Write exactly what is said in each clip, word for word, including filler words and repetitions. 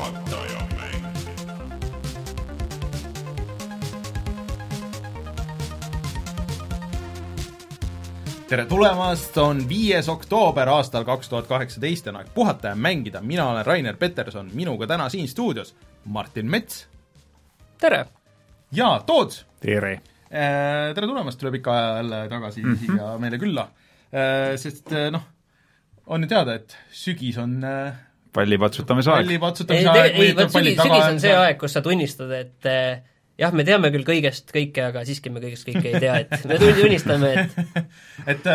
Juhataja mäng. Tere tulemast, on viies oktoober aastal kaks tuhat kaheksateist ja aeg puhata ja mängida. Mina olen Rainer Peterson, minuga täna siin stuudios Martin Mets. Tere! Ja Toots. Tere! Tere tulemast, tuleb ikka jälle tagasi mm -hmm. siia meile külla. Sest noh, on ju teada, et sügis on palli patsutamise aeg. Palli patsutamise aeg. Ei, võt sügis, sügis on see aeg, kus sa tunnistad, et jah, me teame küll kõigest kõike, aga siiski me kõigest kõike ei tea, et me tunnistame, et et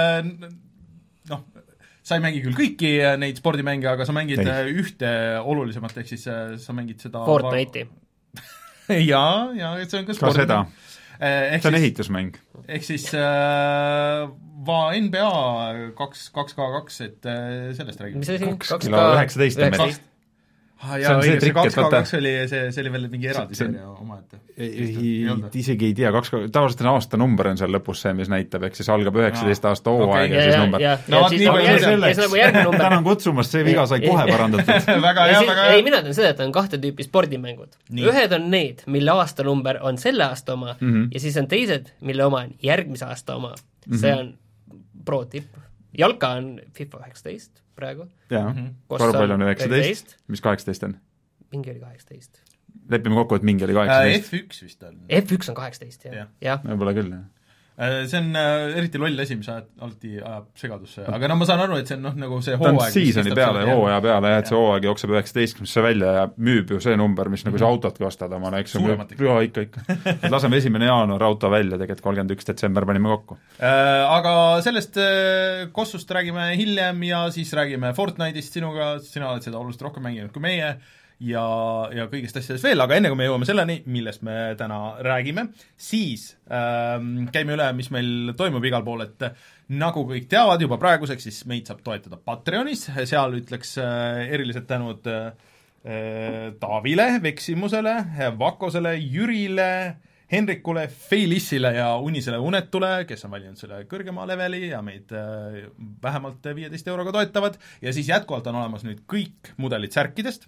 noh, sa ei mängi küll kõiki neid spordimänge, aga sa mängid ei. ühte olulisemat, ehk siis sa mängid seda Fortnite'i. jaa, ja see on ka sport. Ka seda. Ehk see on siis, ehitusmäng. Ehk siis äh, va N B A kaks K kaks, et sellest räägime. Mis asi? kaks kilo üheksateist on meil. Ah, jaa, õige, see kaks K kaks oli, see, see oli veel mingi eraldi seeria oma, et isegi ei tea, kaks, tavaliselt on aasta number on seal lõpus see, mis näitab, ehk siis algab üheksateist aasta hooaeg ja siis number. No siis nagu järgmine number. Tänan kutsumast, see viga sai kohe parandatud. väga hea, väga hea. Ei, mina tean seda, et on kahte tüüpi spordimängud. Ühed on need, mille aastanumber on selle aasta oma mm -hmm. ja siis on teised, mille oma on järgmise aasta oma. See on pro tipp. Jalka on FIFA üheksateist praegu. Jaa, korvpall on üheksateist, mis kaheksateist on? Mingi oli kaheksateist. Lepime kokku, et mingi oli kaheksateist. F üks vist on. F üks on kaheksateist, jah. jah. Võib-olla küll, jah. See on äh, eriti loll asi, mis alati ajab segadusse, aga no ma saan aru, et see on noh, nagu see hooaeg. Ta on seasoni peale, hooaja peale, jah, et see hooaeg jookseb üheksateistkümnesse välja ja müüb ju see number, mis nagu see autotki ostad omale, eks suuremat ikka. Jah, ikka, ikka. Et laseme esimene jaanuar auto välja, tegelikult kolmkümmend üks detsember panime kokku. Äh, aga sellest äh, kossust räägime hiljem ja siis räägime Fortnite'ist sinuga, sina oled seda oluliselt rohkem mänginud kui meie ja, ja kõigest asjadest veel, aga enne kui me jõuame selleni, millest me täna räägime, siis ähm, käime üle, mis meil toimub igal pool, et nagu kõik teavad juba praeguseks, siis meid saab toetada Patreonis, seal ütleks äh, erilised tänud äh, Taavile, Veksimusele, Vakosele, Jürile, Henrikule, Feilissile ja Unisele Unetule, kes on valinud selle kõrgema leveli ja meid äh, vähemalt viieteist euroga toetavad ja siis jätkuvalt on olemas nüüd kõik mudelid särkidest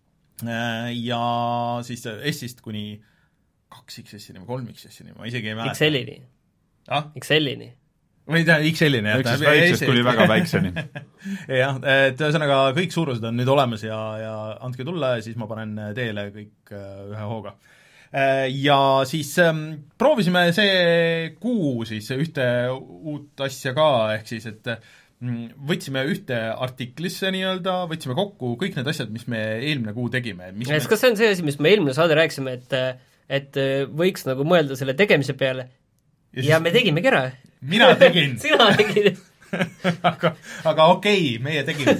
ja siis S-ist kuni kaks X S-ini või kolm X S-ini, ma isegi ei mäleta. X L-ini. Ah? X L-ini. Või ta X L-ini. Üks väiksest kuni väga väikseni. jah, et ühesõnaga kõik suurused on nüüd olemas ja, ja andke tulla ja siis ma panen teele kõik ühe hooga. Ja siis ähm, proovisime see kuu siis ühte uut asja ka, ehk siis, et võtsime ühte artiklisse nii-öelda, võtsime kokku kõik need asjad, mis me eelmine kuu tegime. Mis me... Kas see on see asi, mis me eelmine saade rääkisime, et, et võiks nagu mõelda selle tegemise peale ja, ja me tegimegi ära? Mina tegin. Sina tegid. aga, aga okei, okay, meie tegime.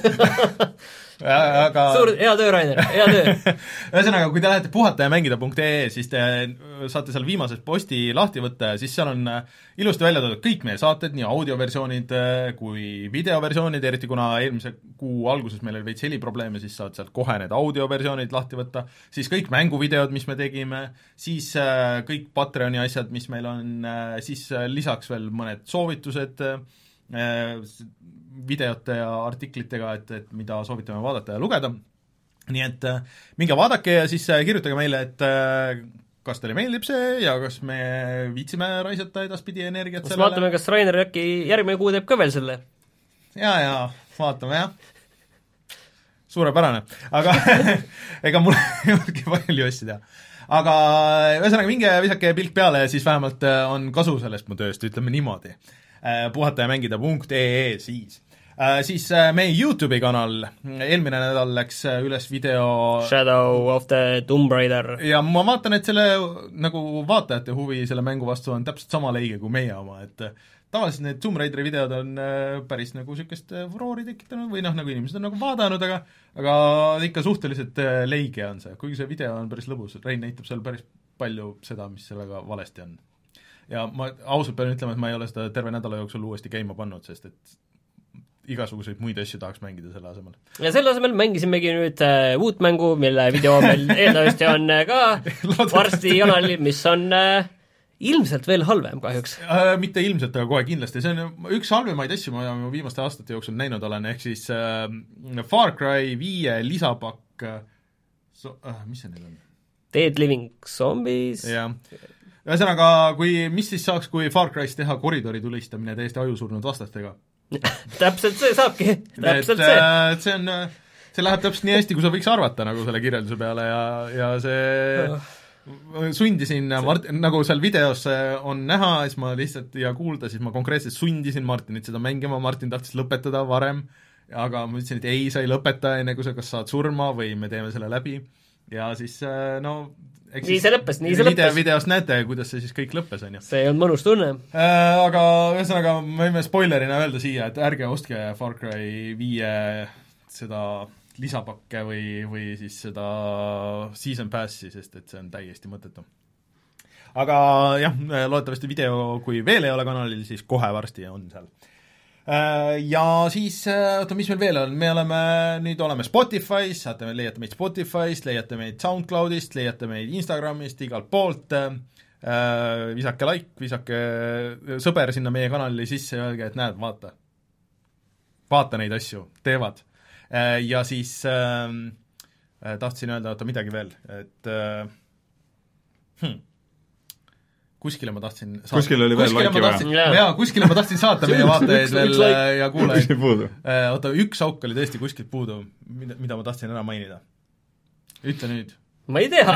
aga... Suur, hea töö, Rainer, hea töö. Ühesõnaga, kui te lähete puhata ja mängida punkt ee, siis te saate seal viimases posti lahti võtta ja siis seal on ilusti välja toodud kõik meie saated, nii audioversioonid kui videoversioonid, eriti kuna eelmise kuu alguses meil oli veits heliprobleeme, siis saad sealt kohe need audioversioonid lahti võtta, siis kõik mänguvideod, mis me tegime, siis kõik Patreoni asjad, mis meil on, siis lisaks veel mõned soovitused videote ja artiklitega, et, et mida soovitame vaadata ja lugeda. Nii et minge vaadake ja siis kirjutage meile, et kas teile meeldib see ja kas me viitsime raisata edaspidi energiat sellele. Vaatame, kas Rainer äkki järgmine kuu teeb ka veel selle. Ja, ja, vaatame, jah. Suurepärane. Aga ega mul ei olegi palju asja teha. Aga ühesõnaga minge visake pilk peale ja siis vähemalt on kasu sellest mu tööst, ütleme niimoodi. puhata ja mängida punkt ee siis. Siis meie YouTube'i kanal eelmine nädal läks üles video Shadow of the Tomb Raider ja ma vaatan, et selle nagu vaatajate huvi selle mängu vastu on täpselt sama leige kui meie oma, et tavaliselt need Tomb Raideri videod on päris nagu sükest furoori tekitanud või noh, nagu inimesed on nagu vaadanud, aga aga ikka suhteliselt leige on see, kuigi see video on päris lõbus, Rein näitab seal päris palju seda, mis sellega valesti on. Ja ma ausalt pean ütlema, et ma ei ole seda terve nädala jooksul uuesti käima pannud, sest et igasuguseid muid asju tahaks mängida selle asemel. Ja selle asemel mängisimegi nüüd äh, uut mängu, mille video meil eeldavasti on äh, ka varsti kanalil, mis on äh, ilmselt veel halvem kahjuks äh,. Mitte ilmselt, aga kohe kindlasti. See on üks halvemaid asju, ma viimaste aastate jooksul näinud olen, ehk siis äh, Far Cry viie lisapakk so, äh, mis see nüüd on? Dead Living Zombies. jah, ühesõnaga, kui, mis siis saaks, kui Far Cry's teha koridori tulistamine täiesti ajusurnud vastastega? täpselt see saabki, täpselt et, see. see on, see läheb täpselt nii hästi, kui sa võiks arvata nagu selle kirjelduse peale ja, ja see oh. sundisin Mart-, nagu seal videos on näha, siis ma lihtsalt ja kuulda, siis ma konkreetselt sundisin Martinit seda mängima, Martin tahtis lõpetada varem, aga ma ütlesin, et ei, sa ei lõpeta, enne kui sa kas saad surma või me teeme selle läbi ja siis no eks nii see lõppes, nii see video, lõppes. videos näete, kuidas see siis kõik lõppes, on ju. see on mõnus tunne äh,. Aga ühesõnaga, me võime spoilerina öelda siia, et ärge ostke Far Cry viie seda lisapakke või, või siis seda season passi, sest et see on täiesti mõttetu. Aga jah, loodetavasti video, kui veel ei ole kanalil, siis kohe varsti on seal. Ja siis, oota, mis meil veel on, me oleme, nüüd oleme Spotify's, saate, leiate meid Spotify'st, leiate meid SoundCloud'ist, leiate meid Instagram'ist, igalt poolt, visake like, visake sõber sinna meie kanalile sisse ja öelge, et näed, vaata. Vaata neid asju, teevad. Ja siis äh, tahtsin öelda, oota, midagi veel, et äh, hmm. kuskile ma tahtsin saata. Kuskile oli veel laiki vaja. Jaa, kuskile ma tahtsin saata meie vaatajaid veel like. Ja kuulajaid. Oota, üks auk oli tõesti kuskilt puudu, mida, mida ma tahtsin ära mainida. Ütle nüüd. Ma ei tea.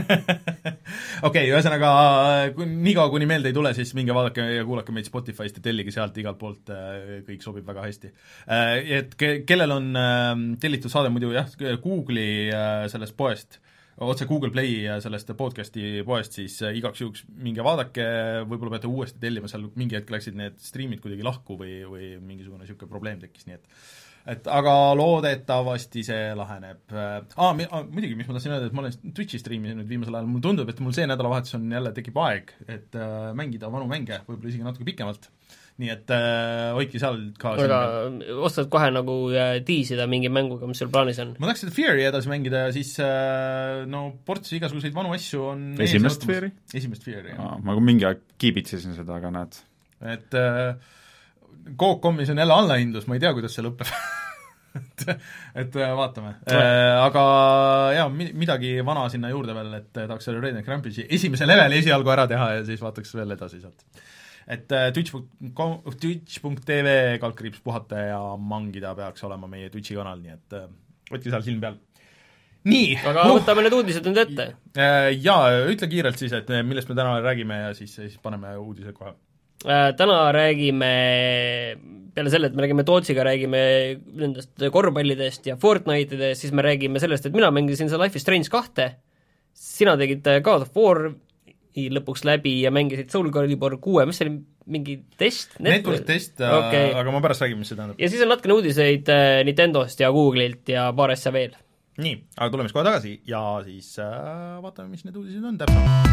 Okei, ühesõnaga, nii kaua kuni meelde ei tule, siis minge vaadake ja kuulake meid Spotify'st ja tellige sealt igalt poolt, kõik sobib väga hästi. Et ke- kellel on tellitud saade muidu jah, Google'i sellest poest, otse Google Play sellest podcasti poest, siis igaks juhuks minge vaadake, võib-olla peate uuesti tellima, seal mingi hetk läksid need streamid kuidagi lahku või, või mingisugune niisugune probleem tekkis, nii et et aga loodetavasti see laheneb. Aa, muidugi, mis ma tahtsin öelda, et ma olen Twitchi streaminud nüüd viimasel ajal, mul tundub, et mul see nädalavahetus on jälle tekib aeg, et äh, mängida vanu mänge, võib-olla isegi natuke pikemalt. Nii et äh, hoidki seal ka aga ostad kohe nagu tiisida mingi mänguga, mis sul plaanis on? Ma tahaks seda Fury edasi mängida ja siis äh, no portsi igasuguseid vanu asju on esimest Fury? Esimest Fury, jah. Ma mingi aeg kiibitsesin seda, aga näed. Et äh, Coop.comis on jälle allahindlus, ma ei tea, kuidas see lõpeb et, et vaatame. Aga jaa, midagi vana sinna juurde veel, et tahaks selle Red Dead Rampage'i esimese leveli esialgu ära teha ja siis vaataks veel edasi sealt. Et twitch punkt tv kaldkriips puhata ja mangida peaks olema meie Twitchi kanal, nii et võtke seal silm peal. Nii! Aga uh, võtame need uudised nüüd ette. Jaa, ütle kiirelt siis, et millest me täna räägime ja siis, siis paneme uudised kohe. Täna räägime, peale selle, et me räägime Tootsiga, räägime nendest korvpallidest ja Fortnite'idest, siis me räägime sellest, et mina mängisin see Life is Strange kahte, sina tegid God of War lõpuks läbi ja mängisid Soul Calibur kuue, mis see oli, mingi test? Network test, okay. Aga ma pärast räägin, mis see tähendab. Ja siis on natukene uudiseid Nintendost ja Google'ilt ja paar asja veel. Nii, aga tuleme siis kohe tagasi ja siis äh, vaatame, mis need uudised on täpselt.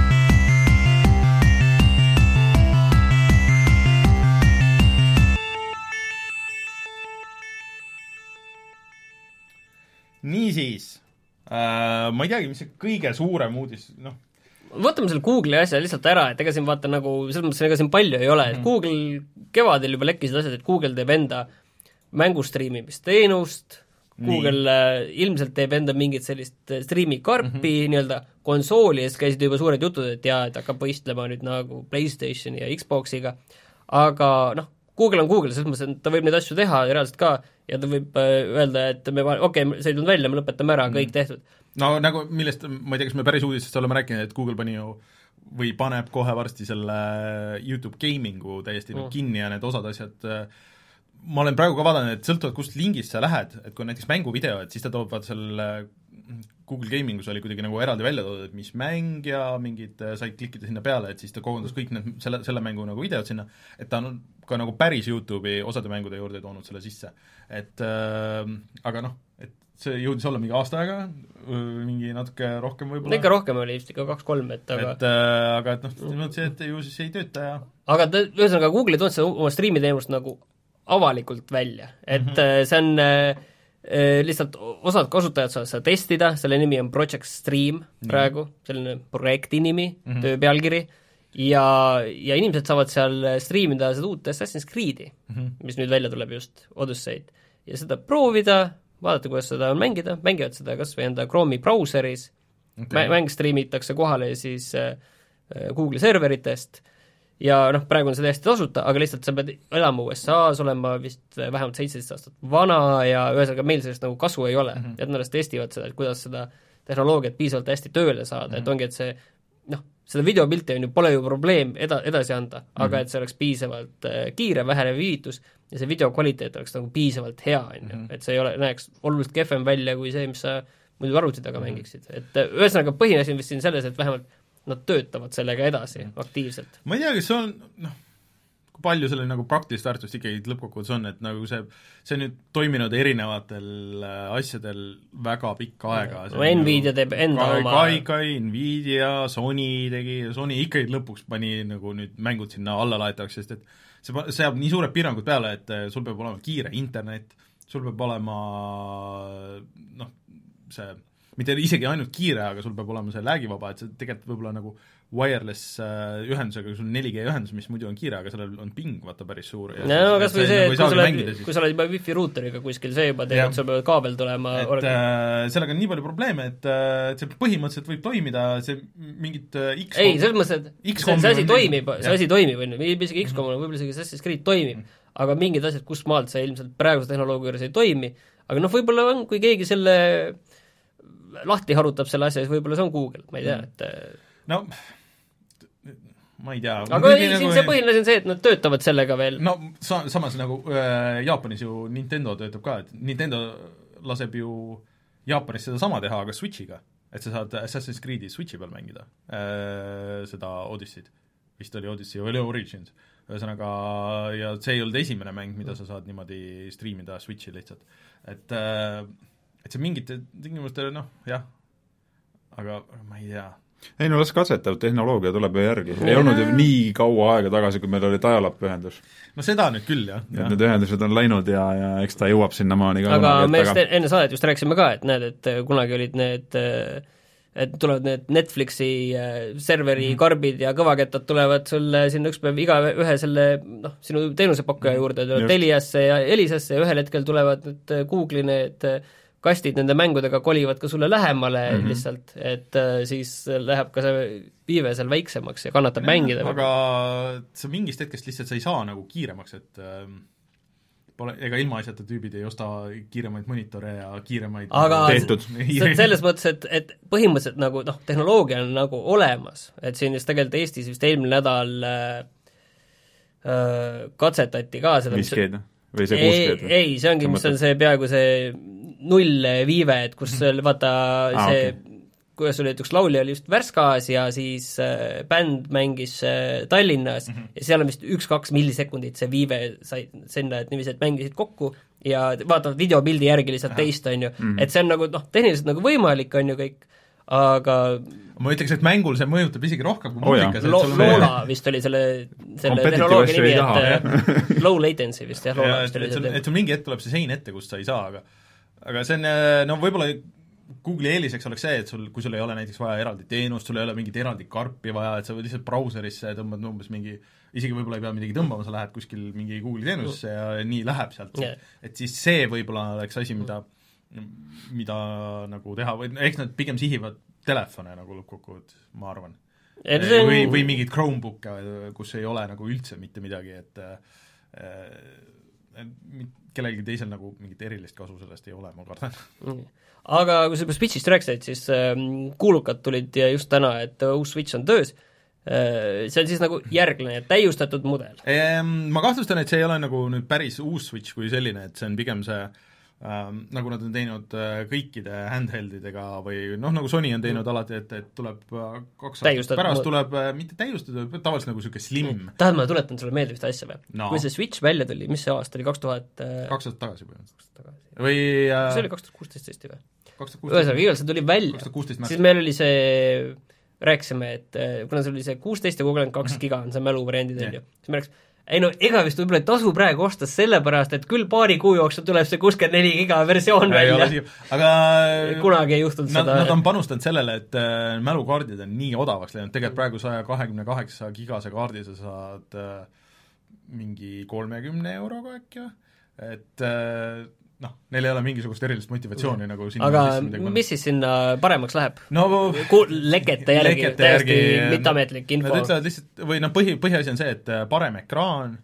Niisiis, äh, ma ei teagi, mis see kõige suurem uudis, noh. Võtame selle Google'i asja lihtsalt ära, et ega siin vaata nagu, selles mõttes ega siin palju ei ole, et mm. Google kevadel juba lekkisid asjad, et Google teeb enda mängustriimimisteenust, Google äh, ilmselt teeb enda mingit sellist striimikarpi mm -hmm. nii-öelda konsooli, eest käisid juba suured jutud, et jaa, et hakkab võistlema nüüd nagu PlayStationi ja Xboxiga, aga noh, Google on Google, selles mõttes, et ta võib neid asju teha reaalselt ka ja ta võib öelda, et me okei okay,, see ei tulnud välja, me lõpetame ära mm., kõik tehtud. No nagu millest, ma ei tea, kas me päris uudistest oleme rääkinud, et Google pani ju või paneb kohe varsti selle YouTube gamingu täiesti mm. kinni ja need osad asjad, ma olen praegu ka vaadanud, et sõltuvad, kust lingist sa lähed, et kui näiteks mänguvideo, et siis ta toob vaata selle Google Gamingus oli kuidagi nagu eraldi välja toodud, et mis mäng ja mingid, said klikkida sinna peale, et siis ta kogundas kõik need, selle, selle mängu nagu videod sinna, et ta on ka nagu päris YouTube'i osade mängude juurde toonud selle sisse. Et äh, aga noh, et see jõudis olla mingi aasta aega, mingi natuke rohkem võib-olla. Ikka rohkem oli vist ikka kaks-kolm, et aga et, äh, aga et noh, see, et ju siis ei tööta ja aga ta, ühesõnaga Google ei toonud seda oma striimiteenust nagu avalikult välja, et mm -hmm. see on äh, lihtsalt osad kasutajad saavad seda testida, selle nimi on Project Stream mm. praegu, selline projekti nimi mm, -hmm. töö pealkiri, ja, ja inimesed saavad seal striimida seda uut Assassin's Creed'i mm, -hmm. mis nüüd välja tuleb just, Odyssey'd, ja seda proovida, vaadata, kuidas seda on mängida, mängivad seda kas või enda Chrome'i brauseris okay., mäng streamitakse kohale siis Google'i serveritest ja noh, praegu on see täiesti tasuta, aga lihtsalt sa pead elama U S A-s, olema vist vähemalt seitseteist aastat vana ja ühesõnaga meil sellest nagu kasu ei ole mm, -hmm. et nad alles testivad seda, et kuidas seda tehnoloogiat piisavalt hästi tööle saada mm, -hmm. et ongi, et see noh, seda videopilti on ju, pole ju probleem eda-, edasi anda, aga mm -hmm. et see oleks piisavalt kiire, vähene viivitus ja see video kvaliteet oleks nagu piisavalt hea, on ju, et see ei ole, näeks oluliselt kehvem välja kui see, mis sa muidu arvuti taga mm -hmm. mängiksid, et ühesõnaga põhiasi on vist siin selles, et vähemalt nad töötavad sellega edasi mm -hmm. aktiivselt. ma ei tea, kas see on, noh, kui palju selle nagu praktilist väärtust ikkagi lõppkokkuvõttes on, et nagu see, see on nüüd toiminud erinevatel asjadel väga pikka aega. no Nvidia teeb enda ka, oma ka ikka Nvidia, Sony tegi, Sony ikkagi lõpuks pani nagu nüüd mängud sinna alla laetavaks, sest et see seab nii suured piirangud peale, et sul peab olema kiire internet, sul peab olema noh, see mitte isegi ainult kiire, aga sul peab olema see lagivaba, et see tegelikult võib-olla nagu wireless äh, ühendusega, sul on neli G ühendus, mis muidu on kiire, aga sellel on ping, vaata, päris suur. no, no kas või see, et kui sa oled, kui sa oled juba wifi ruuteriga kuskil, see juba teeb, et sul peab kaabel tulema. Et orga... äh, sellega on nii palju probleeme, et äh, see põhimõtteliselt võib toimida, see mingit äh, X ei, selles mõttes, et see, see asi toimib, see asi toimib, on ju, isegi X-kom on võib-olla isegi Assassin's Creed toimib, mm -hmm. aga mingid asjad, kust maalt see ilmselt praeguse tehnoloogia juures ei toimi, aga noh, võib-olla on, kui keegi selle lahti harutab selle asja, siis võib-olla see on Google, ma ei tea, et no ma ei tea. aga ei, siin nagu... see põhiline on see, et nad töötavad sellega veel. no sa-, samas nagu äh, Jaapanis ju Nintendo töötab ka, et Nintendo laseb ju Jaapanis seda sama teha, aga Switchiga, et sa saad Assassin's Creed'i Switchi peal mängida äh, seda Odyssey'd, vist oli Odyssey või oli Origins, ühesõnaga, ja see ei olnud esimene mäng, mida sa saad niimoodi striimida Switchi lihtsalt, et äh, et see mingite tingimustel, noh, jah, aga ma ei tea. Ei no las katsetav tehnoloogia tuleb ju järgi, ei olnud ju nii kaua aega tagasi, kui meil oli dial-up ühendus. No seda nüüd küll, jah. Ja. Need ühendused on läinud ja, ja eks ta jõuab sinna maani ka. Aga me just enne saadet just rääkisime ka, et näed, et kunagi olid need et tulevad need Netflixi serveri mm -hmm. karbid ja kõvakettad tulevad sulle sinna üks päev iga ühe selle noh, sinu teenusepakkuja juurde, tulevad Teliasse ja Elisasse ja ühel hetkel tulevad need Google'i need kastid nende mängudega kolivad ka sulle lähemale mm -hmm. lihtsalt, et äh, siis läheb ka see viive seal väiksemaks ja kannatab ja, mängida. aga sa mingist hetkest lihtsalt sa ei saa nagu kiiremaks, et äh, pole, ega ilmaasjata tüübid ei osta kiiremaid monitore ja kiiremaid aga tehtud. selles mõttes, et, et põhimõtteliselt nagu noh, tehnoloogia on nagu olemas, et siin just tegelikult Eestis vist eelmine nädal äh, äh, katsetati ka seda viis G-d või see kuus G-d? ei, see ongi, mis on see peaaegu see null viive, et kus vaata ah, see okay. kuidas oli, et üks laulja oli just Värskas ja siis äh, bänd mängis äh, Tallinnas mm -hmm. ja seal on vist üks-kaks millisekundit see viive sai sinna, et niiviisi, et mängisid kokku ja vaatavad videopildi järgi lihtsalt teist, on ju mm, -hmm. et see on nagu noh, tehniliselt nagu võimalik, on ju kõik, aga ma ütleks, et mängul see mõjutab isegi rohkem kui oh, muusikas. Lo- Loola vist oli selle, selle tehnoloogia nimi, et low latency vist, jah, Loola vist oli see. Et sul mingi hetk tuleb see sein ette, kust sa ei saa, aga aga see on, no võib-olla Google'i eeliseks oleks see, et sul, kui sul ei ole näiteks vaja eraldi teenust, sul ei ole mingit eraldi karpi vaja, et sa võid lihtsalt brauserisse tõmbad umbes mingi, isegi võib-olla ei pea midagi tõmbama, sa lähed kuskil mingi Google'i teenusesse ja nii läheb sealt yeah.. et siis see võib-olla oleks asi, mida mida nagu teha, või eks nad pigem sihivad telefone nagu lõppkokkuvõttes, ma arvan. On... või, või mingid Chromebook'e, kus ei ole nagu üldse mitte midagi, et äh, kellelgi teisel nagu mingit erilist kasu sellest ei ole, ma kardan. Aga kui sa juba Switchist rääkisid, siis äh, kuulukad tulid just täna, et uus Switch on töös, äh, see on siis nagu järglane, täiustatud mudel? Ma kahtlustan, et see ei ole nagu nüüd päris uus Switch kui selline, et see on pigem see Ähm, nagu nad on teinud äh, kõikide handheldidega või noh, nagu Sony on teinud mm. alati, et, et tuleb äh, kaks aastat pärast mud... tuleb äh, mitte täiustada, tavaliselt nagu niisugune slim mm.. tahad, ma tuletan sulle meelde vist asja või no.? Kui see Switch välja tuli, mis see aasta oli, kaks tuhat kaks aastat tagasi põhimõtteliselt. või äh... see oli kaks tuhat kuusteist tõesti või? ühesõnaga, igal see tuli välja, siis meil oli see, rääkisime, et kuna see oli see kuusteist ja kolmkümmend kaks giga on see mäluvariandid, on ju, siis me rääkis, ei no ega vist võib-olla ei tasu praegu osta sellepärast, et küll paari kuu jooksul tuleb see kuuskümmend neli giga versioon ei välja, aga kunagi ei juhtunud nad, seda. Nad on panustanud sellele, et äh, mälukaardid on nii odavaks läinud, tegelikult praegu saja kahekümne kaheksa gigase kaardi sa saad äh, mingi kolmekümne euroga äkki, et äh, noh, neil ei ole mingisugust erilist motivatsiooni nagu sinna aga mis siis sinna paremaks läheb no,? Lekete järgi, täiesti mitteametlik info. Nad ütlevad lihtsalt, või noh, põhi, põhiasi on see, et parem ekraan,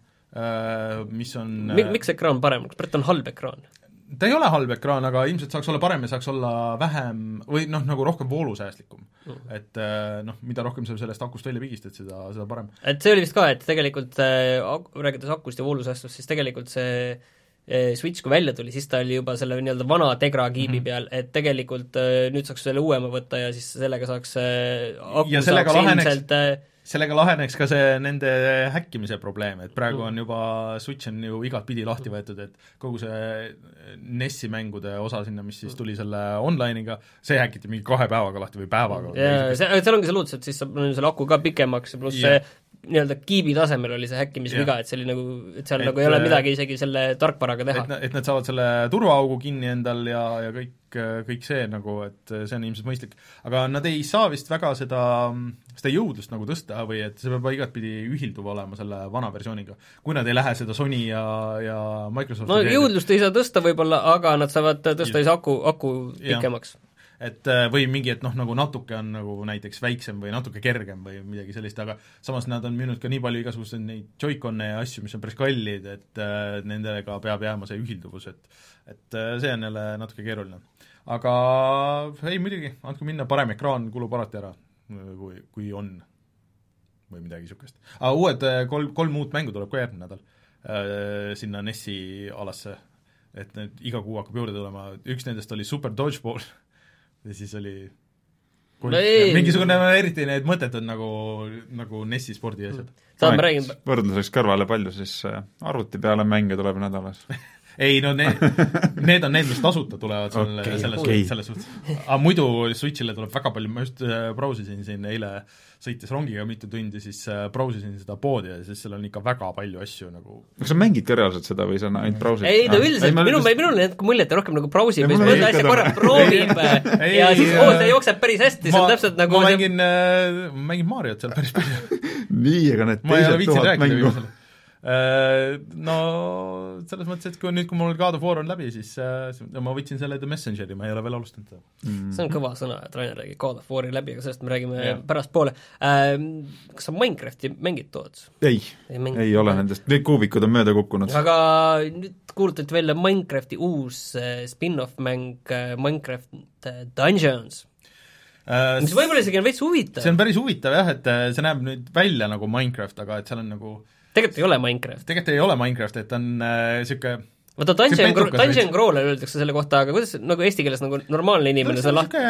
mis on M miks ekraan parem? Kas Brett on halb ekraan? Ta ei ole halb ekraan, aga ilmselt saaks olla parem ja saaks olla vähem või noh, nagu rohkem voolusäästlikum mm.. et noh, mida rohkem sa sellest akust välja pigistad, seda, seda parem. Et see oli vist ka, et tegelikult ak-, räägides akust ja voolusäästust, siis tegelikult see Switch, kui välja tuli, siis ta oli juba selle nii-öelda vana Tegra kiibi mm -hmm. peal, et tegelikult nüüd saaks selle uuema võtta ja siis sellega saaks aku ja saaks laheneks... ilmselt sellega laheneks ka see nende häkkimise probleem, et praegu on juba Switch on ju igat pidi lahti võetud, et kogu see N E S-i mängude osa sinna, mis siis tuli selle online'iga, see häkiti mingi kahe päevaga lahti või päevaga. jaa, seal ongi see luudus, et siis saab selle aku ka pikemaks ja pluss see nii-öelda kiibi tasemel oli see häkkimisviga, et see oli nagu, et seal et, nagu ei ole midagi isegi selle tarkvaraga teha. Et, et nad saavad selle turvaaugu kinni endal ja, ja kõik, kõik see nagu, et see on ilmselt mõistlik. Aga nad ei saa vist väga seda, seda jõudlust nagu tõsta või et see peab igat pidi ühilduv olema selle vana versiooniga. Kui nad ei lähe seda Sony ja, ja Microsofti no jõudlust ei saa tõsta võib-olla, aga nad saavad tõsta siis aku, aku pikemaks. Et või mingi, et noh, nagu natuke on nagu näiteks väiksem või natuke kergem või midagi sellist, aga samas nad on müünud ka nii palju igasuguseid neid Joy-Con'e ja asju, mis on päris kallid, et äh, nendega peab jääma see ühilduvus, et et äh, see on jälle natuke keeruline. Aga ei, muidugi, andke minna, parem ekraan kulub alati ära, kui, kui on või midagi niisugust. Aga uued kolm, kolm uut mängu tuleb ka järgmine nädal äh, sinna N E S-i alasse, et need iga kuu hakkab juurde tulema, üks nendest oli Super Dodgeball ja siis oli no mingisugune eriti need mõttetud nagu, nagu N E S-i spordi asjad. Võrdluseks kõrvale palju siis arvuti peale mänge tuleb nädalas? ei no need, need on need, mis tasuta tulevad selle, okay, selles, okay. selles suhtes. Aga muidu Switchile tuleb väga palju, ma just brausisin siin eile, sõitis rongiga mitu tundi, siis brausisin seda poodi ja siis seal on ikka väga palju asju nagu kas sa mängid ka reaalselt seda või sa ainult brausid? ei, ta üldiselt, minu, just... minul on muljet rohkem nagu brausib ja siis mõnda asja korra proovib ja siis oo, see jookseb päris hästi, see on täpselt nagu ma mängin, ma mängin Mariot seal päris palju nii, aga need teised tuhat mängu no selles mõttes, et kui nüüd, kui mul God of War on läbi, siis ma võtsin selle The Messengeri, ma ei ole veel alustanud mm. see on kõva sõna, et Rainer räägib God of War'i läbi, aga sellest me räägime ja. pärast poole äh, kas sa Minecrafti mängid tood? ei, ei, ei ole nendest, need kuubikud on mööda kukkunud aga nüüd kuulutati välja Minecrafti uus spin-off mäng Minecraft Dungeons uh, mis võib-olla isegi on veits huvitav see on päris huvitav jah, et see näeb nüüd välja nagu Minecraft, aga et seal on nagu tegelikult ei ole Minecraft. Tegelikult ei ole Minecraft, et on niisugune äh, vaata, Dungeon, gro dungeon Crawler öeldakse selle kohta, aga kuidas nagu eesti keeles nagu normaalne inimene no, see lahti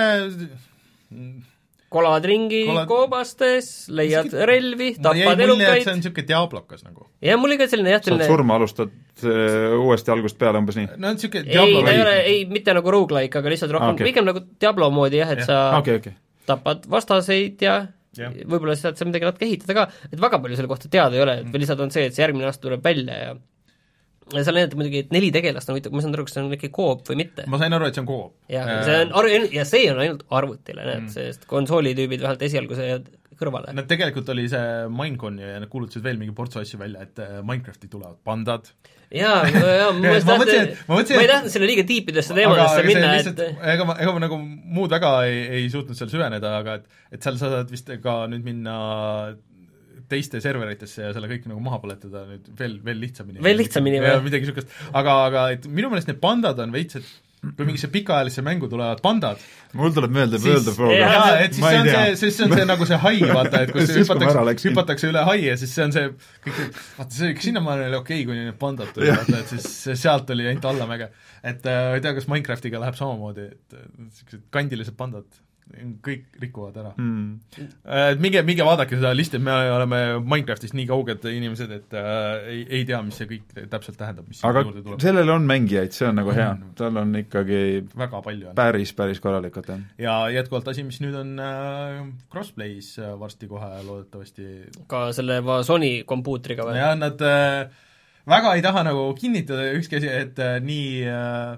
kolad ringi kolad... koobastes, leiad Siki... relvi, tapad no, elukaid. See on niisugune diablokas nagu. Ja mul oli ka selline jah, selline... saad surma alustad äh, uuesti algust peale umbes nii? No niisugune Diablo ei, ta ei ole, ei, mitte nagu roguelike, aga lihtsalt rohkem, ah, okay. pigem nagu Diablo moodi jah, et ja. sa okay, okay. tapad vastaseid ja Ja. võib-olla saad seal midagi natuke ehitada ka, et väga palju selle kohta teada ei ole, et või lihtsalt on see, et see järgmine aasta tuleb välja ja ja seal näitab muidugi, et neli tegelast on huvitav, ma saan aru, kas see on ikka koop või mitte. Ma sain aru, et see on koop. Ja, see on, ja see on ainult arvutile, näed mm., sest konsoolitüübid vähemalt esialgu see kõrvale. Nad tegelikult oli see Minecon ja nad kuulutasid veel mingi portsu asju välja, et Minecrafti tulevad pandad. jaa, jaa, ma, ma, mõtlesin, ma, mõtlesin, ma ei tahtnud selle liiga tiipidesse teemadesse minna, et ega ma, ega ma nagu muud väga ei, ei suutnud seal süveneda, aga et, et seal sa saad vist ka nüüd minna teiste serveritesse ja selle kõik nagu maha põletada nüüd veel, veel lihtsamini. Veel lihtsamini või? Midagi niisugust, aga, aga et minu meelest need pandad on veits, et kui mingisse pikaajalisse mängu tulevad pandad mul tuleb meelde World of Warcraft jaa, et siis see on see, siis see on see nagu see hai, vaata, et kus hüpatakse, hüpatakse üle hai ja siis see on see kõik, vaata see, sinnamaani oli okei okay,, kuni need pandad tuli, vaata, et siis sealt oli ainult allamäge. Et äh, ei tea, kas Minecraftiga läheb samamoodi, et sellised kandilised pandad kõik rikuvad ära mm.. Minge, minge vaadake seda listi, me oleme Minecraftist nii kauged inimesed, et äh, ei, ei tea, mis see kõik täpselt tähendab, mis aga sellel on mängijaid, see on nagu hea, tal on ikkagi väga palju on. päris, päris korralikult on. ja jätkuvalt asi, mis nüüd on äh, crossplay's varsti kohe loodetavasti ka selle Sony kompuutriga või? jah, nad äh, väga ei taha nagu kinnitada ükski asi, et äh, nii äh,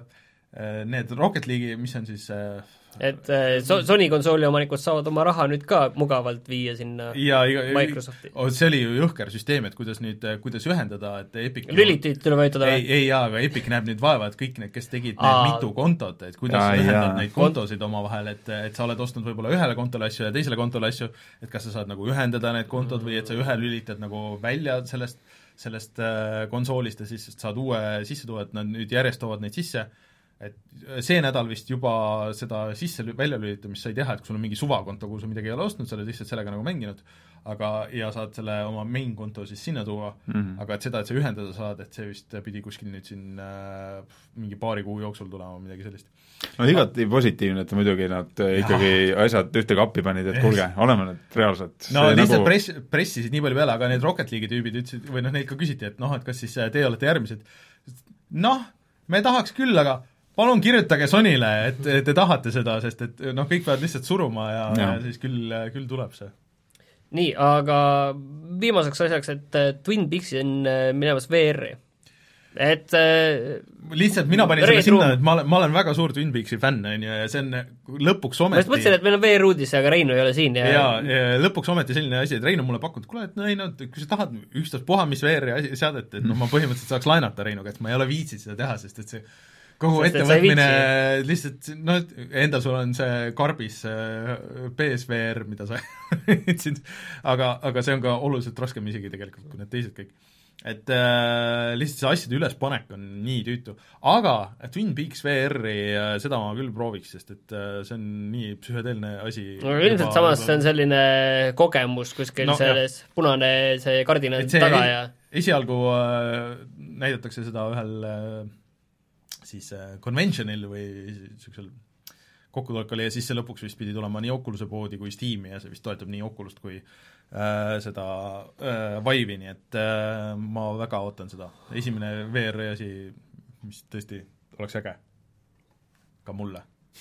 need Rocket League'i, mis on siis et so, Sony konsooli omanikud saavad oma raha nüüd ka mugavalt viia sinna ja, ja, Microsofti. See oli ju jõhker süsteem, et kuidas nüüd, kuidas ühendada, et Epic Lülitit tuleb vajutada ei, ei jaa, aga Epic näeb nüüd vaeva, et kõik need, kes tegid need Aa. mitu kontot, et kuidas Aa, ühendad jaa. neid kontosid omavahel, et, et sa oled ostnud võib-olla ühele kontole asju ja teisele kontole asju, et kas sa saad nagu ühendada need kontod või et sa ühe lülitad nagu välja sellest, sellest äh, konsoolist ja siis saad uue sisse tuua, et nad nüüd järjest toovad neid sisse, et see nädal vist juba seda sisse välja lülitamist sa ei teha, et kui sul on mingi suvakonto, kuhu sa midagi ei ole ostnud, sa oled lihtsalt sellega nagu mänginud, aga ja saad selle oma main konto siis sinna tuua mm, -hmm. aga et seda, et sa ühendada saad, et see vist pidi kuskil nüüd siin äh, mingi paari kuu jooksul tulema, midagi sellist. No igati positiivne, et muidugi nad ikkagi ja. asjad ühte kappi panid, et kuulge, oleme need reaalselt. No lihtsalt nagu... press, pressisid nii palju peale, aga need Rocket League'i tüübid ütlesid, või noh, neid ka küsiti, et noh, et kas siis te olete järgmised. Noh, me tahaks küll, aga palun kirjutage Sonyle, et, et te tahate seda, sest et noh, kõik peavad lihtsalt suruma ja, ja. ja siis küll, küll tuleb see. Nii, aga viimaseks asjaks, et Twin Peaks on minemas V R-i. Et lihtsalt mina panin selle sinna, et ma olen, ma olen väga suur Twin Peaksi fänn, on ju, ja see on lõpuks ometi ma mõtlesin, et meil on V R-uudis, aga Reinu ei ole siin ja... Ja, ja lõpuks ometi selline asi, et Reinu mulle pakkunud, kuule, et Reinu, kui sa tahad ükstaas puha, mis V R-i seadet, et no ma põhimõtteliselt saaks laenata Reinuga, et ma ei ole viitsid seda teha, sest et see kogu sest ettevõtmine lihtsalt, noh, endal sul on see karbis P S V R, mida sa ütlesid, aga, aga see on ka oluliselt raskem isegi tegelikult kui need teised kõik. Et äh, lihtsalt see asjade ülespanek on nii tüütu. Aga Twin Peaks V R-i, seda ma küll prooviks, sest et äh, see on nii psühhedeelne asi. No ilmselt samas see on selline kogemus kuskil no, selles jah. punane see kardin on taga ja esialgu äh, näidatakse seda ühel äh, siis äh, conventionil või niisugusel kokkutulekul ja siis see lõpuks vist pidi tulema nii Oculus'e poodi kui Steam'i ja see vist toetab nii Oculus't kui äh, seda äh, Vive'i, nii et äh, ma väga ootan seda. Esimene V R-i asi, mis tõesti oleks äge. Ka mulle.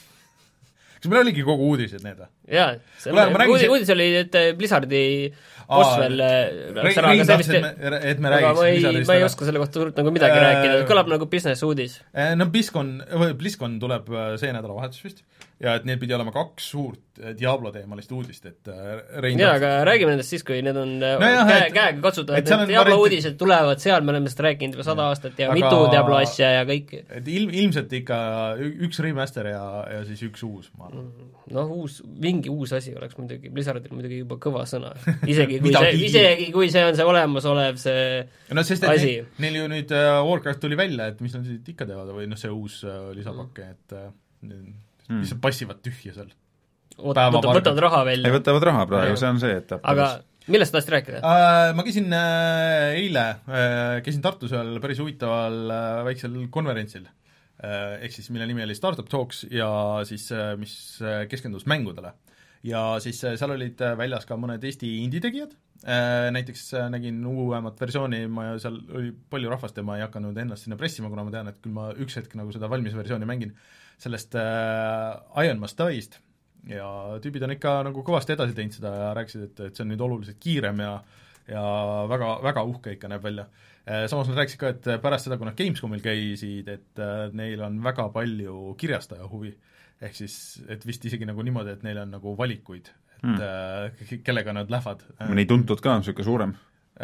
Kas meil oligi kogu uudised need? Jaa, uudis, uudis oli, et Blizzardi boss veel Rein tahtis, et me, et me räägiks Blizzardist. Ma ei oska selle kohta suurt nagu midagi äh, rääkida, kõlab nagu business uudis. No BlizzCon, BlizzCon tuleb see nädala vahetus vist ja et neil pidi olema kaks suurt Diablo teemalist uudist, et Rein jaa, aga räägime nendest siis, kui need on no jah, käe, et, käega katsutada, et need Diablo varianti... uudised tulevad seal, me oleme seda rääkinud juba sada aastat ja aga... mitu Diablo asja ja kõik. Et ilm, ilmselt ikka üks remaster ja, ja siis üks uus, ma arvan. Noh, uus, mingi uus asi oleks muidugi, Blizzardil muidugi juba kõva sõna. Isegi kui, see, isegi kui see on see olemasolev see no, sest, asi. Neil ju nüüd uh, Warcraft tuli välja, et mis nad siit ikka teevad või noh, see uus uh, lisapakke, et uh, mis mm. passivad tühja seal. Võtavad, võtavad raha välja. Ei, võtavad raha praegu, see on see etapp. Aga millest tahtsid rääkida? Uh, ma käisin uh, eile, uh, käisin Tartus ühel päris huvitaval uh, väiksel konverentsil, uh, ehk siis mille nimi oli Startup Talks ja siis uh, mis uh, keskendus mängudele. Ja siis uh, seal olid uh, väljas ka mõned Eesti indie-tegijad, uh, näiteks uh, nägin uuemat versiooni, ma seal oli palju rahvast ja ma ei hakanud ennast sinna pressima, kuna ma tean, et küll ma üks hetk nagu seda valmis versiooni mängin sellest uh, Iron Must Die'st ja tüübid on ikka nagu kõvasti edasi teinud seda ja rääkisid, et, et see on nüüd oluliselt kiirem ja ja väga, väga uhke ikka näeb välja. Samas nad rääkisid ka, et pärast seda, kui nad Gamescomil käisid, et neil on väga palju kirjastaja huvi, ehk siis, et vist isegi nagu niimoodi, et neil on nagu valikuid, et hmm. kellega nad lähevad. Mõni tuntud ka on niisugune suurem?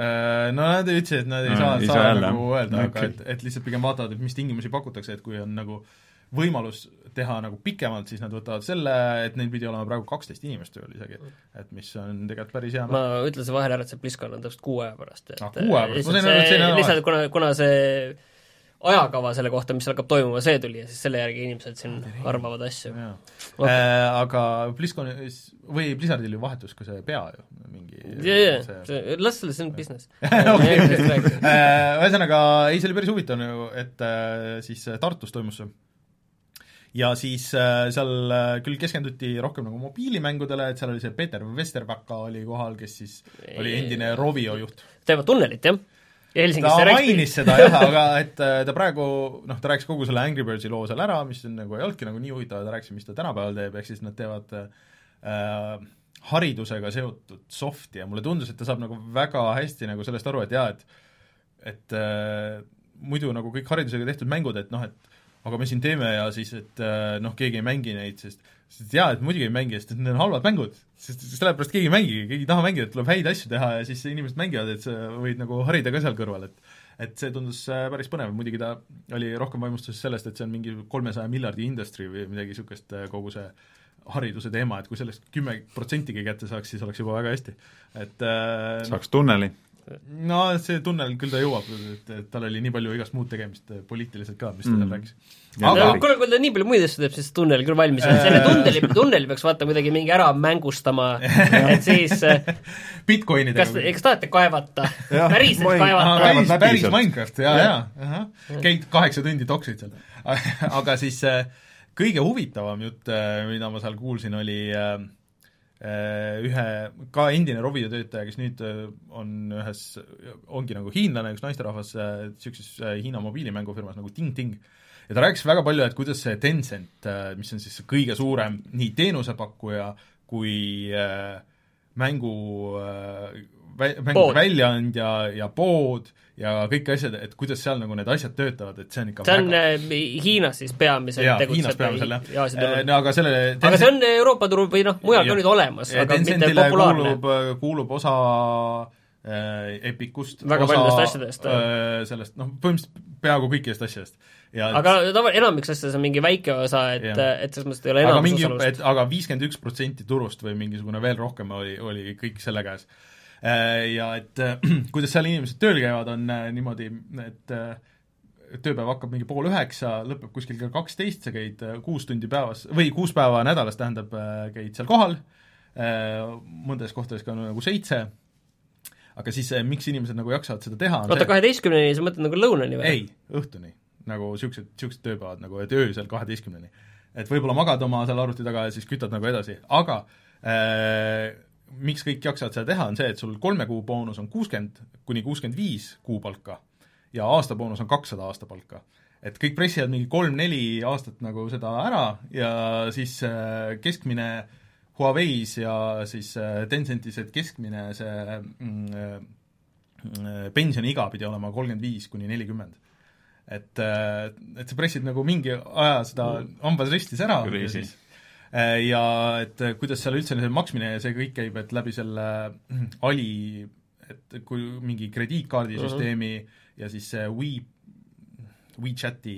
No nad ütlesid, et nad ei saa, ei saa, saa nagu öelda, aga et, et lihtsalt pigem vaatavad, et mis tingimusi pakutakse, et kui on nagu võimalus teha nagu pikemalt, siis nad võtavad selle, et neil pidi olema praegu kaksteist inimest tööl isegi, et mis on tegelikult päris hea. Ma ütlesin vahel ära, et see BlizzCon on tõust kuu aja pärast. Et ah, kuu aja pärast? See, lihtsalt kuna, kuna see ajakava selle kohta, mis algab toimuma, see tuli ja siis selle järgi inimesed siin arvavad asju. Okay. Äh, aga BlizzCon või Blizzardil ju vahetus ka see pea ju mingi yeah, yeah. See... las selle, see on business. Ühesõnaga, ei, see oli päris huvitav, et siis Tartus toimus see ja siis äh, seal äh, küll keskenduti rohkem nagu mobiilimängudele, et seal oli see Peeter Vesterpäka oli kohal, kes siis oli endine Rovio juht. Teevad tunnelit, jah? Ta mainis seda jah, aga et äh, ta praegu, noh, ta rääkis kogu selle Angry Birdsi loo seal ära, mis on nagu ei olnudki nagu nii huvitav, ta rääkis, mis ta tänapäeval teeb, ehk siis nad teevad äh, haridusega seotud softi ja mulle tundus, et ta saab nagu väga hästi nagu sellest aru, et jaa, et et äh, muidu nagu kõik haridusega tehtud mängud, et noh, et aga me siin teeme ja siis, et noh, keegi ei mängi neid, sest, sest jaa, et muidugi ei mängi, sest need on halvad mängud, sest sellepärast keegi ei mängi, keegi ei taha mängida, tuleb häid asju teha ja siis inimesed mängivad, et sa võid nagu harida ka seal kõrval, et et see tundus päris põnev, muidugi ta oli rohkem vaimustus sellest, et see on mingi kolmesaja miljardi industry või midagi niisugust kogu see hariduse teema, et kui sellest kümme protsentigi kätte saaks, siis oleks juba väga hästi. Et saaks tunneli. No see tunnel küll ta jõuab, et, et tal oli nii palju igast muud tegemist poliitiliselt ka, mis ta mm. rääkis. Aga kui, kui ta nii palju muid asju teeb, siis tunnel küll valmis on. Selle tunneli, tunneli peaks vaata kuidagi mingi ära mängustama, et siis Bitcoinidega. Kas, kas tahate kaevata? Päriselt kaevata? Päris Minecraft, jaa, jaa. Aha. Käid kaheksa tundi toksid seal. Aga siis kõige huvitavam jutt, mida ma seal kuulsin, oli ühe ka endine Rovio töötaja, kes nüüd on ühes, ongi nagu hiinlane, üks naisterahvas niisuguses Hiina mobiilimängufirmas nagu Ting Ting, ja ta rääkis väga palju, et kuidas see Tencent, mis on siis kõige suurem nii teenusepakkuja kui mängu, mängu väljaandja ja pood ja kõik asjad, et kuidas seal nagu need asjad töötavad, et see on ikka see on väga... Hiinas siis peamiselt jaa, Hiinas peamiselt, jah. No, aga, selle Tencent... aga see on Euroopa turul või noh, mujal ka nüüd olemas, aga Tencentile mitte populaarne. Kuulub, kuulub osa äh, Epicust, väga osa asjadest, äh, sellest, noh, põhimõtteliselt peaaegu kõikidest asjadest. Ja aga tava, enamiks asjades on mingi väike osa, et, et selles mõttes ei ole enamus osalust. Aga viiskümmend üks protsenti turust või mingisugune veel rohkem oli, oli kõik selle käes. Ja et kuidas seal inimesed tööl käivad, on niimoodi, et tööpäev hakkab mingi pool üheksa, lõpeb kuskil kell kaksteist, sa käid kuus tundi päevas, või kuus päeva nädalas, tähendab, käid seal kohal, mõndes kohtades ka nagu seitse, aga siis miks inimesed nagu jaksavad seda teha? Oota, kaheteistkümneni, sa mõtled nagu lõunani või? Ei, õhtuni, nagu siuksed, siuksed tööpäevad, nagu et öösel kaheteistkümneni. Et võib-olla magad oma seal arvuti taga ja siis kütad nagu edasi, aga äh, miks kõik jaksavad seda teha, on see, et sul kolme kuu boonus on kuuskümmend kuni kuuskümmend viis kuupalka ja aasta boonus on kakssada aastapalka. Et kõik pressivad mingi kolm-neli aastat nagu seda ära ja siis keskmine Huawei's ja siis Tencentis, et keskmine see mm, pensioniiga pidi olema kolmkümmend viis kuni nelikümmend. Et, et sa pressid nagu mingi aja seda hambad ristis ära ja siis ja et kuidas seal üldse see maksmine ja see kõik käib, et läbi selle Ali, et kui mingi krediitkaardisüsteemi uh-huh. ja siis see Wii, WeChati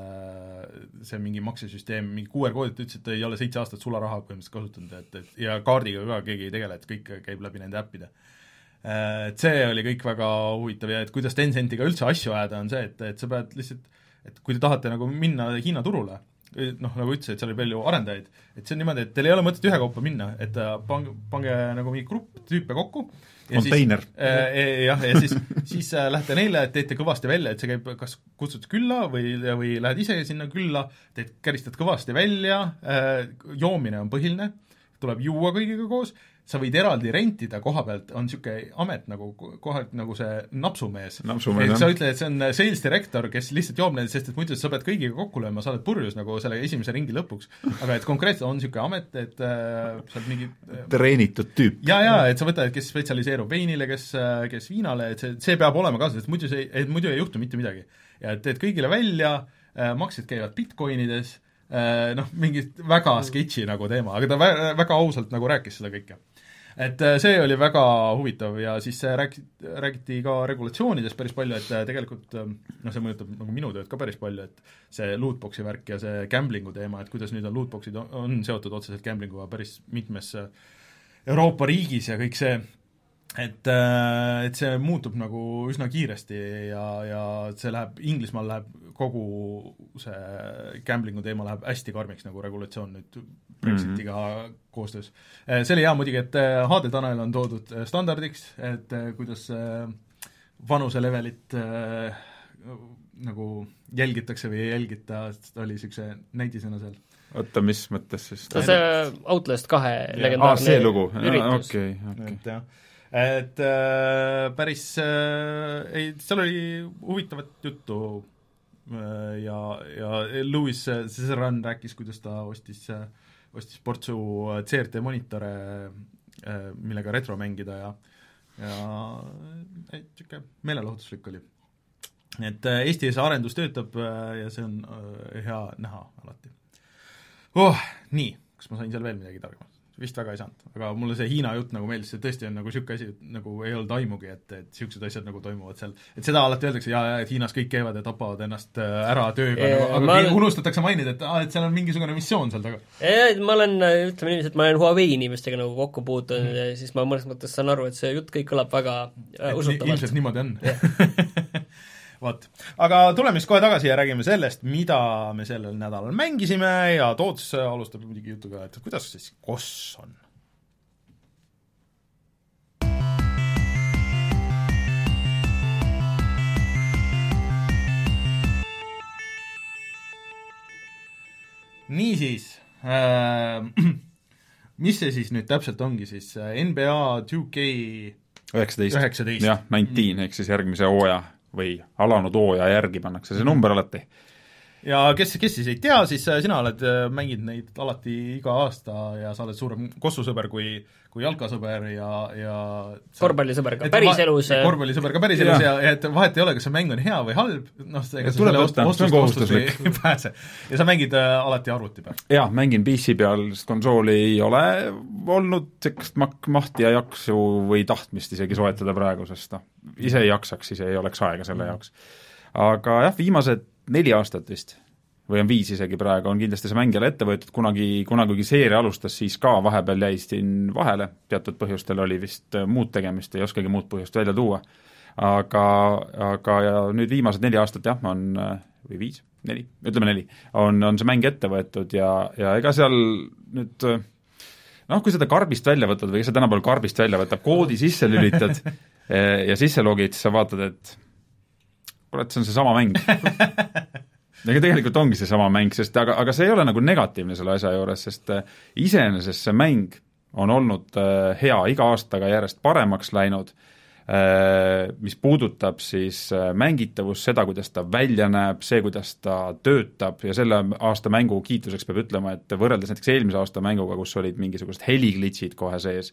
see mingi maksesüsteem, mingi Q R-koodit ütles, et ei ole seitse aastat sularaha põhimõtteliselt kasutanud, et, et ja kaardiga ka keegi ei tegele, et kõik käib läbi nende äppide. Et see oli kõik väga huvitav ja et kuidas Tencentiga üldse asju ajada, on see, et, et sa pead lihtsalt, et kui te tahate nagu minna Hiina turule, noh, nagu ütlesid, et seal oli palju arendajaid, et see on niimoodi, et teil ei ole mõtet ühe kaupa minna, et pange, pange nagu mingi grupp tüüpe kokku ja konteiner. Siis, äh, jah, ja siis, siis äh, lähete neile, et teete kõvasti välja, et see käib, kas kutsud külla või, või lähed ise sinna külla, teed, käristad kõvasti välja, äh, joomine on põhiline, tuleb juua kõigiga koos, sa võid eraldi rentida koha pealt, on niisugune amet nagu kohalt nagu see napsumees. napsumees sa ütled, et see on sales director, kes lihtsalt joob need, sest et muidu sa pead kõigiga kokku lööma, sa oled purjus nagu selle esimese ringi lõpuks. Aga et konkreetselt on niisugune amet, et äh, sa oled mingi äh, treenitud tüüp. Ja, ja, et sa võtad, kes spetsialiseerub veinile, kes, kes viinale, et see, see peab olema kaasas, et muidu, see, et muidu ei juhtu mitte midagi. Ja teed kõigile välja, äh, maksed käivad bitcoinides, äh, noh, mingi väga sketši nagu teema, aga ta vä- väga ausalt nagu rääkis seda kõike. Et see oli väga huvitav ja siis räägiti, räägiti ka regulatsioonidest päris palju, et tegelikult noh, see mõjutab nagu minu tööd ka päris palju, et see lootboxi värk ja see gamblingu teema, et kuidas nüüd on lootboxid on, on seotud otseselt gamblinguga päris mitmes Euroopa riigis ja kõik see, et, et see muutub nagu üsna kiiresti ja, ja see läheb, Inglismaal läheb kogu see gamblingu teema läheb hästi karmiks nagu regulatsioon nüüd Brexitiga mm-hmm. koostöös. See oli hea muidugi, et H D-tunnel on toodud standardiks, et kuidas vanuselevelit nagu jälgitakse või ei jälgita, oli niisuguse näidisena seal. Oota, mis mõttes siis? No see Outlast kahe legendaarne see lugu. üritus. Okay, okay. Et, jah. et äh, päris äh, ei, seal oli huvitavat juttu äh, ja, ja Louis Cesaran rääkis, kuidas ta ostis äh, ostis portsu C R T monitore, millega retro mängida ja ja niisugune meelelahutuslik oli. et Eestis arendus töötab ja see on hea näha alati. Oh, nii, kas ma sain seal veel midagi targema? Vist väga ei saanud, aga mulle see Hiina jutt nagu meeldis, see tõesti on nagu siuke asi, nagu ei olnud aimugi, et, et siuksed asjad nagu toimuvad seal. Et seda alati öeldakse, ja, ja, et Hiinas kõik käivad ja tapavad ennast ära tööga, e, nagu, aga olen... unustatakse mainida, et, ah, et seal on mingisugune missioon seal taga. E, ma olen, ütleme niiviisi, et ma olen Huawei inimestega nagu kokku puutunud mm. ja siis ma mõnes mõttes saan aru, et see jutt kõik kõlab väga usutavalt. Ilmselt niimoodi on. Vaat. Aga tuleme siis kohe tagasi ja räägime sellest, mida me sellel nädalal mängisime ja Toots alustab muidugi jutuga, et kuidas siis Koss on? Niisiis, äh, mis see siis nüüd täpselt ongi siis N B A two K üheksateist, jah, üheksateist, ehk siis järgmise hooaja või alanud hooaja järgi pannakse see number alati. Ja kes, kes siis ei tea, siis sina oled mängid neid alati iga aasta ja sa oled suurem kossusõber kui, kui jalkasõber ja, ja korvpallisõber ka päris elus. Korvpallisõber ka päris elus ja, ja et vahet ei ole, kas see mäng on hea või halb, noh, ega sa selle ostust, ostust ei, ei pääse. Ja sa mängid äh, alati arvuti peal? Jaa, mängin P C peal, sest konsooli ei ole olnud sekst mahti ja jaksu või tahtmist isegi soetada praegu, sest noh, ise ei jaksaks, ise ei oleks aega selle jaoks. Aga jah, viimased neli aastat vist, või on viis isegi praegu, on kindlasti see mängijale ette võetud, kunagi, kunagi kui seeria alustas, siis ka vahepeal jäi siin vahele, teatud põhjustel oli vist muud tegemist, ei oskagi muud põhjust välja tuua, aga, aga ja nüüd viimased neli aastat jah, on, või viis, neli, ütleme neli, on, on see mäng ette võetud ja, ja ega seal nüüd noh, kui seda karbist välja võtad või kes see tänapäeval karbist välja võtab, koodi sisse lülitad ja sisse logid, siis sa vaatad, et kurat, see on see sama mäng. Ega tegelikult ongi see sama mäng, sest aga, aga see ei ole nagu negatiivne selle asja juures, sest iseenesest see mäng on olnud hea, iga aastaga järjest paremaks läinud, mis puudutab siis mängitavust, seda, kuidas ta välja näeb, see, kuidas ta töötab ja selle aasta mängu kiituseks peab ütlema, et võrreldes näiteks eelmise aasta mänguga, kus olid mingisugused heliglitsid kohe sees,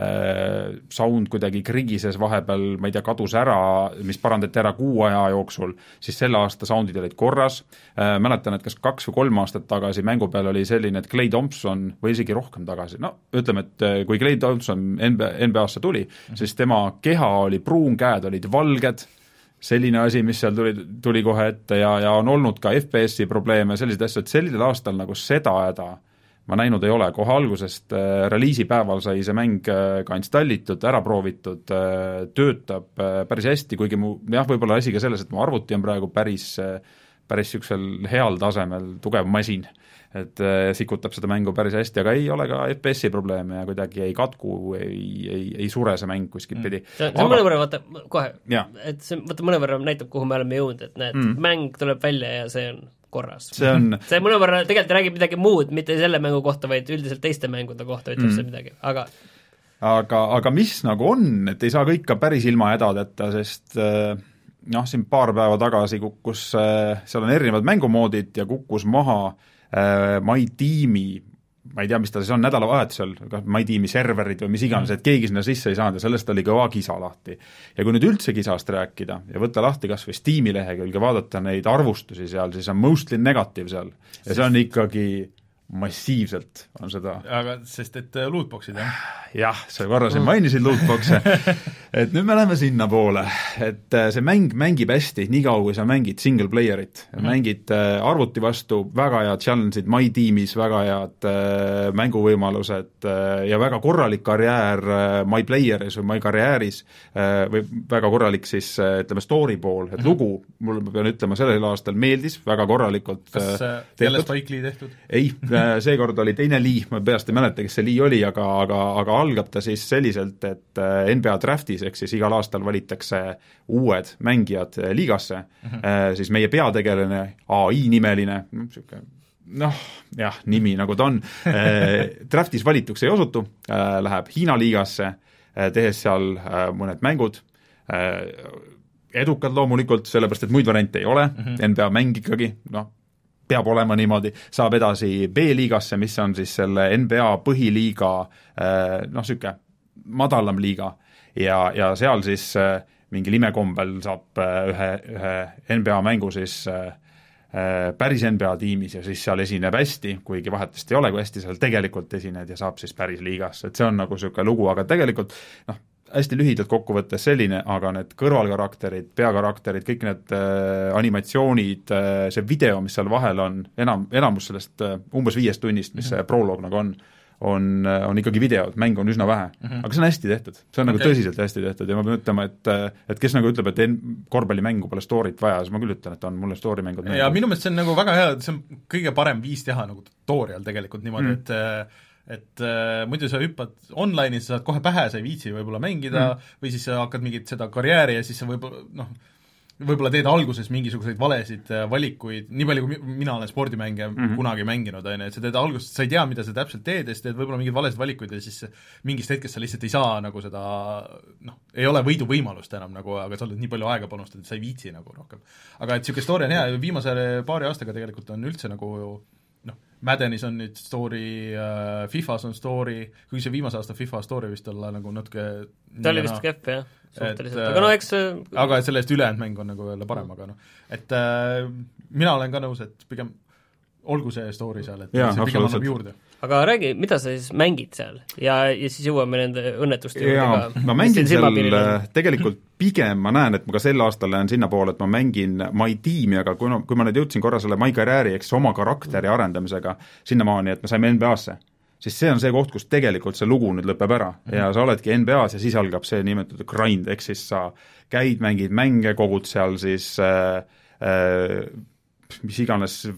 sound kuidagi krigises vahepeal, ma ei tea, kadus ära, mis parandati ära kuu aja jooksul, siis selle aasta soundid olid korras. Mäletan, et kas kaks või kolm aastat tagasi mängu peal oli selline, et Clay Thompson või isegi rohkem tagasi, no ütleme, et kui Clay Thompson N B A-sse tuli, mm-hmm. siis tema keha oli pruun, käed olid valged, selline asi, mis seal tuli, tuli kohe ette ja, ja on olnud ka F P S-i probleeme, sellised asjad, et sellisel aastal nagu seda häda ma näinud ei ole, kohe algusest äh, reliisipäeval sai see mäng äh, ka installitud, ära proovitud, äh, töötab äh, päris hästi, kuigi mu, jah, võib-olla asi ka selles, et mu arvuti on praegu päris, äh, päris siuksel heal tasemel tugev masin, et äh, sikutab seda mängu päris hästi, aga ei ole ka F P S-i probleeme ja kuidagi ei katku, ei, ei, ei sure see mäng kuskil pidi. See, see aga... mõnevõrra, vaata, kohe, ja. et see, vaata, mõnevõrra näitab, kuhu me oleme jõudnud, et näed, mm. mäng tuleb välja ja see on korras. See on see mõnevõrra tegelikult räägib midagi muud, mitte selle mängu kohta, vaid üldiselt teiste mängude kohta ütleb mm. see midagi, aga aga, aga mis nagu on, et ei saa kõik ka päris ilma hädadeta, sest noh, siin paar päeva tagasi kukkus, seal on erinevad mängumoodid ja kukkus maha My Team'i, ma ei tea, mis ta siis on, nädalavahetusel, My Team'i serverid või mis iganes, et keegi sinna sisse ei saanud ja sellest oli kõva kisa lahti. Ja kui nüüd üldse kisast rääkida ja võtta lahti kas või Steam'i lehekülge, vaadata neid arvustusi seal, siis on mostly negative seal ja see on ikkagi massiivselt on seda. Aga sest et lootboxid, jah? Jah, sa korra siin mainisid lootboxe, et nüüd me läheme sinna poole, et see mäng mängib hästi, nii kaua kui sa mängid single playerit, mm-hmm. mängid arvuti vastu väga head challenge'id My Team'is, väga head mänguvõimalused ja väga korralik karjäär My Playeris või My karjääris või väga korralik siis, ütleme, story pool, et mm-hmm. lugu, mul pean ütlema, sellel aastal meeldis väga korralikult. Kas jälle Spike Lee tehtud? Ei, seekord oli teine Lee, ma peast ei mäleta, kes see Lee oli, aga, aga, aga algab ta siis selliselt, et N B A draftis, ehk siis igal aastal valitakse uued mängijad liigasse, mm-hmm. siis meie peategelane, A I-nimeline, noh, jah, nimi nagu ta on, draftis valituks ei osutu, läheb Hiina liigasse, tehes seal mõned mängud, edukad loomulikult, sellepärast, et muid variante ei ole, mm-hmm. N B A mäng ikkagi, noh, peab olema niimoodi, saab edasi B-liigasse, mis on siis selle N B A põhiliiga, noh, süke madalam liiga ja, ja seal siis mingil imekombel saab ühe, ühe N B A mängu siis päris N B A tiimis ja siis seal esineb hästi, kuigi vahetust ei ole, kui hästi seal tegelikult esined ja saab siis päris liigasse, et see on nagu niisugune lugu, aga tegelikult noh, hästi lühidalt kokkuvõttes selline, aga need kõrvalkarakterid, peakarakterid, kõik need äh, animatsioonid äh,, see video, mis seal vahel on, enam, enamus sellest äh, umbes viiest tunnist, mis see proloog nagu on, on, on ikkagi videod, mäng on üsna vähe mm, -hmm. aga see on hästi tehtud, see on okay. nagu tõsiselt hästi tehtud ja ma pean ütlema, et, et kes nagu ütleb, et en, korvpallimängu pole story't vaja, siis ma küll ütlen, et on mulle story mängud ja mängud. Minu meelest see on nagu väga hea, see on kõige parem viis teha nagu tutorial tegelikult niimoodi mm, -hmm. et et äh, muidu sa hüppad online'is, sa saad kohe pähe, sa ei viitsi võib-olla mängida mm. või siis sa hakkad mingit seda karjääri ja siis sa võib-olla noh, võib-olla teed alguses mingisuguseid valesid valikuid, nii palju kui mina olen spordimänge mm -hmm. kunagi mänginud, on ju, et sa teed alguses, sa ei tea, mida sa täpselt teed ja siis teed võib-olla mingeid valesid valikuid ja siis mingist hetkest sa lihtsalt ei saa nagu seda noh, ei ole võiduvõimalust enam nagu, aga sa oled nii palju aega panustanud, et sa ei viitsi nagu rohkem. Aga et niisugune story on hea ja viimase paari aastaga tegelikult on üldse nagu noh, Maddenis on nüüd story, äh, Fifas on story, kuigi see viimase aasta FIFA story vist olla nagu natuke ta oli vist kehv, jah, suhteliselt, aga no eks aga sellest ülejäänud mäng on nagu jälle parem, aga noh, et äh, mina olen ka nõus, et pigem olgu see story seal, et ja, see pigem annab juurde. Aga räägi, mida sa siis mängid seal ja, ja siis jõuame nende õnnetuste juurde ka. Ma mängin seal tegelikult pigem, ma näen, et ma ka sel aastal lähen sinna poole, et ma mängin My Team'i, aga kui, no, kui ma nüüd jõudsin korra selle My Career'i, eks oma karakteri arendamisega sinnamaani, et me saime N B A-sse, siis see on see koht, kus tegelikult see lugu nüüd lõpeb ära mm -hmm. ja sa oledki N B A-s ja siis algab see nimetatud grind, ehk siis sa käid, mängid mänge, kogud seal siis äh, äh, mis iganes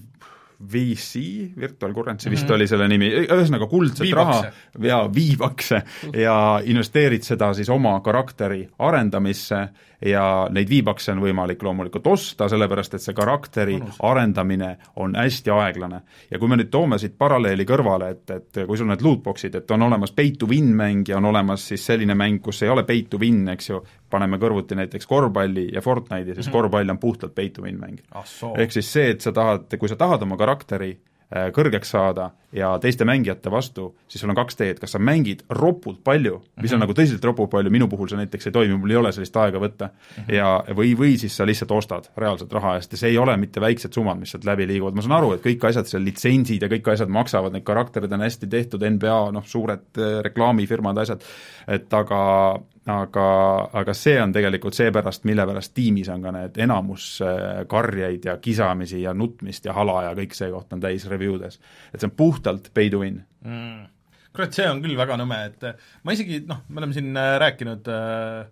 V C, Virtual Currency vist mm-hmm. oli selle nimi, ühesõnaga kuldset viibakse. raha ja viibakse ja investeerid seda siis oma karakteri arendamisse ja neid viibakse on võimalik loomulikult osta, sellepärast et see karakteri Mõnus. arendamine on hästi aeglane. Ja kui me nüüd toome siit paralleeli kõrvale, et, et kui sul need lootboxid, et on olemas pay to win mäng ja on olemas siis selline mäng, kus ei ole pay to win, eks ju, paneme kõrvuti näiteks korvpalli ja Fortnite'i, siis mm-hmm. korvpall on puhtalt pay to win mäng. Ah, ehk siis see, et sa tahad, kui sa tahad oma karakteri kõrgeks saada ja teiste mängijate vastu, siis sul on kaks teed, kas sa mängid ropult palju, mis mm-hmm. on nagu tõsiselt ropult palju, minu puhul see näiteks ei toimi, mul ei ole sellist aega võtta mm-hmm. ja või, või siis sa lihtsalt ostad reaalselt raha eest ja see ei ole mitte väiksed summad, mis sealt läbi liiguvad, ma saan aru, et kõik asjad seal, litsentsid ja kõik asjad maksavad, need karakterid on hästi tehtud, N B A, noh, suured reklaamifirmad, asjad, et aga aga, aga see on tegelikult seepärast, mille pärast tiimis on ka need enamus karjeid ja kisamisi ja nutmist ja hala ja kõik see koht on täis review'des. Et see on puhtalt pay to win. Mm. Kurat, see on küll väga nõme, et ma isegi, noh, me oleme siin rääkinud äh,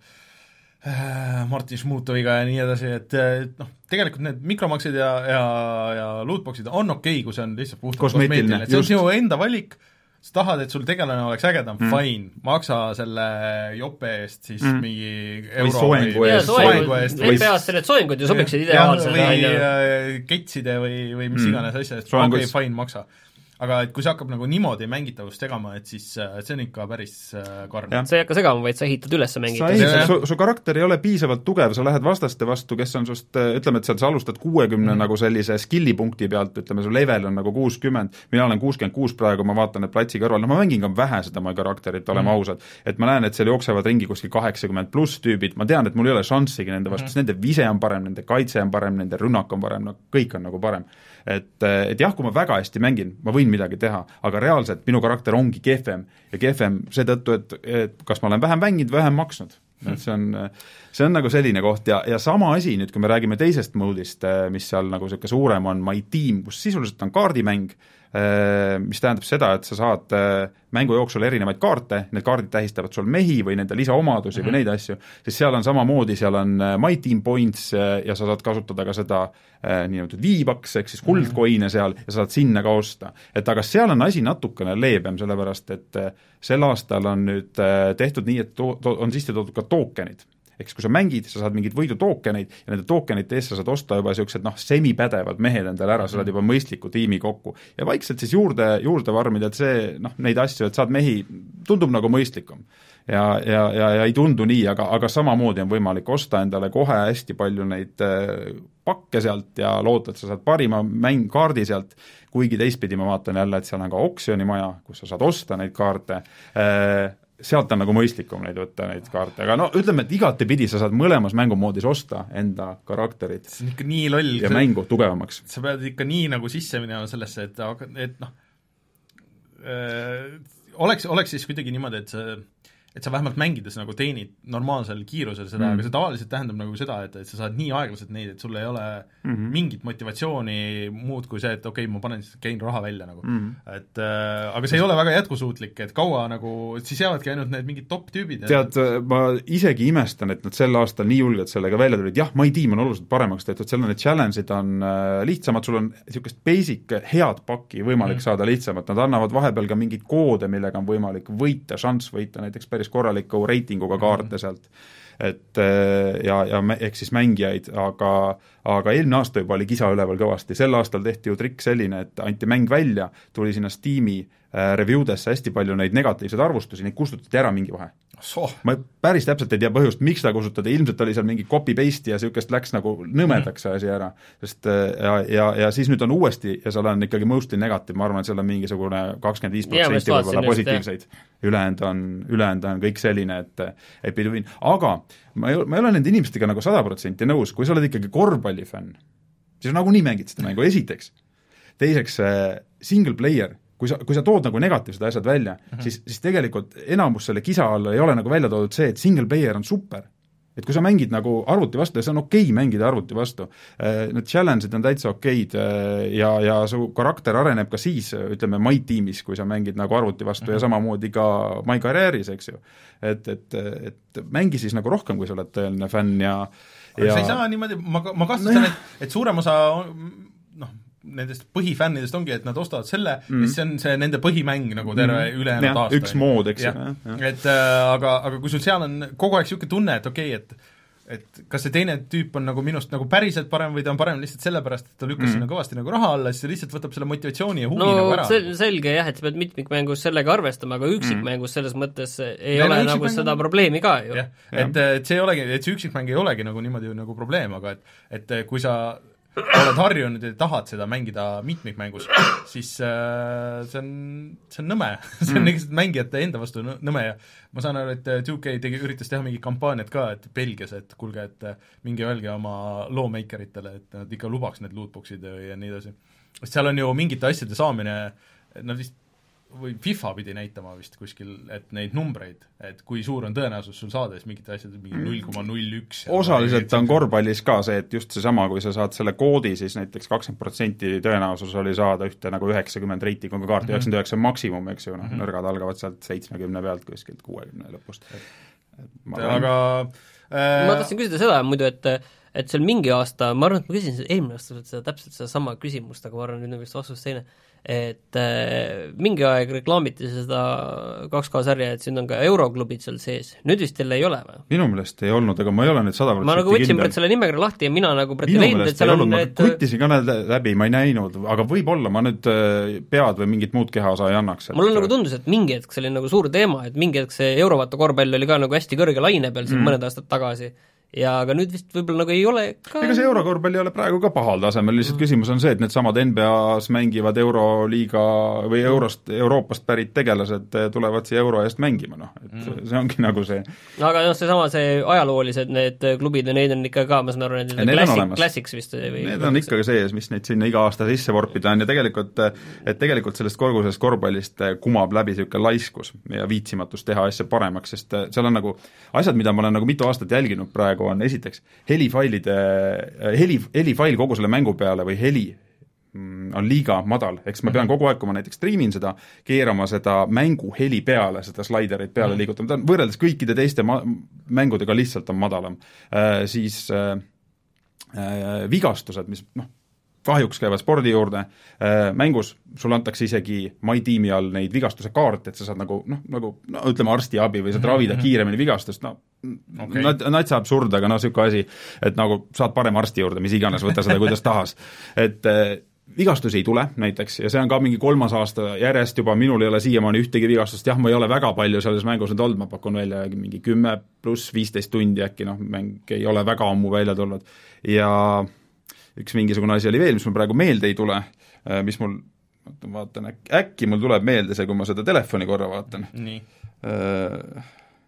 äh, Martin Šmutoviga ja nii edasi, et noh, tegelikult need mikromaksed ja, ja, ja lootboxid on okei okay,, kui see on lihtsalt puhtalt kosmeetiline, et see on sinu enda valik, sa tahad, et sul tegelane oleks ägedam, mm. fine, maksa selle jope eest siis mm. mingi euro või soengu eest, soengu eest. Need peast need soengud ju sobiksid ideaalselt. Või ketside või, või mis mm. iganes asja eest, okei, okay, fine, maksa. Aga et kui see hakkab nagu niimoodi mängitavust tegema, et siis see on ikka päris karm. Sa ei hakka segama, vaid sa ehitad üles mängitavust. Su, su karakter ei ole piisavalt tugev, sa lähed vastaste vastu, kes on sust, ütleme, et seal sa alustad kuuekümne mm. nagu sellise skilli-punkti pealt, ütleme, su level on nagu kuuskümmend, mina olen kuuskümmend kuus praegu, ma vaatan, et platsi kõrval, no ma mängin ka vähe seda oma karakterit, oleme mm. ausad, et ma näen, et seal jooksevad ringi kuskil kaheksakümmend pluss tüübid, ma tean, et mul ei ole šanssigi nende vastu, mm. nende vise on parem, nende kaitse on parem, nende rünnak on parem, no kõik on nagu parem. Et, et jah, kui ma väga hästi mängin, ma võin midagi teha, aga reaalselt minu karakter ongi kehvem ja kehvem seetõttu, et, et kas ma olen vähem mänginud, vähem maksnud. Et see on, see on nagu selline koht ja, ja sama asi nüüd, kui me räägime teisest moodist, mis seal nagu selline suurem on My Team, kus sisuliselt on kaardimäng, mis tähendab seda, et sa saad mängu jooksul erinevaid kaarte, need kaardid tähistavad sul mehi või nende lisaomadusi mm-hmm. või neid asju, siis seal on samamoodi, seal on My Team Points ja sa saad kasutada ka seda nii-öelda viibaks, ehk siis kuldkoine seal ja sa saad sinna ka osta. Et aga seal on asi natukene leebem, sellepärast et sel aastal on nüüd tehtud nii, et to- to- on sisse toodud ka tookenid. Eks kui sa mängid, sa saad mingid võidutookeneid ja nende tookenite eest sa saad osta juba sellised noh, semipädevad mehed endale ära, sa saad juba mõistliku tiimi kokku ja vaikselt siis juurde, juurde varmida, et see, noh, neid asju, et saad mehi, tundub nagu mõistlikum. Ja, ja, ja, ja ei tundu nii, aga, aga samamoodi on võimalik osta endale kohe hästi palju neid pakke sealt ja loota, et sa saad parima mängkaardi sealt, kuigi teistpidi ma vaatan jälle, et seal on ka oksjonimaja, kus sa saad osta neid kaarte. sealt on nagu mõistlikum neid võtta, neid kaarte, aga no ütleme, et igatepidi sa saad mõlemas mängumoodis osta enda karakterid see on ikka nii loll ja see, mängu tugevamaks. Sa pead ikka nii nagu sisse minema sellesse, et, et noh äh, oleks, oleks siis kuidagi niimoodi, et see et sa vähemalt mängides nagu teenid normaalsel kiirusel seda mm., aga see tavaliselt tähendab nagu seda, et, et sa saad nii aeglaselt neid, et sul ei ole mm -hmm. mingit motivatsiooni muud kui see, et okei okay,, ma panen siis, käin raha välja nagu mm. -hmm. et äh, aga see ei ole väga jätkusuutlik, et kaua nagu, siis jäävadki ainult need mingid top-tüübid. Tead, ma isegi imestan, et nad sel aastal nii julgelt sellega välja tulid, jah, My Team on oluliselt paremaks tehtud, seal on need challenge'id on äh, lihtsamad, sul on niisugust basic head pakki võimalik mm. saada lihtsamalt, nad annavad vahepeal ka mingeid koode, millega on võimalik võita, šanss võita näiteks päris korraliku reitinguga kaarte sealt, et ja, ja ehk siis mängijaid, aga, aga eelmine aasta juba oli kisa üleval kõvasti, sel aastal tehti ju trikk selline, et anti mäng välja, tuli sinna Steam'i reviewdesse hästi palju neid negatiivseid arvustusi, neid kustutati ära mingi vahe. So. Ma päris täpselt ei tea põhjust, miks ta kustutada, ilmselt oli seal mingi copy-paste ja niisugust läks nagu nõmedaks see asi ära, sest ja, ja, ja siis nüüd on uuesti ja seal on ikkagi mostly negatiiv, ma arvan, et seal on mingisugune kakskümmend viis protsenti võib-olla positiivseid, ülejäänud on, ülejäänud on kõik selline, et ei pidi võin, aga ma ei, ma ei ole nende inimestega nagu sada protsenti nõus, kui sa oled ikkagi korvpallifänn, siis nagu nii mängid seda mängu, esiteks, teiseks single player, kui sa, kui sa tood nagu negatiivsed asjad välja, uh-huh. siis, siis tegelikult enamus selle kisa all ei ole nagu välja toodud see, et single player on super. Et kui sa mängid nagu arvuti vastu ja see on okei okay mängida arvuti vastu, need challenge'id on täitsa okeid ja, ja su karakter areneb ka siis, ütleme, My Teamis, kui sa mängid nagu arvuti vastu uh-huh. ja samamoodi ka My Careeris, eks ju. Et, et, et mängi siis nagu rohkem, kui sa oled tõeline fänn ja, ja... sa ei saa niimoodi, ma, ma kahtlustan, et, et suurem osa noh, nendest põhifännidest ongi, et nad ostavad selle mm. ja see on see nende põhimäng nagu terve mm. ülejäänud aasta. Üks mood, eks ju. Et äh, aga, aga kui sul seal on kogu aeg niisugune tunne, et okei okay,, et et kas see teine tüüp on nagu minust nagu päriselt parem või ta on parem lihtsalt sellepärast, et ta lükkas mm. sinna kõvasti nagu raha alla, siis see lihtsalt võtab selle motivatsiooni ja huvi no, nagu ära. No selge jah, et sa pead mitmikmängus sellega arvestama, aga üksikmängus selles mõttes ei ja ole no, nagu seda on... probleemi ka ju. Et, et see ei olegi, et see üksikmäng ei olegi nagu niimoodi nagu probleem, aga et, et kui sa oled harjunud ja tahad seda mängida mitmikmängus, siis äh, see on, see on nõme. see on mm. lihtsalt mängijate enda vastu nõme ja ma saan aru, et two K tegi, üritas teha mingit kampaaniat ka, et Belgias, et kuulge, et minge öelge oma lawmakeritele, et nad ikka lubaks need lootboxid ja nii edasi. Sest seal on ju mingite asjade saamine, nad vist või FIFA pidi näitama vist kuskil, et neid numbreid, et kui suur on tõenäosus sul saada, siis mingite asjad mingi null koma null üks. Osaliselt on korvpallis ka see, et just seesama, kui sa saad selle koodi, siis näiteks kakskümmend protsenti tõenäosus oli saada ühte nagu üheksakümmend reitinguga kaarti, üheksakümmend üheksa maksimum, eks ju, noh, nõrgad algavad sealt seitsmekümne pealt kuskilt kuuekümne lõpust. aga äh... ma tahtsin küsida seda muidu, et et seal mingi aasta, ma arvan, et ma küsisin eelmine aasta seda, täpselt seda sama küsimust, aga ma arvan, nüüd on vist vastus teine, et äh, mingi aeg reklaamiti seda kaks K sarja, et siin on ka euroklubid seal sees, nüüd vist jälle ei ole või? Minu meelest ei olnud, aga ma ei ole nüüd sada protsenti ma nagu võtsin praegu selle nimekirja lahti ja mina nagu praegu leidnud, et seal on need ma kuttisin ka need läbi, ma ei näinud, aga võib-olla ma nüüd pead või mingit muud kehaosa ei annaks. Mul on nagu tundus, et mingi hetk see oli nagu suur teema, et mingi hetk see Eurovata korvpall oli ka nagu hästi kõrge laine peal siin mm. mõned aastad tagasi ja aga nüüd vist võib-olla nagu ei ole ka... ega see eurokorvpall ei ole praegu ka pahal tasemel, lihtsalt mm. küsimus on see, et need samad N B A-s mängivad Euroliiga või Eurost, Euroopast pärit tegelased tulevad siia euro eest mängima, noh, et mm. see ongi nagu see aga noh, seesama see ajaloolised need klubid ja neid on ikka ka, ma saan aru, need klassik, klassiks vist või need on ikkagi sees, mis neid sinna iga aasta sisse vorpida on ja tegelikult, et tegelikult sellest korgusest korvpallist kumab läbi niisugune laiskus ja viitsimatus teha asja paremaks, sest seal on nagu asjad, mida ma olen nagu mitu aastat jälginud praegu on esiteks helifailide, heli, helifail kogu selle mängu peale või heli on liiga madal, eks ma pean kogu aeg, kui ma näiteks streamin seda, keerama seda mängu heli peale, seda slaiderit peale mm. liigutama, ta on võrreldes kõikide teiste ma- mängudega lihtsalt on madalam äh,. Siis äh, äh, vigastused, mis noh, kahjuks käivad spordi juurde, mängus sul antakse isegi My Teami all neid vigastuse kaarte, et sa saad nagu, noh, nagu no, ütleme arstiabi või saad ravida kiiremini vigastust, no okay. nad, nad saab surda, aga no niisugune asi, et nagu saad parem arsti juurde, mis iganes, võta seda, kuidas tahas. Et vigastusi ei tule näiteks ja see on ka mingi kolmas aasta järjest juba, minul ei ole siiamaani ühtegi vigastust, jah, ma ei ole väga palju selles mängus nüüd olnud, ma pakun välja mingi kümme pluss viisteist tundi äkki, noh, mäng ei ole väga ammu välja tulnud ja üks mingisugune asi oli veel, mis mul praegu meelde ei tule, mis mul, vaatan, äkki, äkki mul tuleb meelde see, kui ma seda telefoni korra vaatan. äh,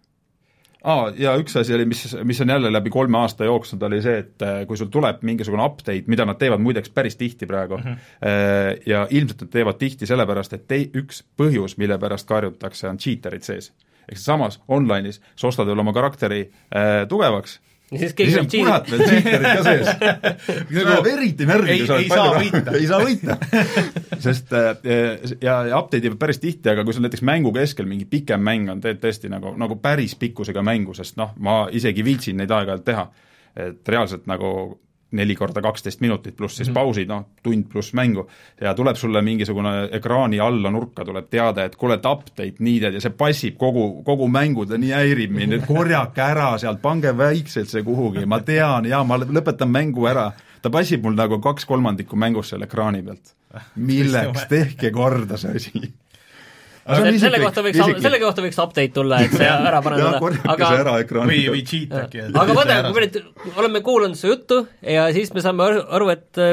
Aa, ja üks asi oli, mis, mis on jälle läbi kolme aasta jooksnud, oli see, et kui sul tuleb mingisugune update, mida nad teevad muideks päris tihti praegu, mm-hmm. ja ilmselt nad teevad tihti sellepärast, et te, üks põhjus, mille pärast karjutakse, on cheaterid sees. Ehk samas online'is sa ostad veel oma karakteri äh, tugevaks, siis siis on kurat veel cheaterid ka sees. Läheb eriti närvi, ei, ei saa võita. ei saa võita. Sest ja, ja update ivad päris tihti, aga kui sul näiteks mängu keskel mingi pikem mäng on teed tõesti nagu, nagu päris pikkusega mängu, sest noh, ma isegi viitsin neid aeg-ajalt teha, et reaalselt nagu neli korda kaksteist minutit pluss siis pausid, noh, tund pluss mängu ja tuleb sulle mingisugune ekraani alla nurka, tuleb teada, et kuule, et update needed ja see passib kogu, kogu mängu, ta nii häirib mind, et korjake ära sealt, pange väikselt see kuhugi, ma tean, jaa, ma lõpetan mängu ära, ta passib mul nagu kaks kolmandikku mängus selle ekraani pealt. Milleks, tehke korda see asi. Selle, selle, kohta võiks, selle kohta võiks update tulla, et see ära parandada. aga, ära või, või cheat äkki. Aga vaata, kui me nüüd oleme kuulanud su juttu ja siis me saame aru, et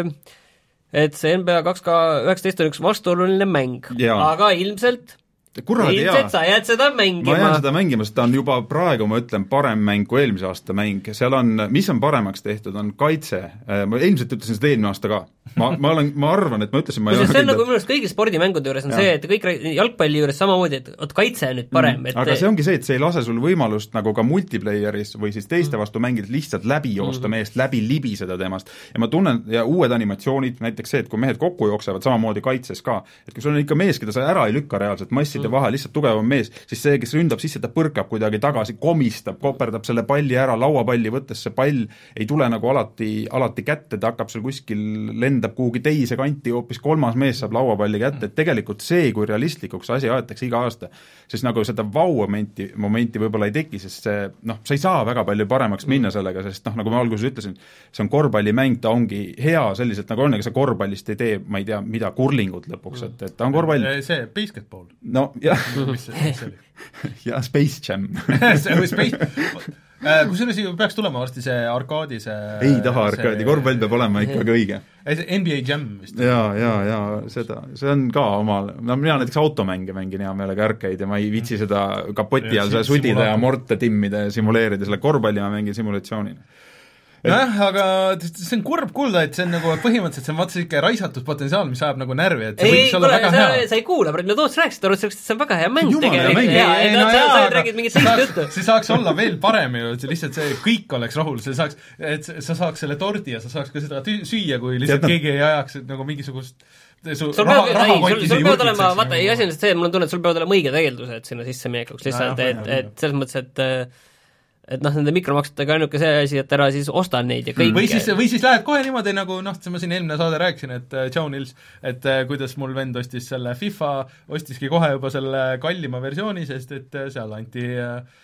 et see N B A kaks K üheksateist on üks vastuoluline mäng. Ja. Aga ilmselt Kuradi, ilmselt sa jääd seda mängima. Ma jään seda mängima, sest ta on juba praegu, ma ütlen, parem mäng kui eelmise aasta mäng. Seal on, mis on paremaks tehtud, on kaitse. Ma ilmselt ütlesin seda eelmine aasta ka. Ma, ma, olen, ma arvan, et ma ütlesin ma see on kindel. Nagu minu arust kõigi spordimängude juures on ja. See, et kõik jalgpalli juures samamoodi, et oot, kaitse on nüüd parem. Mm, et aga see ongi see, et see ei lase sul võimalust nagu ka multiplayeris või siis teiste vastu mängida lihtsalt läbi joosta mm. meest, läbi libiseda temast. Ja ma tunnen, ja uued animatsioonid, näiteks see, et kui mehed kokku jooksevad samamoodi kaitses ka, et kui sul on ikka mees, keda sa ära ei lükka reaalselt masside mm. vahel, lihtsalt tugevam mees, siis see, kes ründab sisse, ta põrkab kuidagi tagasi, komistab, koperdab selle palli ära, lauapalli võttes see pall ei tule nagu alati, alati kätte, ta hakkab seal kuskil, lendab kuhugi teise kanti, hoopis kolmas mees saab lauapalli kätte, et tegelikult see, kui realistlikuks asi aetakse iga aasta, siis nagu seda vau-momenti momenti võib-olla ei teki, sest see, noh, sa ei saa väga palju paremaks minna sellega, sest noh, nagu ma alguses ütlesin, see on korvpallimäng, ta ongi hea selliselt nagu on, ega sa korvpallist ei tee, ma ei tea, mida kurlingut lõpuks, et, et ta on korvpall. See basketball. No, jah. mis see, mis see oli? ja Space Jam. see või Space... Kusjuures peaks tulema varsti see arkaadi see ei taha arkaadi, see... korvpall peab olema ikkagi õige. N B A Jam vist. Jaa, jaa, jaa, seda, see on ka omal, no mina näiteks automänge mängin hea meelega arkaid ja ma ei viitsi seda kapoti all seda sudida ja morte timmida ja simuleerida, selle korvpalli ma mängin simulatsioonina. jah, aga see on kurb kuulda, et see on nagu põhimõtteliselt see on vaata ikka raisatud potentsiaal, mis ajab nagu närvi, et see ei, võiks olla väga sa, hea. Sa ei kuula, no tootsi rääkisid, arvad, et see on väga hea mäng tegelikult. Ja, ei, no, sa, sa räägid mingit teist juttu. See saaks olla veel parem ju, et lihtsalt see kõik oleks rahul, see saaks, et sa saaks selle tordi ja sa saaks ka seda tü- süüa, kui lihtsalt Tead, keegi ei ajaks nagu mingisugust Su sul raha, peab, ei, sul, sul peavad olema, vaata, ei asi on see, mul on tunne, et sul peavad olema õiged eeldused sinna sisse minekuks, lihtsalt, et, et selles mõttes, et et noh, nende mikromaksutega ainuke see asi, et ära siis osta neid ja kõik. Või siis, või siis lähed kohe niimoodi, nagu noh, ma siin eelmine saade rääkisin, et Joe Nils, et kuidas mul vend ostis selle FIFA, ostiski kohe juba selle kallima versiooni, sest et seal anti äh,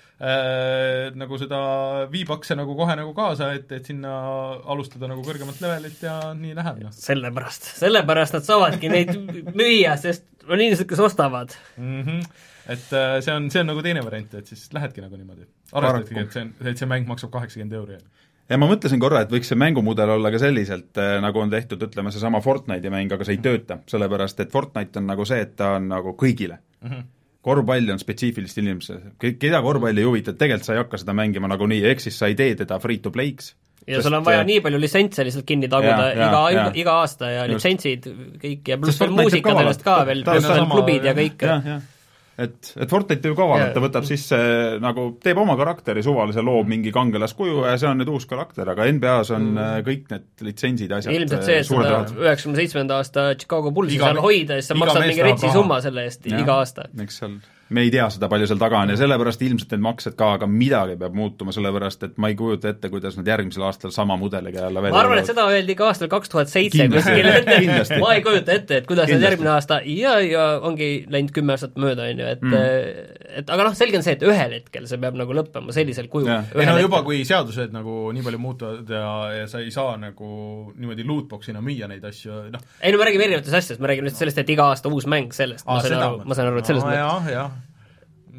nagu seda V-Buckse nagu kohe nagu kaasa, et, et sinna alustada nagu kõrgemat levelit ja nii läheb. No. Sellepärast, sellepärast nad saavadki neid müüa, sest on inimesed, kes ostavad. Mhm. Et see on, see on nagu teine variant, et siis lähedki nagu niimoodi. Arvastatagi, et see, et see mäng maksab kaheksakümmend euri. Ja ma mõtlesin korra, et võiks see mängumudel olla ka selliselt, nagu on tehtud, ütleme, see sama Fortnite'i mäng, aga see ei tööta, sellepärast et Fortnite on nagu see, et ta on nagu kõigile. Mm-hmm. Korvpall on spetsiifilist inimesed. Keda korvpalli ei huvita, tegelikult sa ei hakka seda mängima nagu nii, eks siis sa ei tee teda free to play'ks. Ja sul on vaja nii palju litsentse lihtsalt kinni taguda ja, iga, ja. iga aasta ja just. Litsentsid kõik ja pluss veel muusika sellest ka veel, pluss veel klubid ja kõik. Ja, ja. Et, et Fortnite ju kaval, et ta võtab sisse nagu, teeb oma karakteri suvalise, loob mingi kangelaskuju ja see on nüüd uus karakter, aga N B A-s on mm. kõik need litsentsid asjad. Ilmselt see, et seda üheksakümne seitsmenda aasta Chicago Bullsi seal hoida, siis sa maksad mingi retsi summa selle eest ja. Iga aasta. Eks seal me ei tea seda, palju seal taga on ja sellepärast ilmselt need maksed ka, aga midagi peab muutuma, sellepärast et ma ei kujuta ette, kuidas nad järgmisel aastal sama mudeliga jälle välja ma arvan, et seda öeldi ka aastal kaks tuhat seitse kuskil ette, ma ei kujuta ette, et kuidas nad järgmine aasta ja, ja ongi läinud kümme aastat mööda, on ju, et mm. et aga noh, selge on see, et ühel hetkel see peab nagu lõppema sellisel kujul. ei no juba, kui seadused nagu nii palju muutuvad ja, ja sa ei saa nagu niimoodi lootboxina müüa neid asju, noh. ei no me räägime erinevatest asjast, me räägime nüüd sellest, et iga aasta uus mäng sellest, ma saan aru, ma saan aru, et selles mõttes. jah, jah.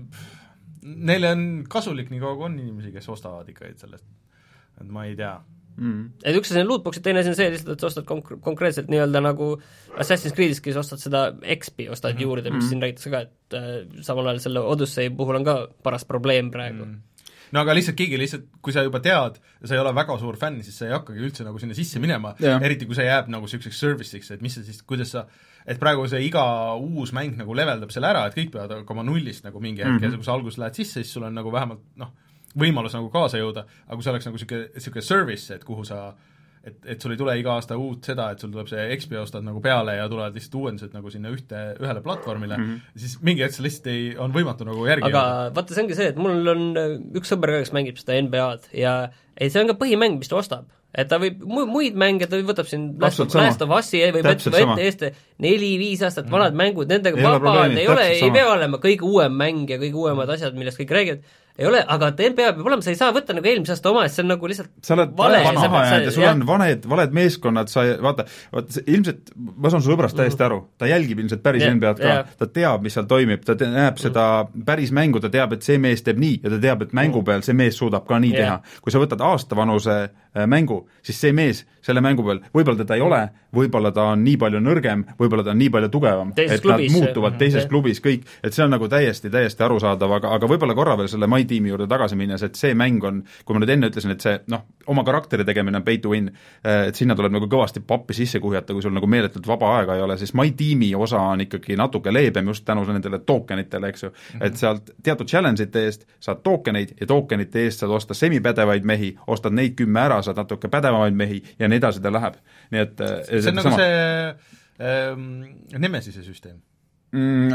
Neile on kasulik nii kaua, kui on inimesi, kes ostavad ikka sellest, et ma ei tea. mm. et üks asi on lootbox'id, teine asi on see lihtsalt, et sa ostad konk- konkreetselt nii-öelda nagu Assassin's Creed'iski sa ostad seda X P, ostad mm-hmm. juurde, mis mm-hmm. siin räägitakse ka, et äh, samal ajal selle Odyssey puhul on ka paras probleem praegu mm. no aga lihtsalt keegi lihtsalt, kui sa juba tead ja sa ei ole väga suur fänn, siis sa ei hakkagi üldse nagu sinna sisse minema, eriti kui see jääb nagu selliseks service'iks, et mis see siis, kuidas sa, et praegu see iga uus mäng nagu leveldab selle ära, et kõik peavad hakkama nullist nagu mingi hetk mm-hmm. ja kui sa alguses lähed sisse, siis sul on nagu vähemalt noh, võimalus nagu kaasa jõuda, aga kui see oleks nagu niisugune, niisugune service, et kuhu sa et, et sul ei tule iga aasta uut seda, et sul tuleb see X P ostad nagu peale ja tulevad lihtsalt uuendused nagu sinna ühte, ühele platvormile mm, -hmm. siis mingi hetk see lihtsalt ei, on võimatu nagu järgi aga jõuda. Vaata, see ongi see, et mul on üks sõber ka, kes mängib seda N B A-d ja ei, see on ka põhimäng, mis ta ostab. Et ta võib mu- muid mänge, ta võtab siin Last of Us'i või võtta ette eeste neli-viis aastat vanad mm. mängud, nendega vabad, ei ole, ei pea olema kõige uuem mäng ja kõige uuemad asjad, millest kõik räägivad, ei ole, aga N B A peab olema, sa ei saa võtta nagu eelmise aasta oma, see on nagu lihtsalt sa oled vale, vanaha jäänud ja sul on vaned, valed meeskonnad, sa ei, vaata, vaata, ilmselt, ma saan su sõbrast täiesti aru, ta jälgib ilmselt päris yeah, N B A-d ka yeah., ta teab, mis seal toimib, ta te, näeb seda päris mängu, ta teab, et see mees teeb nii ja ta teab, et mängu peal see mees suudab ka nii yeah. teha. Kui sa võtad aastavanuse mängu, siis see mees selle mängu peal, võib-olla teda ei ole, võib-olla ta on nii palju nõrgem, võib-olla ta on nii palju tugevam, teises et klubis, nad muutuvad teises yeah. klubis kõik, et see on nagu täiesti, täiesti arusaadav, aga, aga võib-olla korra veel selle My Teami juurde tagasi minnes, et see mäng on, kui ma nüüd enne ütlesin, et see noh, oma karakteri tegemine on pay to win, et sinna tuleb nagu kõvasti pappi sisse kuhjata, kui sul nagu meeletult vaba aega ei ole, siis My Teami osa on ikkagi natuke leebem just tänu nendele tokenitele, eks ju, mm-hmm. et sealt teatud challenge'ite eest saad tokeneid ja tokenite eest saad osta semipädevaid mehi, ostad neid kümme ära, saad natuke pädevamaid mehi ja nii edasi ta läheb. Nii et see, see on nagu sama. see ähm, Nemesise süsteem. Mm,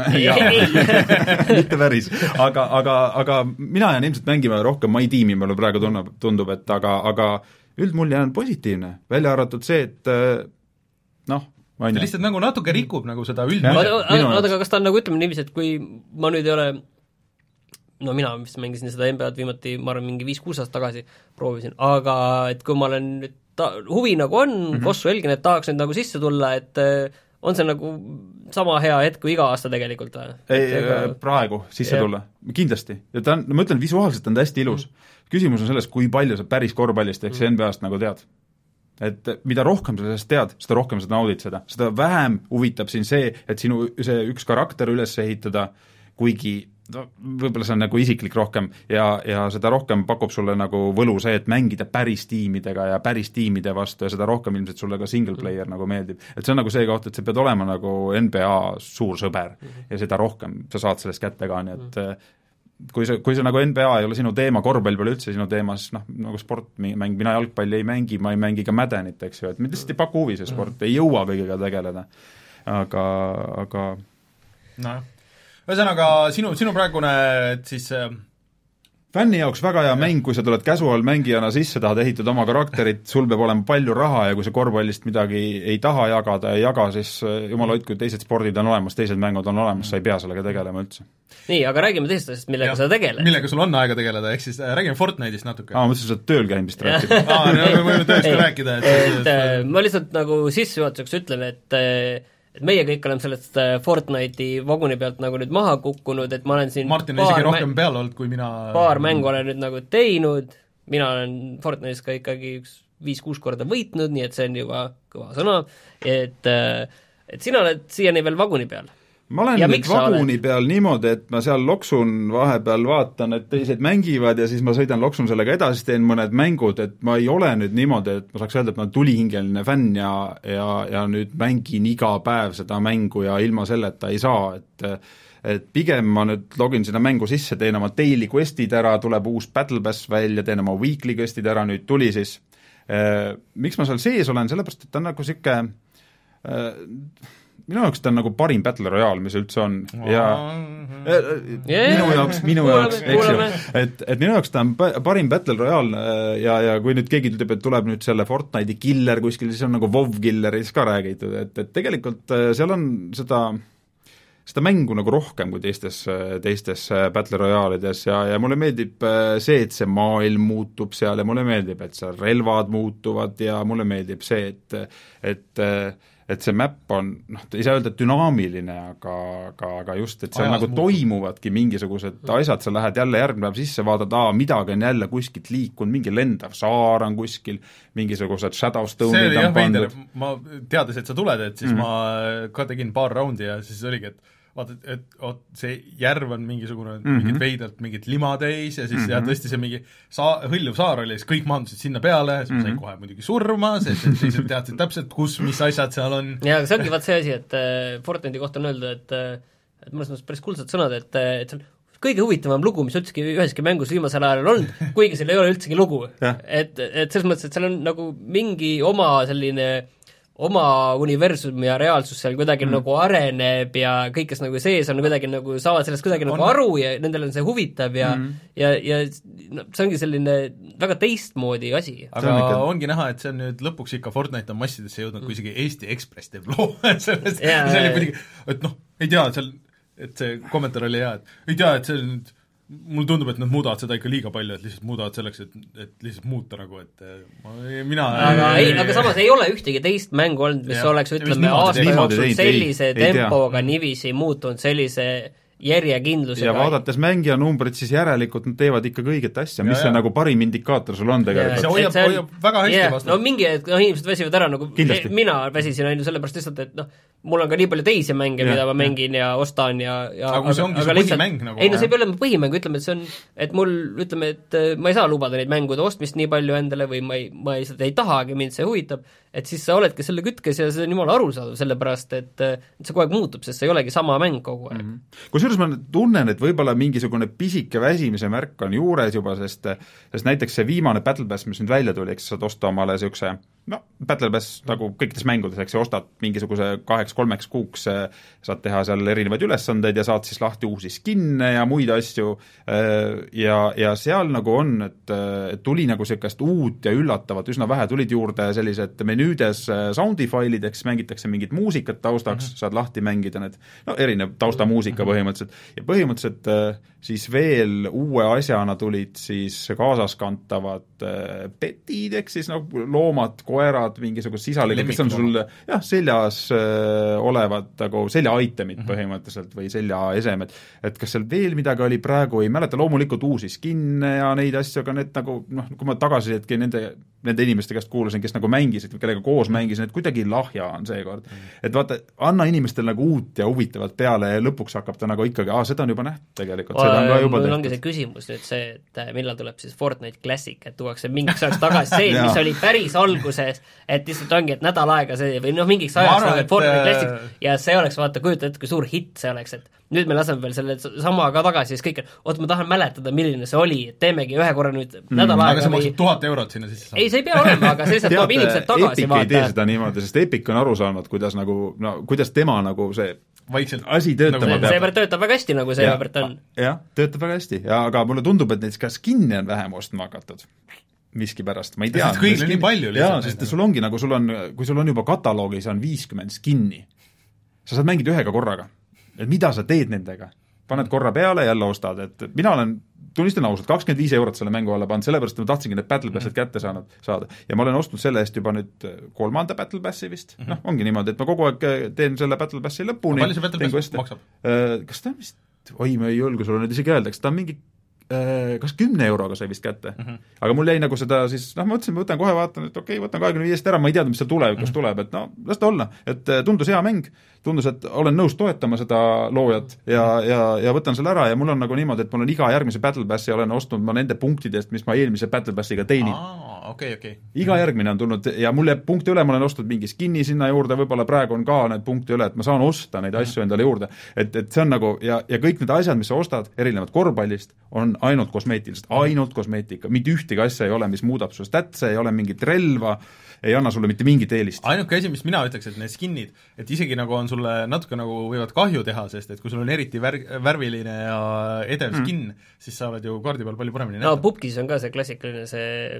mitte päris, aga, aga, aga mina jään ilmselt mängima rohkem My Teami, mulle praegu tundub, tundub et aga, aga üldmulje on positiivne, välja arvatud see, et noh, ma ei tea. Lihtsalt nagu natuke rikub nagu seda üldmulje. Oota, aga kas ta on nagu ütleme niiviisi, et kui ma nüüd ei ole no mina vist mängisin seda N B A-d viimati, ma arvan, mingi viis-kuus aastat tagasi proovisin, aga et kui ma olen nüüd ta, huvi nagu on mm-hmm. kossu elgin, et tahaks nüüd nagu sisse tulla, et on see nagu sama hea hetk kui iga aasta tegelikult või? Ei, ega... praegu sisse ja. Tulla, kindlasti. Ja ta on, ma ütlen, visuaalselt on ta hästi ilus. Mm. Küsimus on selles, kui palju sa päris korvpallist ehk see N B A-st nagu tead. Et mida rohkem sa sellest tead, seda rohkem sa naudid seda. Seda vähem huvitab siin see, et sinu see üks karakter üles ehitada, kuigi no, võib-olla see on nagu isiklik rohkem ja, ja seda rohkem pakub sulle nagu võlu see, et mängida päris tiimidega ja päris tiimide vastu ja seda rohkem ilmselt sulle ka single player mm. nagu meeldib. Et see on nagu see koht, et sa pead olema nagu N B A suur sõber mm. ja seda rohkem sa saad sellest kätte ka, nii et mm. kui see, kui see nagu N B A ei ole sinu teema, korvpall pole üldse sinu teema, siis noh, nagu sportmäng, mina jalgpalli ei mängi, ma ei mängi ka Maddenit, eks ju, et mind lihtsalt ei paku huvi see sport, ei jõua kõigega tegeleda. Aga, aga no ühesõnaga, sinu, sinu praegune, et siis fänni jaoks väga hea mäng, kui sa tuled casual mängijana sisse, tahad ehitada oma karakterit, sul peab olema palju raha ja kui sa korvpallist midagi ei taha jagada, ei jaga, siis jumal hoid, kui teised spordid on olemas, teised mängud on olemas, sa ei pea sellega tegelema üldse. Nii, aga räägime teisest asjast, millega ja, sa tegeled. Millega sul on aega tegeleda, ehk siis räägime Fortnite'ist natuke. Aa, mõtlesin, sa tööl käimist rääkida. Aa, no me võime tõesti rääkida. Et, et, et ma lihtsalt nagu sissejuhatuseks ütlen, et et meie kõik oleme sellest Fortnite'i vaguni pealt nagu nüüd maha kukkunud, et ma olen siin Martin on isegi rohkem peal olnud, kui mina paar mängu olen nüüd nagu teinud, mina olen Fortnite'is ka ikkagi üks viis-kuus korda võitnud, nii et see on juba kõva sõna, et, et sina oled siiani veel vaguni peal. Ma olen ja nüüd vaguni peal niimoodi, et ma seal loksun vahepeal vaatan, et teised mängivad ja siis ma sõidan loksun sellega edasi, teen mõned mängud, et ma ei ole nüüd niimoodi, et ma saaks öelda, et ma olen tulihingeline fänn ja, ja, ja nüüd mängin iga päev seda mängu ja ilma selleta ei saa, et et pigem ma nüüd login sinna mängu sisse, teen oma daily questid ära, tuleb uus Battle Pass välja, teen oma weekly questid ära, nüüd tuli siis. Miks ma seal sees olen, sellepärast, et ta on nagu siuke minu jaoks ta on nagu parim Battle Royale, mis üldse on ja yeah. minu jaoks, minu jaoks, eks ju, et, et minu jaoks ta on parim Battle Royale ja, ja kui nüüd keegi ütleb, et tuleb nüüd selle Fortnite'i killer kuskil, siis on nagu WoW killeris ka räägitud, et, et tegelikult seal on seda seda mängu nagu rohkem kui teistes, teistes Battle Royale'ides ja, ja mulle meeldib see, et see maailm muutub seal ja mulle meeldib, et seal relvad muutuvad ja mulle meeldib see, et, et et see map on, noh, ei saa öelda dünaamiline, aga, aga, aga just, et seal Ajas nagu muutu. Toimuvadki mingisugused mm. asjad, sa lähed jälle järgmine päev sisse, vaatad, aa, midagi on jälle kuskilt liikunud, mingi lendav saar on kuskil, mingisugused Shadowstone'id on pandud. Ma teades, et sa tuled, et siis mm. ma ka tegin paar raundi ja siis oligi, et vaata, et, et, et see järv on mingisugune mm -hmm. mingit veidalt mingit lima täis ja siis mm -hmm. ja tõesti see mingi saa-, hõljuv saar oli, siis kõik maandusid sinna peale, siis mm -hmm. ma sain kohe muidugi surma, sest et teised teadsid täpselt, kus, mis asjad seal on. jaa, aga see ongi vaat see asi, et äh, Fortnite'i kohta on öelda, et et mõnes mõttes päris kuldsed sõnad, et, et see on kõige huvitavam lugu, mis üldsegi üheski mängus viimasel ajal on olnud, kuigi seal ei ole üldsegi lugu. et, et selles mõttes, et seal on nagu mingi oma selline oma universum ja reaalsus seal kuidagi mm. nagu areneb ja kõik, kes nagu sees on, kuidagi nagu saavad sellest kuidagi on. nagu aru ja nendel on see huvitav ja mm. ja, ja no, see ongi selline väga teistmoodi asi. aga on ikka... ongi näha, et see on nüüd lõpuks ikka Fortnite on massidesse jõudnud mm., kui isegi Eesti Ekspress teeb loo sellest, see oli muidugi, et noh, ei tea, seal, et see kommentaar oli hea, et ei tea, et see on nüüd mulle tundub, et nad muudavad seda ikka liiga palju, et lihtsalt muudavad selleks, et, et lihtsalt muuta nagu, et ma, mina aga, ei, aga samas ei ole ühtegi teist mängu olnud, mis ja, oleks, ütleme, aasta jooksul sellise ei, tempoga ei niiviisi muutunud, sellise järjekindlusega. ja vaadates mängija numbrid, siis järelikult nad teevad ikka õiget asja, mis ja, see ja. nagu parim indikaator sul on tegelikult. see hoiab, see on, hoiab väga hästi yeah, vastu. no mingi hetk, no inimesed väsivad ära, nagu Kindlasti. mina väsisin ainult sellepärast lihtsalt, et noh, mul on ka nii palju teisi mänge, mida ma mängin ja ostan ja, ja aga kui see ongi see põhimäng nagu ei no see ei pea olema põhimäng, ütleme, et see on, et mul, ütleme, et ma ei saa lubada neid mängude ostmist nii palju endale või ma ei, ma ei, ei tahagi, mind see huvitab, et siis sa oledki selle kütkes ja see on jumala arusaadav, sellepärast et, et see kogu aeg muutub, sest see ei olegi sama mäng kogu aeg mm. -hmm. Kusjuures ma tunnen, et võib-olla mingisugune pisike väsimise märk on juures juba, sest sest näiteks see viimane Battle Pass, mis nüüd välja tuli, eks saad osta omale niisuguse no, Battle Pass nagu kõikides mängudes, eks ju, ostad mingisuguse kaheks-kolmeks kuuks, saad teha seal erinevaid ülesandeid ja saad siis lahti uusi skinne ja muid asju ja, ja seal nagu on, et, et tuli nagu niisugust uut ja üllatavat, üsna vähe tulid juurde sellised menüüdes soundi failid, eks mängitakse mingit muusikat taustaks, mm -hmm. saad lahti mängida need, no erinev taustamuusika põhimõtteliselt, ja põhimõtteliselt siis veel uue asjana tulid siis kaasaskantavad petid, eks siis no loomad, koerad, mingisugused sisalikud, kes on sul jah, seljas äh, olevad nagu selja-itemid mm -hmm. põhimõtteliselt või seljaesemed, et kas seal veel midagi oli, praegu ei mäleta, loomulikult uusi skinne ja neid asju, aga need nagu noh, kui ma tagasisidki nende, nende inimeste käest kuulasin, kes nagu mängisid, kellega koos mängisin, et kuidagi lahja on seekord mm. -hmm. et vaata, anna inimestele nagu uut ja huvitavat peale ja lõpuks hakkab ta nagu ikkagi, aa, seda on juba nähtud tegelikult, seda on ka juba tehtud. Mul ongi see küsimus nüüd see, et millal tuleb siis Fortnite Classic, et tuuakse mingiks ajaks tagasi see, mis oli päris alguses, et lihtsalt ongi, et nädal aega see või noh, mingiks ajaks arvan, Fortnite Classic ja see oleks, vaata, kujuta ette, kui suur hitt see oleks, et nüüd me laseme veel selle sama ka tagasi, siis kõik, oot, ma tahan mäletada, milline see oli, et teemegi ühe korra nüüd mm. nädal aega aga see maksab tuhat eurot sinna sisse saada. ei, see ei pea olema, aga see lihtsalt toob inimesed tagasi, vaata. Epic ei tee seda niimoodi, sest Epic on aru saanud, kuidas nagu, no kuidas tema nagu see vaikselt asi töötama nagu peab. seepärast töötab väga hästi, nagu seepärast on. jah, töötab väga hästi, ja aga mulle tundub, et näiteks ka skinne on vähem ostma hakatud miskipärast, ma ei tea. kõigil nii palju lihtsalt. jaa, sest sul ongi nagu, sul on, kui sul on juba kataloogis on viiskümmend skinni, sa saad mängida ühega korraga. Et mida sa teed nendega? Paned korra peale, jälle ostad, et mina olen, tunnistan ausalt, kakskümmend viis eurot selle mängu alla pannud, sellepärast ma tahtsingi need Battle Passid kätte saanud, saada. Ja ma olen ostnud selle eest juba nüüd kolmanda Battle Passi vist. Mm -hmm. noh, ongi niimoodi, et ma kogu aeg teen selle Battle Passi lõpuni. palju see Battle Pass maksab? Kas ta on vist, oi, ma ei julge sulle nüüd isegi öeldaks, ta on mingi kas kümne euroga sai vist kätte mm. -hmm. aga mul jäi nagu seda siis, noh, ma mõtlesin, ma võtan kohe, vaatan, et okei okay,, võtan kahekümne viiest ära, ma ei teadnud, mis seal tulevikus mm -hmm. tuleb, et no, las ta olla. Et tundus hea mäng, tundus, et olen nõus toetama seda loojat ja, ja, ja võtan selle ära ja mul on nagu niimoodi, et mul on iga järgmise Battle Passi olen ostnud ma nende punktidest, mis ma eelmise Battle Passiga teinin. Okay, okay. iga järgmine on tulnud ja mul jääb punkte üle, ma olen ostnud mingi skinni sinna juurde, võib-olla praegu on ka need punkte üle, et ma saan osta neid asju endale juurde. Et, et see on nagu, ja, ja kõik need asjad, mis sa ostad, erinevad korvpallist, on ainult kosmeetilised, ainult kosmeetika, mitte ühtegi asja ei ole, mis muudab su statse, ei ole mingit relva, ei anna sulle mitte mingit eelist. ainuke asi, mis mina ütleks, et need skinnid, et isegi nagu on sulle natuke nagu võivad kahju teha, sest et kui sul on eriti vär-, värviline ja edev mm. skin, siis sa oled ju kaardi peal palju paremini näha. no pubgis on ka see klassikaline see,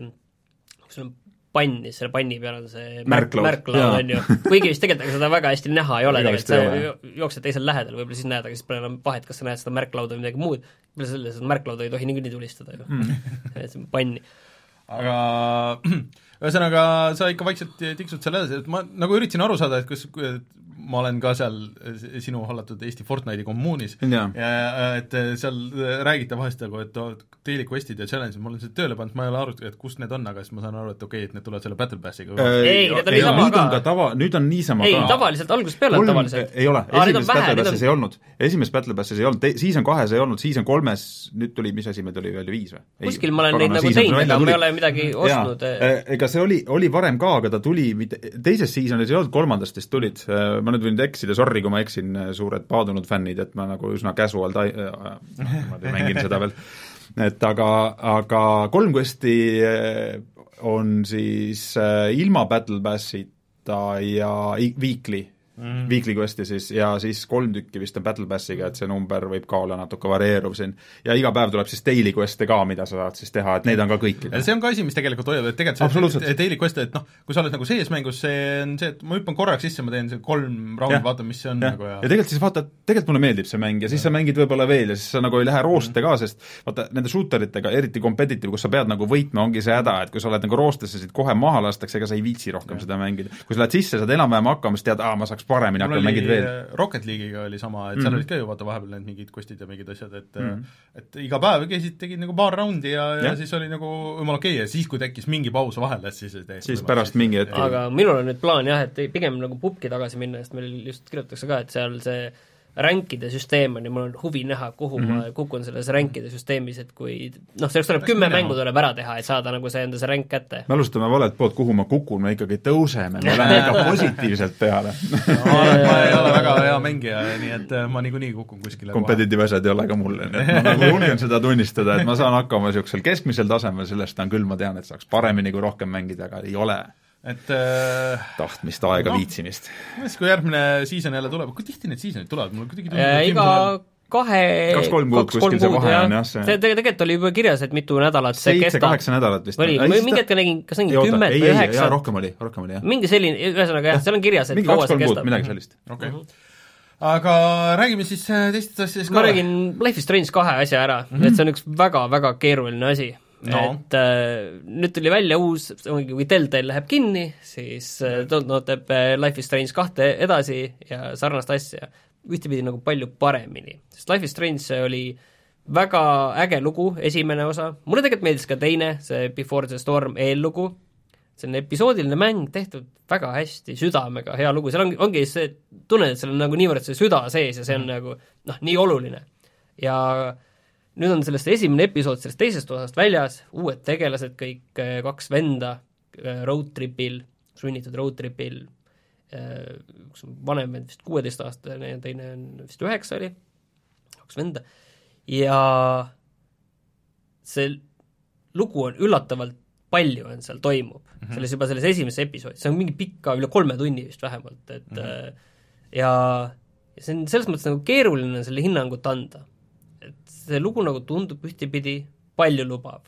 sul on pann, siis selle panni peal on see märklaud, märklaud on ju, kuigi vist tegelikult seda väga hästi näha ei ole, tegelikult sa jooksed teisel lähedal, võib-olla siis näed, aga siis pole enam vahet, kas sa näed seda märklauda või midagi muud, võib-olla selle, seda märklauda ei tohi niikuinii tulistada ju mm., et see on panni. aga ühesõnaga, sa ikka vaikselt tiksud seal edasi, et ma nagu üritasin aru saada, et kas ma olen ka seal sinu hallatud Eesti Fortnite'i kommuunis ja, ja et seal räägite vahest nagu, et daily quest'id ja challenge'id, ma olen seda tööle pannud, ma ei ole aru, et kust need on, aga siis ma saan aru, et okei, et need tulevad selle Battle Passiga. ei, need on niisama ka. ka tava, nüüd on niisama ei, ka. Ei, tavaliselt, algusest peale on tavaliselt. Ei ole, esimeses Battle Passis ei olnud. Esimeses Battle Passis ei olnud, season kahes ei olnud, season kolmes, nüüd tuli, mis asi meil tuli veel viis või? Kuskil ma olen neid nagu teinud, aga ma ei ole midagi ostnud. Ega see oli, oli varem ka, aga ta tuli, teises seasonis ei olnud, kolmandastest tulid, ma nüüd võin eksida, sorry, kui ma eksin, suured paadunud fännid, et ma nagu üsna casual ta- äh, ma mängin seda veel, et aga, aga kolm questi on siis ilma Battle Passita ja weekly mm. weekly questi siis, ja siis kolm tükki vist on Battle Passiga, et see number võib ka olla natuke varieeruv siin, ja iga päev tuleb siis daily queste ka, mida sa saad siis teha, et neid on ka kõiki. See on ka asi, mis tegelikult hoiab, et tegelikult see daily queste, et noh, kui sa oled nagu sees mängus, see on see, et ma hüppan korraks sisse, ma teen see kolm raundi, vaatan, mis see on ja. nagu ja ja tegelikult siis vaata, tegelikult mulle meeldib see mäng ja siis ja. sa mängid võib-olla veel ja siis sa nagu ei lähe rooste ka, sest vaata, nende shooteritega, eriti competitive, kus sa pead nagu võitma, ongi see häda, et kui sa oled nagu roostesse, siit kohe maha lastakse, ega sa ei viitsi rohkem ja. seda mängida. Kui sa lähed sisse, saad enam-vähem hakkama, siis tead, aa, ma saaks paremini hakka mängida veel. Rocket League'iga oli sama, et seal mm-hmm. olid ka ju vaata vahepeal need mingid kostid ja mingid asjad, et mm-hmm. et iga päev käisid, tegid nagu paar raundi ja, ja. ja siis oli nagu jumal okei okay, ja siis, kui tekkis mingi paus vahele, siis siis pärast mingi hetk. Aga minul on nüüd plaan jah, et pigem nagu pubki tagasi minna, sest meil just kirjutatakse ka, et seal see ränkide süsteem on ja mul on huvi näha, kuhu mm -hmm. ma kukun selles ränkide süsteemis, et kui noh, selleks tuleb kümme mängu tuleb ära teha, et saada nagu see enda see ränk kätte. Me alustame valet poolt, kuhu ma kukun, me ikkagi tõuseme, me läheme ikka positiivselt peale. No, ma ei ole väga hea mängija, nii et ma niikuinii kukun kuskile. Competitive asjad ei ole ka mulle, nii et ma nagu julgen seda tunnistada, et ma saan hakkama niisugusel keskmisel tasemel, sellest on küll, ma tean, et saaks paremini kui rohkem mängida, aga ei ole et äh, tahtmist, aega no,, viitsimist. Kui järgmine season jälle tuleb, kui tihti need seasonid tulevad? Mul kuidagi tundub, äh, iga kahe kaks-kolm kuud kuskil see vahe on, jah. See tegelikult oli juba kirjas, et mitu nädalat see kestab. seitse-kaheksa nädalat vist. Oli, mingi hetk nägin, kas nägin kümmet või üheksa. Rohkem oli, rohkem oli, jah. Mingi selline, ühesõnaga jah, seal on kirjas, et kaua see kestab. Midagi sellist. Okay. Mm -hmm. Aga räägime siis teistest asjadest ma räägin Life is Strange kahe asja ära, mm -hmm. et see on üks väga-väga keeruline asi. No. Et äh, nüüd tuli välja uus, kui Telltale läheb kinni, siis äh, Don't teeb Life is Strange kahte edasi ja sarnast asja ühtepidi nagu palju paremini. Sest Life is Strange oli väga äge lugu, esimene osa, mulle tegelikult meeldis ka teine, see Before the Storm eellugu, see on episoodiline mäng tehtud väga hästi, südamega, hea lugu, seal on, ongi see tunne, et seal on nagu niivõrd see süda sees ja see on mm. nagu noh, nii oluline. Ja nüüd on sellest esimene episood sellest teisest osast väljas, uued tegelased kõik, kaks venda roadtripil, sunnitud roadtripil, üks vanem vend vist kuueteist aastane ja teine on vist üheksa oli, kaks venda, ja see lugu on üllatavalt palju on seal toimub, mm-hmm. selles juba selles esimeses episoodis, see on mingi pikka, üle kolme tunni vist vähemalt, et mm-hmm. ja, ja see on selles mõttes nagu keeruline selle hinnangut anda. See lugu nagu tundub ühtepidi palju lubav.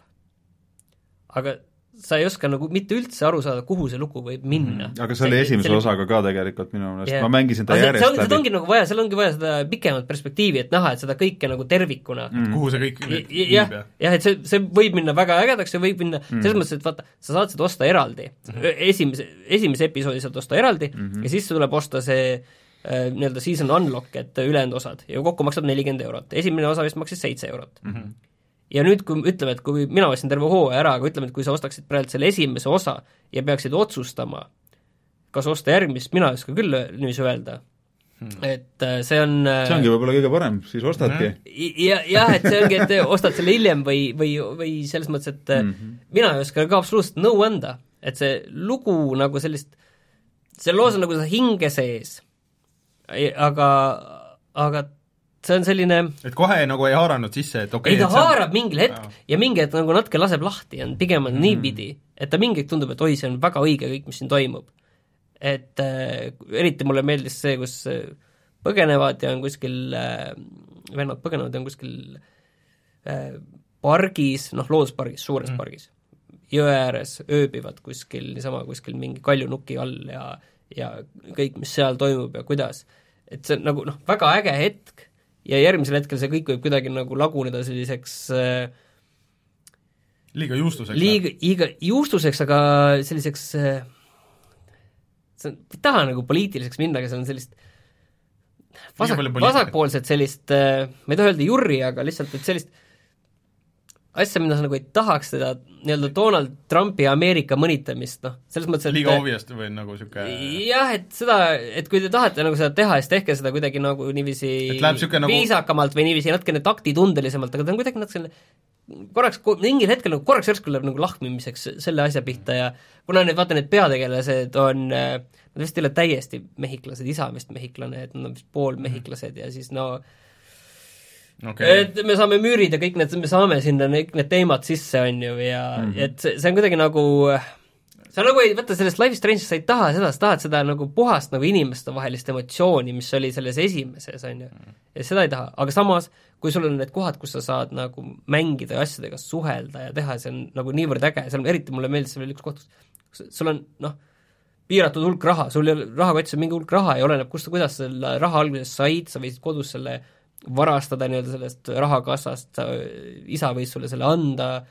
Aga sa ei oska nagu mitte üldse aru saada, kuhu see lugu võib minna. Mm, aga see oli esimese selle... osaga ka tegelikult minu meelest, yeah. ma mängisin ta järjest läbi. Seda ongi nagu vaja, seal ongi vaja seda pikemat perspektiivi, et näha, et seda kõike nagu tervikuna. Mm. Kuhu see kõik viib? Jah, jah, et see, see võib minna väga ägedaks, see võib minna, mm. selles mõttes, et vaata, sa saad seda osta eraldi. Mm-hmm. Esimese, esimese episoodi saad osta eraldi mm-hmm. ja siis tuleb osta see Uh, nii-öelda season unlock, et ülejäänud osad ja kokku maksab nelikümmend eurot. Esimene osa vist maksis seitse eurot. Mm-hmm. Ja nüüd, kui ütleme, et kui mina ostsin terve hooaja ära, aga ütleme, et kui sa ostaksid praegu selle esimese osa ja peaksid otsustama, kas osta järgmist, mina ei oska küll niiviisi öelda. Hmm. Et see on see ongi võib-olla kõige parem, siis ostadki. Ja, jah, et see ongi, et ostad selle hiljem või, või, või selles mõttes, et mm-hmm. mina ei oska ka absoluutselt nõu anda, et see lugu nagu sellist, see loos on nagu see hinge sees, aga, aga see on selline et kohe nagu ei haaranud sisse, et okei okay, ei ta see haarab on... mingil hetk ja. ja mingi hetk nagu natuke laseb lahti ja pigem on mm. niipidi, et ta mingi hetk tundub, et oi, see on väga õige kõik, mis siin toimub. Et äh, eriti mulle meeldis see, kus põgenevad ja on kuskil äh, vennad põgenevad ja on kuskil äh, pargis, noh looduspargis, suures mm. pargis jõe ääres ööbivad kuskil niisama kuskil mingi kaljunuki all ja ja kõik, mis seal toimub ja kuidas, et see on nagu noh, väga äge hetk ja järgmisel hetkel see kõik võib kuidagi nagu laguneda selliseks äh, liiga juustuseks. liiga, liiga juustuseks, aga selliseks see on, ei taha nagu poliitiliseks minna, aga see on sellist vasak, vasakpoolset sellist, ma ei taha öelda jurri, aga lihtsalt et sellist asja, mida sa nagu ei tahaks seda nii-öelda Donald Trumpi Ameerika mõnitamist, noh, selles mõttes, et liiga obvious või nagu siuke jah, et seda, et kui te tahate nagu seda teha, siis tehke seda kuidagi nagu niiviisi viisakamalt nagu... või niiviisi natukene taktitundelisemalt, aga ta on kuidagi natuke selle korraks, mingil hetkel nagu korraks järsku läheb nagu lahmimiseks selle asja pihta ja kuna need, vaata, need peategelased on, nad vist ei ole täiesti mehhiklased, isa on vist mehhiklane, et nad on vist pool mehhiklased ja siis no okay. et me saame müürid ja kõik need, me saame sinna kõik need teemad sisse, on ju, ja mm -hmm. et see, see on kuidagi nagu sa nagu ei võta sellest Life is Strange'ist, sa ei taha seda, sa tahad seda nagu puhast nagu inimeste vahelist emotsiooni, mis oli selles esimeses, on ju, ja seda ei taha, aga samas kui sul on need kohad, kus sa saad nagu mängida ja asjadega suhelda ja teha, see on nagu niivõrd äge, seal eriti mulle meeldis veel üks koht, kus sul on noh, piiratud hulk raha, sul ei ole rahakotis on mingi hulk raha ja oleneb, kust, kuidas selle raha alguses said, sa võisid kodus selle varastada nii-öelda sellest rahakassast, isa võis sulle selle anda,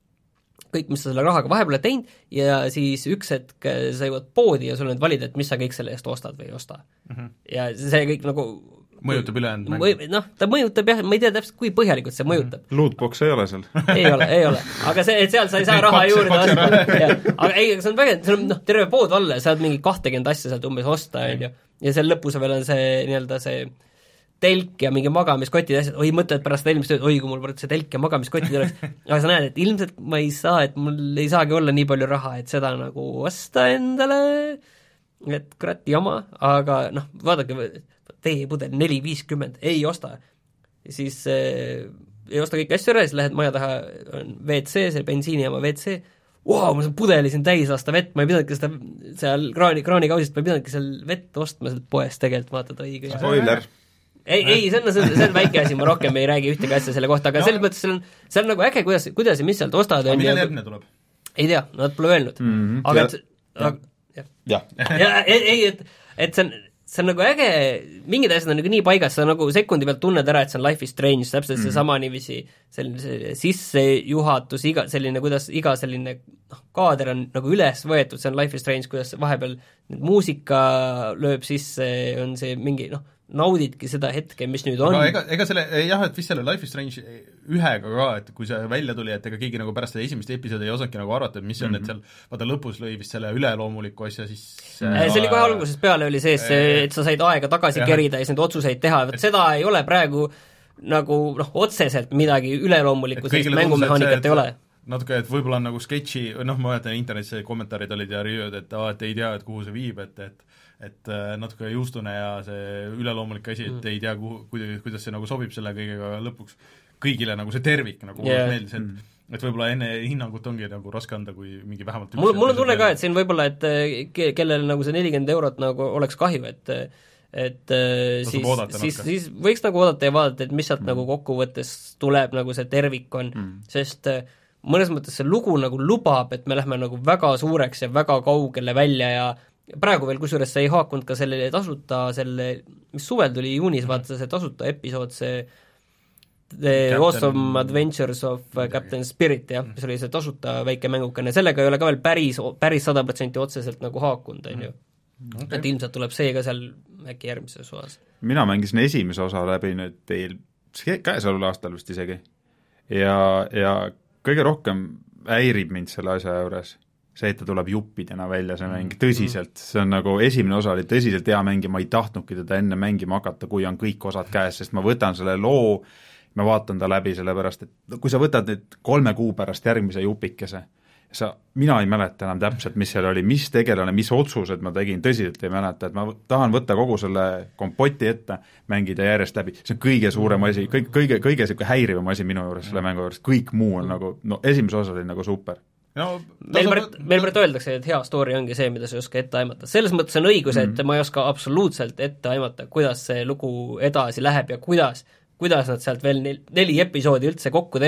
kõik, mis sa selle rahaga vahepeal oled teinud, ja siis üks hetk sa jõuad poodi ja sul on valida, et mis sa kõik selle eest ostad või ei osta mm. -hmm. ja see kõik nagu mõjutab ülejäänud mängu. Noh, ta mõjutab jah, ma ei tea täpselt, kui põhjalikult see mõjutab. Lootbox ei ole seal? ei ole, ei ole. Aga see, et seal sa ei saa raha juurde osta. Aga ei, see on väga, see on noh, terve pood valla, saad mingi kahtekümmend asja sealt umbes osta, on ju. Ja seal lõpus veel on see nii-öelda see telk ja mingi magamiskotid ja asjad, oi, mõtled pärast eelmist tööd, oi, kui mul pärast see telk ja magamiskotid oleks, aga sa näed, et ilmselt ma ei saa, et mul ei saagi olla nii palju raha, et seda nagu osta endale, et kurat jama, aga noh, vaadake, teepudel neli viiskümmend, ei osta. Siis äh, ei osta kõik asju ära, siis lähed maja taha, on V C, see bensiinijaama V C, wow, ma saan pudeli siin täis lasta vett, ma ei pidanudki seda seal kraani, kraanikausist, ma ei pidanudki seal vett ostma sealt poest tegelikult, vaatad õige. Spoiler. ei, ei, see on, see on, see on väike asi, ma rohkem ei räägi ühtegi asja selle kohta, aga no. selles mõttes see on, see on nagu äge, kuidas, kuidas ja mis sealt ostad. aga millal järgmine tuleb? Ei tea, nad pole öelnud mm. -hmm. aga et jah. jah. ja ei, et, et see on see on nagu äge, mingid asjad on nagu nii paigas, sa nagu sekundi pealt tunned ära, et see on Life is Strange, täpselt mm. seesama niiviisi selline sissejuhatus, iga selline, kuidas iga selline noh, kaader on nagu üles võetud, see on Life is Strange, kuidas vahepeal muusika lööb sisse, on see mingi noh, naudidki seda hetke, mis nüüd on. aga ega, ega selle, jah, et vist selle Life is Strange ühega ka, et kui see välja tuli, et ega keegi nagu pärast seda esimest episoodi ei osanudki nagu arvata, et mis see on, mm -hmm. et seal vaata lõpus lõi vist selle üleloomuliku asja, siis see, see oli kohe algusest peale oli sees, et sa said aega tagasi jah. kerida ja siis neid otsuseid teha, et seda ei ole praegu nagu noh, otseselt midagi üleloomulikku, sellist mängumehaanikat ei ole. natuke, et võib-olla on nagu sketši, noh, ma mäletan internetis kommentaarid olid ja review'd, et aa, et ei tea, et kuhu see viib, et, et et natuke juustune ja see üleloomulik asi, et ei tea, kuhu, kuidas, kuidas see nagu sobib selle kõigega lõpuks kõigile nagu see tervik nagu yeah. meeldis, et mm. et võib-olla enne hinnangut ongi nagu raske anda, kui mingi vähemalt mul, mul on tunne ka, et siin võib-olla, et ke, kellel nagu see nelikümmend eurot nagu oleks kahju, et et Tasub siis, siis, siis võiks nagu oodata ja vaadata, et mis sealt mm. nagu kokkuvõttes tuleb, nagu see tervik on mm., sest mõnes mõttes see lugu nagu lubab, et me lähme nagu väga suureks ja väga kaugele välja ja praegu veel kusjuures see ei haakunud ka selle tasuta, selle, mis suvel tuli juunis, vaata see tasuta episood, see The Captain... Awesome Adventures of Captain Spirit, jah, mis oli see tasuta väike mängukene, sellega ei ole ka veel päris, päris sada protsenti otseselt nagu haakunud, on ju. Okay. Et ilmselt tuleb see ka seal äkki järgmises osas. mina mängisin esimese osa läbi nüüd teil käesoleval aastal vist isegi ja, ja kõige rohkem häirib mind selle asja juures see, et ta tuleb juppidena välja, see mäng, tõsiselt, see on nagu, esimene osa oli tõsiselt hea mäng ja ma ei tahtnudki teda enne mängima hakata, kui on kõik osad käes, sest ma võtan selle loo, ma vaatan ta läbi, sellepärast et kui sa võtad nüüd kolme kuu pärast järgmise jupikese, sa, mina ei mäleta enam täpselt, mis seal oli, mis tegelane, mis otsused ma tegin, tõsiselt ei mäleta, et ma tahan võtta kogu selle kompoti ette, mängida järjest läbi, see on kõige suurem asi, kõik, kõige, kõige selline häirivam asi minu juures selle mängu juures, kõik muu on nagu, no esimese osa oli nagu super. No, meil pärit, meil pärit öeldakse, et hea story ongi see, mida sa ei oska ette aimata. Selles mõttes on õigus, et mm. ma ei oska absoluutselt ette aimata, kuidas see lugu edasi läheb ja kuidas, kuidas nad sealt veel nel, neli episoodi üldse kokku teevad.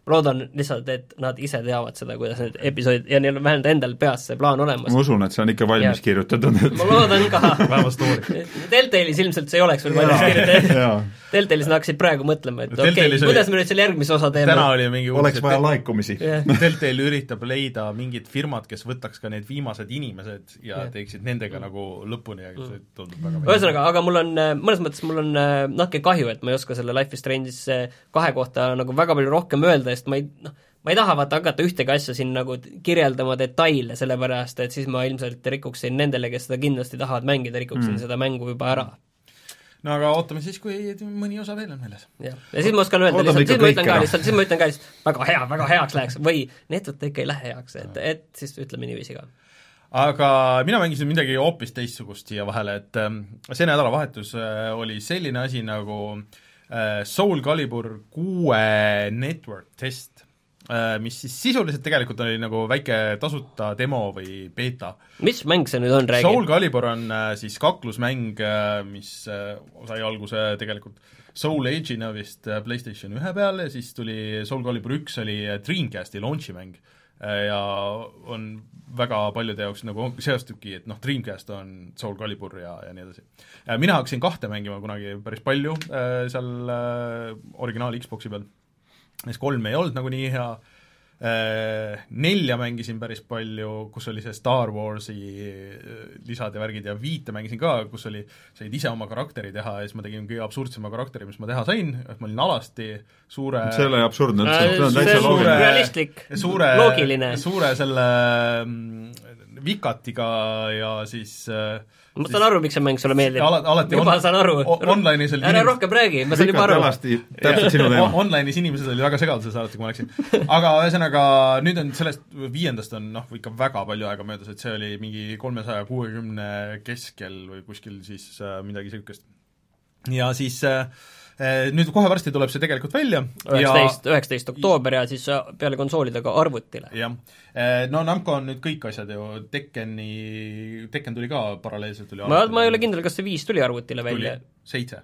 ma loodan lihtsalt, et nad ise teavad seda, kuidas need episoodid ja neil on vähemalt endal peas see plaan olemas. ma usun, et see on ikka valmis ja. kirjutatud. ma loodan ka. vähemalt story. Telltale'is ilmselt see ei oleks veel valmis kirjutatud. Telltale'is nad hakkasid praegu mõtlema, et okei, okay, kuidas me nüüd selle järgmise osa teeme. Täna oli mingi oleks vaja laikumisi. Telltale üritab leida mingid firmad, kes võtaks ka need viimased inimesed ja, ja. teeksid nendega mm. nagu lõpuni ja see tundub väga ühesõnaga, aga mul on, mõnes mõttes mul on nahke kahju, et ma ei oska selle Life is Strange'is kahe kohta nagu väga palju rohkem öelda, sest ma ei, noh, ma ei taha vaata hakata ühtegi asja siin nagu kirjeldama detaile, sellepärast et siis ma ilmselt rikuksin nendele, kes seda kindlasti tahavad mängida, rikuksin mm. seda mängu juba ära. No aga ootame siis, kui mõni osa veel on meeles. Ja, ja siis ma oskan öelda, lihtsalt, siis, ma ütlen ka, lihtsalt, siis ma ütlen ka lihtsalt, väga hea, väga heaks läheks või neetult ikka ei lähe heaks, et, et siis ütleme niiviisi ka. Aga mina mängisin midagi hoopis teistsugust siia vahele, et see nädalavahetus oli selline asi nagu Soul Calibur kuue network test, mis siis sisuliselt tegelikult oli nagu väike tasuta demo või beta. Mis mäng see nüüd on, räägi? Soul Calibur on siis kaklusmäng, mis sai alguse tegelikult Soul Age'ina vist PlayStation ühe peale, siis tuli Soul Calibur üks oli Dreamcasti launchi mäng ja on väga paljude jaoks nagu seostubki, et noh, Dreamcast on Soul Calibur ja, ja nii edasi. Mina hakkasin kahte mängima kunagi päris palju seal originaal Xboxi peal, siis kolm ei olnud nagu nii hea, nelja mängisin päris palju, kus oli see Star Warsi lisad ja värgid ja viite mängisin ka, kus oli, said ise oma karakteri teha ja siis ma tegin kõige absurdsema karakteri, mis ma teha sain, et ma olin alasti suure see oli absurdne, see on täitsa suure, realistlik, suure, loogiline suure selle vikatiga ja siis ma saan aru, miks see mäng sulle meeldib. Ala, alati juba on, saan aru. Online'is oli ära inimesed... rohkem räägi, ma saan juba aru. täpselt sinu teema. Online'is inimesed oli väga segaduses alati, kui ma läksin. Aga ühesõnaga, nüüd on sellest viiendast on noh, ikka väga palju aega möödas, et see oli mingi kolmesaja kuuekümne keskel või kuskil siis äh, midagi sellist. Ja siis äh, nüüd kohe varsti tuleb see tegelikult välja. üheksateist oktoober ja siis peale konsoolidega arvutile. Jah. No Namco on nüüd kõik asjad ju, Tekkeni, Tekken tuli ka paralleelselt tuli ma, ma ei ole kindel, kas see viis tuli arvutile välja. Tuli seitse.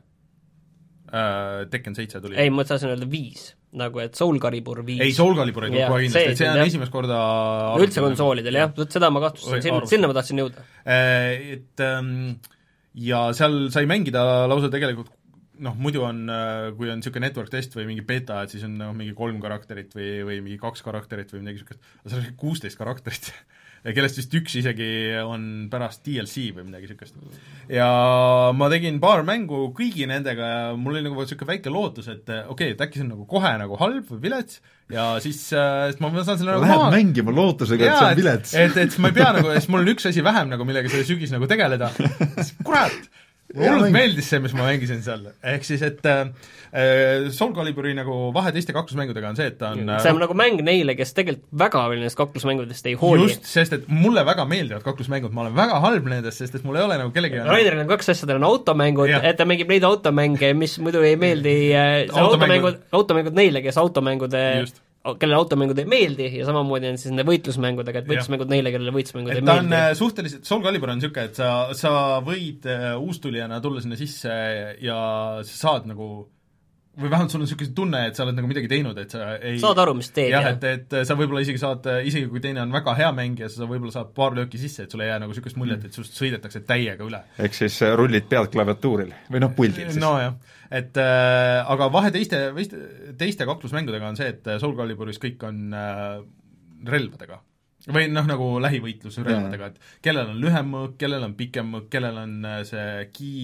Tekken seitse tuli. Ei, ma tahtsin öelda viis, nagu et Soul Calibur viis. Ei, Soul Calibur ei tule kohe kindlasti, et see on jah. esimest korda üldse konsoolidel, jah, seda ma kahtlustasin, sinna, sinna ma tahtsin jõuda. Et ja seal sai mängida lausa tegelikult noh, muidu on, kui on niisugune network test või mingi beta, et siis on no, mingi kolm karakterit või, või mingi kaks karakterit või midagi niisugust, aga seal on kuusteist karakterit, kellest vist üks isegi on pärast D L C või midagi niisugust. Ja ma tegin paar mängu kõigi nendega ja mul oli nagu niisugune väike lootus, et okei okay,, et äkki see on nagu kohe nagu halb või vilets ja siis äh, ma saan selle nagu Lähed maha. mängima lootusega, et see on vilets. Et, et ma ei pea nagu, sest mul on üks asi vähem nagu, millega selle sügis nagu tegeleda. Kurat! Mulle meeldis see, mis ma mängisin seal. Ehk siis, et äh, Soul Caliburi nagu vahe teiste kaklusmängudega on see, et ta on see on äh, nagu mäng neile, kes tegelikult väga veel nendest kaklusmängudest ei hooli. Just, sest et mulle väga meeldivad kaklusmängud, ma olen väga halb nendest, sest et mul ei ole nagu kellegi Raideril on kaks asja, tal on automängud, et ta mängib neid automänge, mis muidu ei meeldi automängud, automängud neile, kes automängude Just. kellele automängud ei meeldi ja samamoodi on siis nende võitlusmängudega, et võitlusmängud neile, kellele võitlusmängud ei meeldi. Ta on suhteliselt, Soul Calibur on niisugune, et sa, sa võid uustulijana tulla sinna sisse ja sa saad nagu või vähemalt sul on niisugune tunne, et sa oled nagu midagi teinud, et sa ei saad aru, mis teed, jah. Et, et sa võib-olla isegi saad, isegi kui teine on väga hea mängija, sa võib-olla saad paar lööki sisse, et sulle ei jää nagu niisugust muljet, et sust sõidetakse täiega üle. Ehk siis rullid pealt klaviatuuril või noh, puldil siis. No jah, et äh, aga vahe teiste, teiste kaklusmängudega on see, et Soul Caliburis kõik on äh, relvadega. Või noh, nagu lähivõitlus relvadega, et kellel on lühem mõõk, kellel on pikem mõõk, kellel on see ki,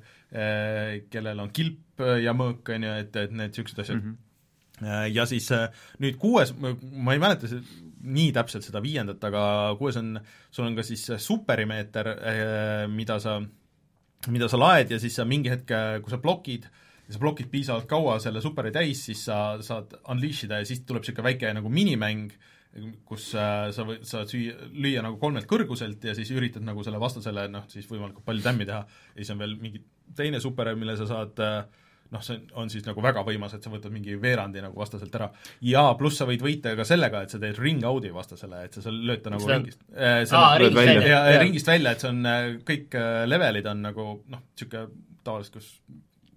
äh, kellel on kilp ja mõõk, on ju, et, et need niisugused asjad mm. -hmm. Ja siis nüüd kuues, ma ei mäleta nii täpselt seda viiendat, aga kuues on, sul on ka siis superimeeter, mida sa, mida sa laed ja siis sa mingi hetk, kui sa blokid, ja sa blokid piisavalt kaua selle superi täis, siis sa saad unleash ida ja siis tuleb niisugune väike nagu minimäng, kus äh, sa võid, saad süüa, lüüa nagu kolmelt kõrguselt ja siis üritad nagu selle vastasele noh, siis võimalikult palju tämmi teha ja siis on veel mingi teine super, mille sa saad äh, noh, see on siis nagu väga võimas, et sa võtad mingi veerandi nagu vastaselt ära ja pluss sa võid võita ka sellega, et sa teed ring out'i vastasele, et sa seal lööd ta nagu Seda... ringist äh, Aa, ringist välja, ja, ja ringist välja, et see on, kõik levelid on nagu noh, niisugune tavaliselt, kus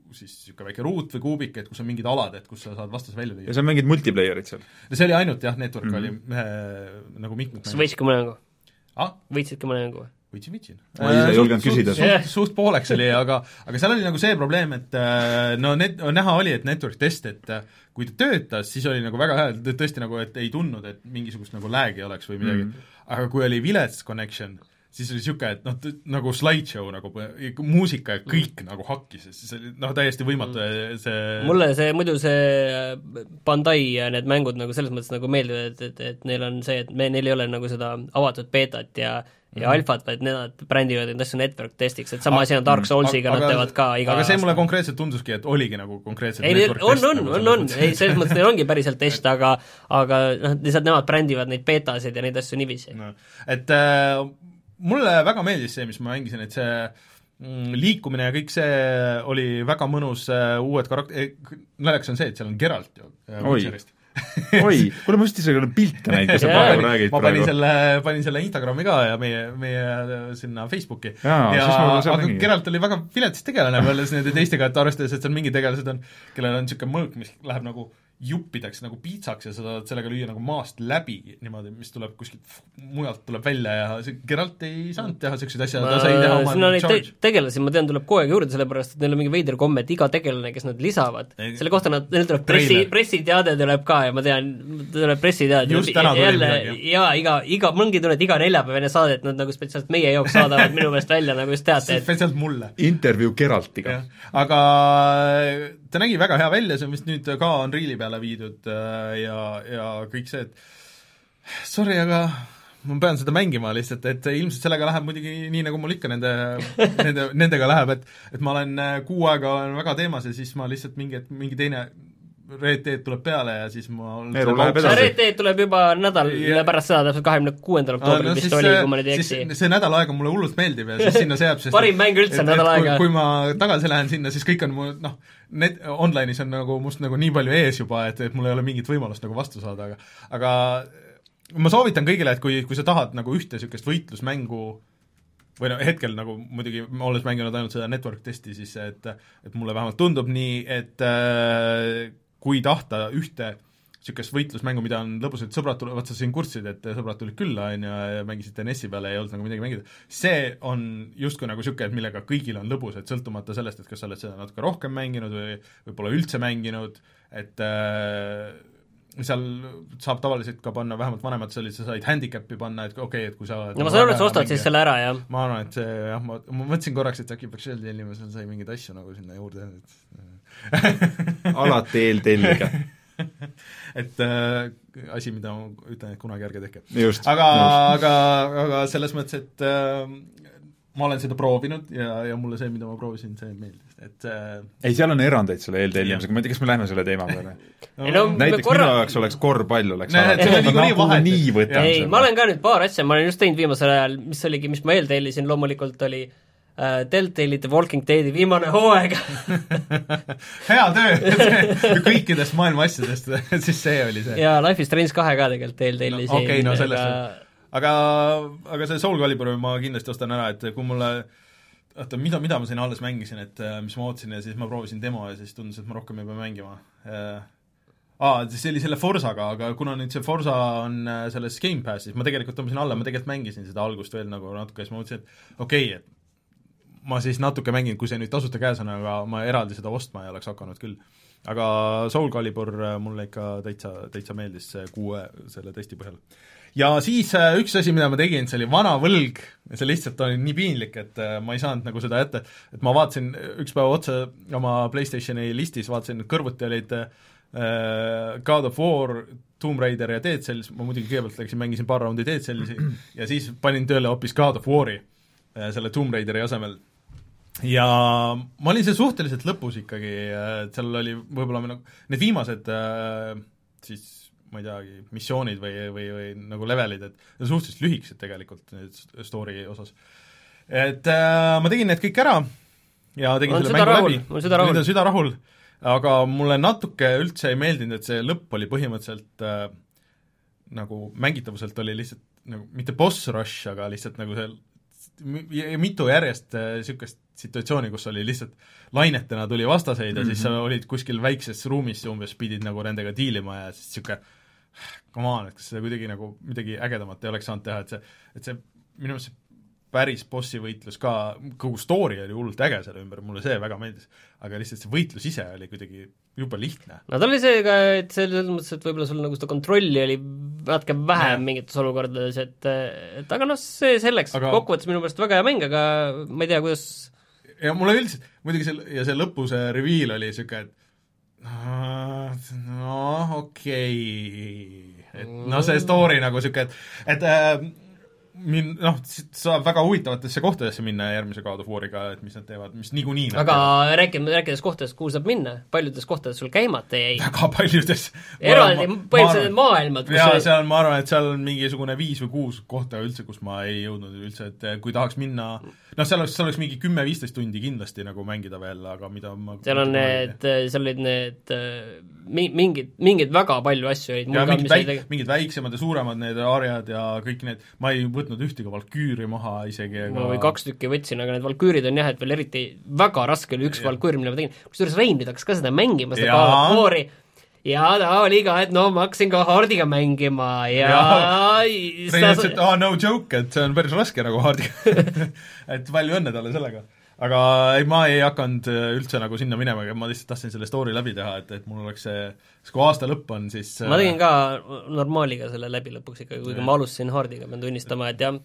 siis niisugune väike ruut või kuubik, et kus on mingid alad, et kus sa saad vastase välja lüüa. ja see on mingid multiplayerid seal? see oli ainult jah, network mm -hmm. oli äh, nagu mitmed kas võitsid ka mõne mängu ah?? võitsid ka mõne mängu? võitsin, võitsin. ma ise ei julgenud küsida. Suht, suht pooleks oli, aga, aga seal oli nagu see probleem, et no net, näha oli, et network test, et kui ta töötas, siis oli nagu väga hea, tõesti nagu, et ei tundnud, et mingisugust nagu lag'i oleks või midagi mm. -hmm. aga kui oli vilets connection, siis oli niisugune, et noh, nagu slideshow nagu muusika ja kõik mm. nagu hakkis, siis oli noh, täiesti võimatu mm. see mulle see, muidu see Bandai ja need mängud nagu selles mõttes nagu meeldivad, et, et, et neil on see, et me, neil ei ole nagu seda avatud beetat ja ja mm. alfat, vaid nad brändivad neid asju network testiks, et sama asi on Dark Soulsiga, nad teevad ka iga aga see aasta. mulle konkreetselt tunduski, et oligi nagu konkreetselt ei, network on, test. on, on, on, ei, selles mõttes neil ongi päriselt test, aga aga noh, lihtsalt nemad brändivad neid beetasid ja neid asju niiviisi no.. Et äh, mulle väga meeldis see, mis ma mängisin, et see mm, liikumine ja kõik see oli väga mõnus äh, uued karakter-, naljakas on see, et seal on Geralt ju äh, Witcherist oi, kuule ma just isegi olen pilte näinud, kui sa praegu räägid ma praegu. panin selle, panin selle Instagrami ka ja meie, meie sinna Facebooki. Jaa, ja aga mingi. Geralt oli väga viletsis tegelane võrreldes nende teistega, et arvestades, et seal mingid tegelased on, kellel on niisugune mõõk, mis läheb nagu juppideks nagu piitsaks ja sa saad sellega lüüa nagu maast läbi niimoodi, mis tuleb kuskilt mujalt tuleb välja ja see Geralt ei saanud teha selliseid asju, ta sai teha oma no, charge. Te tegelasi, ma tean, tuleb kogu aeg juurde, sellepärast et neil on mingi veider komme, et iga tegelane, kes nad lisavad, ei, selle kohta nad, neil tuleb pressi, pressiteade tuleb ka ja ma tean, tuleb pressiteade just täna tuli midagi. Jaa, iga, iga, mõngi tunne, et iga neljapäev enne saadet nad nagu spetsiaalselt meie jooks saadavad minu meelest välja nagu just teate, et spetsiaalselt mulle. Intervjuu Geraltiga. Aga ta nägi väga hea välja, see on vist nüüd ka Unreali peale viidud ja, ja kõik see, et sorry, aga ma pean seda mängima lihtsalt, et ilmselt sellega läheb muidugi nii, nagu mul ikka nende, nende, nendega läheb, et et ma olen kuu aega olen väga teemas ja siis ma lihtsalt mingi, mingi teine Red Dead tuleb peale ja siis ma Red Dead tuleb juba nädal ja pärast seda, täpselt kahekümne kuuendal oktoobril vist oli, kui ma nüüd ei eksi. See nädal aega mulle hullult meeldib ja siis sinna see jääb parim mäng üldse nädal aega. Kui, kui ma tagasi lähen sinna, siis kõik on mu, noh, net, online'is on nagu must nagu nii palju ees juba, et, et mul ei ole mingit võimalust nagu vastu saada, aga aga ma soovitan kõigile, et kui, kui sa tahad nagu ühte niisugust võitlusmängu või no hetkel nagu muidugi olles mänginud ainult seda network testi, siis et, et mulle vähemalt tundub nii, et äh, kui tahta ühte niisugust võitlusmängu, mida on lõbusad sõbrad tulevad, vaat sa siin kurtsid, et sõbrad tulid külla, on ju, ja mängisite N E S-i peale ja ei olnud nagu midagi mängida, see on justkui nagu niisugune, et millega kõigil on lõbus, et sõltumata sellest, et kas sa oled seda natuke rohkem mänginud või, või pole üldse mänginud, et äh, seal saab tavaliselt ka panna, vähemalt vanemad sellised, sa said handicap'i panna, et okei okay,, et kui sa no ma saan aru, et sa ostad siis selle ära, jah? Ma arvan, et see, jah, ma, ma mõtlesin korraks, et äkki peaks eeltellima, seal sai mingeid asju nagu sinna juurde et alati eeltellige et äh, asi, mida ma ütlen, et kunagi ärge tehke. Just, aga, just. aga, aga selles mõttes, et äh, ma olen seda proovinud ja, ja mulle see, mida ma proovisin, see meeldis, et äh, ei, seal on erandeid selle eeltellimisega, ma ei tea, kas me läheme selle teema peale no, no, näiteks korra... minu jaoks oleks korvpall oleks Näe, alati nii võtan ei, ma olen ka nüüd paar asja, ma olen just teinud viimasel ajal, mis oligi, mis ma eeltellisin, loomulikult oli uh, Telltale'ite Walking Deadi viimane hooaeg hea töö kõikidest maailma asjadest siis see oli see. ja Life is Strange kahe ka tegelikult eeltellisin no, okei okay,, no sellest aga... aga, aga see Soul Calibur ma kindlasti ostan ära, et kui mulle oota, mida, mida ma siin alles mängisin, et mis ma ootasin ja siis ma proovisin demo ja siis tundus, et ma rohkem ei pea mängima äh, aa, see oli selle Forzaga, aga kuna nüüd see Forza on selles Game Passis, ma tegelikult tõmbasin alla, ma tegelikult mängisin seda algust veel nagu natuke, siis ma mõtlesin, et okei okay,, et ma siis natuke mängin, kui see nüüd tasuta käes on, aga ma eraldi seda ostma ei oleks hakanud küll. Aga Soul Calibur mulle ikka täitsa, täitsa meeldis see kuue selle testi põhjal. Ja siis üks asi, mida ma tegin, see oli vana võlg, see lihtsalt oli nii piinlik, et ma ei saanud nagu seda ette, et ma vaatasin üks päev otse oma PlayStationi listis, vaatasin, et kõrvuti olid God of War, Tomb Raider ja Dead Cells, ma muidugi kõigepealt läksin, mängisin paar raundi Dead Cellsi ja siis panin tööle hoopis God of War'i selle Tomb Raideri asemel. Ja ma olin see suhteliselt lõpus ikkagi, et seal oli võib-olla nagu, need viimased siis ma ei teagi, missioonid või, või, või nagu levelid, et need on suhteliselt lühikesed tegelikult need story osas. Et äh, ma tegin need kõik ära ja tegin on selle mängu rahul. läbi. On süda rahul. Nüüd on süda rahul, aga mulle natuke üldse ei meeldinud, et see lõpp oli põhimõtteliselt äh, nagu mängitavuselt oli lihtsalt nagu mitte boss rush, aga lihtsalt nagu see mitu järjest niisugust situatsiooni, kus oli lihtsalt lainetena tuli vastaseid ja mm -hmm. siis sa olid kuskil väikses ruumis ja umbes pidid nagu nendega diilima ja siis niisugune come on, et kas seda kuidagi nagu midagi ägedamat ei oleks saanud teha, et see, et see minu meelest päris bossi võitlus ka, kogu story oli hullult äge selle ümber, mulle see väga meeldis, aga lihtsalt see võitlus ise oli kuidagi jube lihtne. no ta oli see ka, et selles mõttes, et võib-olla sul nagu seda kontrolli oli natuke vähem mingites olukordades, et, et aga noh, see selleks aga... kokkuvõttes minu pärast väga hea mäng, aga ma ei tea, kuidas ja mulle üldiselt, muidugi see, ja see lõpu see reveal oli niisugune, et noh, okei okay. et noh, see story nagu niisugune, et, et äh, min-, noh, saab väga huvitavatesse kohtadesse minna järgmise God of War'iga, et mis nad teevad, mis niikuinii aga rääkime, rääkides kohtadest, kuhu saab minna, paljudes kohtades sul käimata jäi? väga paljudes. eraldi põhimõtteliselt maailmad, kus jaa, seal ma arvan, et seal on mingisugune viis või kuus kohta üldse, kus ma ei jõudnud üldse, et kui tahaks minna, noh, seal oleks, seal oleks mingi kümme-viisteist tundi kindlasti nagu mängida veel, aga mida ma seal on need, seal olid need mingid, mingid väga palju asju olid. ja mingid, väik, mingid väiksemad ja suuremad need aarjad ja kõik need, ma ei võtnud ühtegi valküüri maha isegi ega... no või kaks tükki võtsin, aga need valküürid on jah, et veel eriti väga raske oli üks valküür, mille ma tegin, kusjuures Rein hakkas ka seda mängima, seda God of War'i ja ta oli ka, et no ma hakkasin ka Hardiga mängima ja, ja... Rein ütles, et ah, no joke, et see on päris raske nagu Hardiga et palju õnne talle sellega. Aga ei, ma ei hakanud üldse nagu sinna minema, ma lihtsalt tahtsin selle story läbi teha, et, et mul oleks see, kui aasta lõpp on, siis ma tegin ka normaaliga selle läbi lõpuks ikkagi, kuigi ma alustasin Hardiga, pean tunnistama, et jah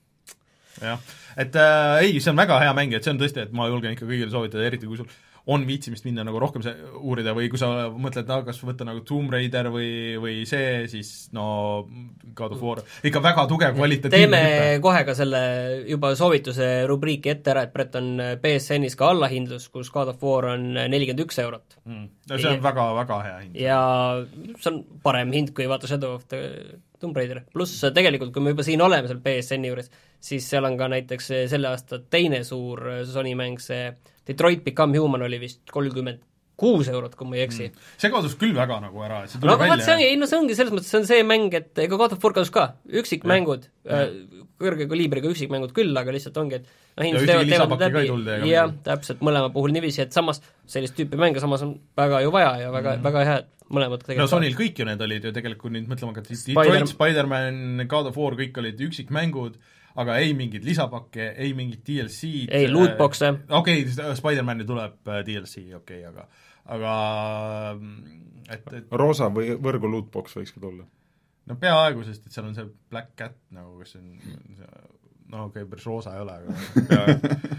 jah, et äh, ei, see on väga hea mäng, et see on tõesti, et ma julgen ikka kõigile soovitada, eriti kui sul on viitsimist minna nagu rohkem see, uurida või kui sa mõtled, no, kas võtta nagu Tomb Raider või, või see, siis no God of War, ikka väga tugev kvaliteetiivne. Teeme hüppe. Kohe ka selle juba soovituse rubriiki ette ära, et Brett on P S N-is ka allahindlus, kus God of War on nelikümmend üks eurot mm.. no see on ja, väga, väga hea hind. ja see on parem hind, kui vaata Shadow of the Tomb Raider, pluss tegelikult, kui me juba siin oleme seal P S N-i juures, siis seal on ka näiteks selle aasta teine suur Sony mäng, see Detroit Become Human oli vist kolmkümmend kuus eurot, kui ma ei eksi mm.. see kadus küll väga nagu ära, et see tuli no, välja. See ongi, no see ongi selles mõttes, see on see mäng, et ega God of War kadus ka, üksikmängud, kõrge kaliibriga üksikmängud küll, aga lihtsalt ongi, et no, ja ühtegi lisapakki ka ei tulnud. jah, täpselt, mõlema puhul niiviisi, et samas sellist tüüpi mänge samas on väga ju vaja ja väga mm., väga hea, et mõlemad tegelikult no Sonyl kõik ju need olid ju tegelikult nüüd mõtlema ka Detroit, Spider-Man, God of War, kõik olid üksikmängud, aga ei mingit lisapakke, ei mingit D L C-d. ei, lootbox'e. okei okay,, Spider-Mani tuleb D L C, okei okay,, aga aga et, et roosa või võrgu lootbox võiks ka tulla? no peaaegu, sest et seal on see Black Cat nagu, kes on no okei okay,, päris roosa ei ole, aga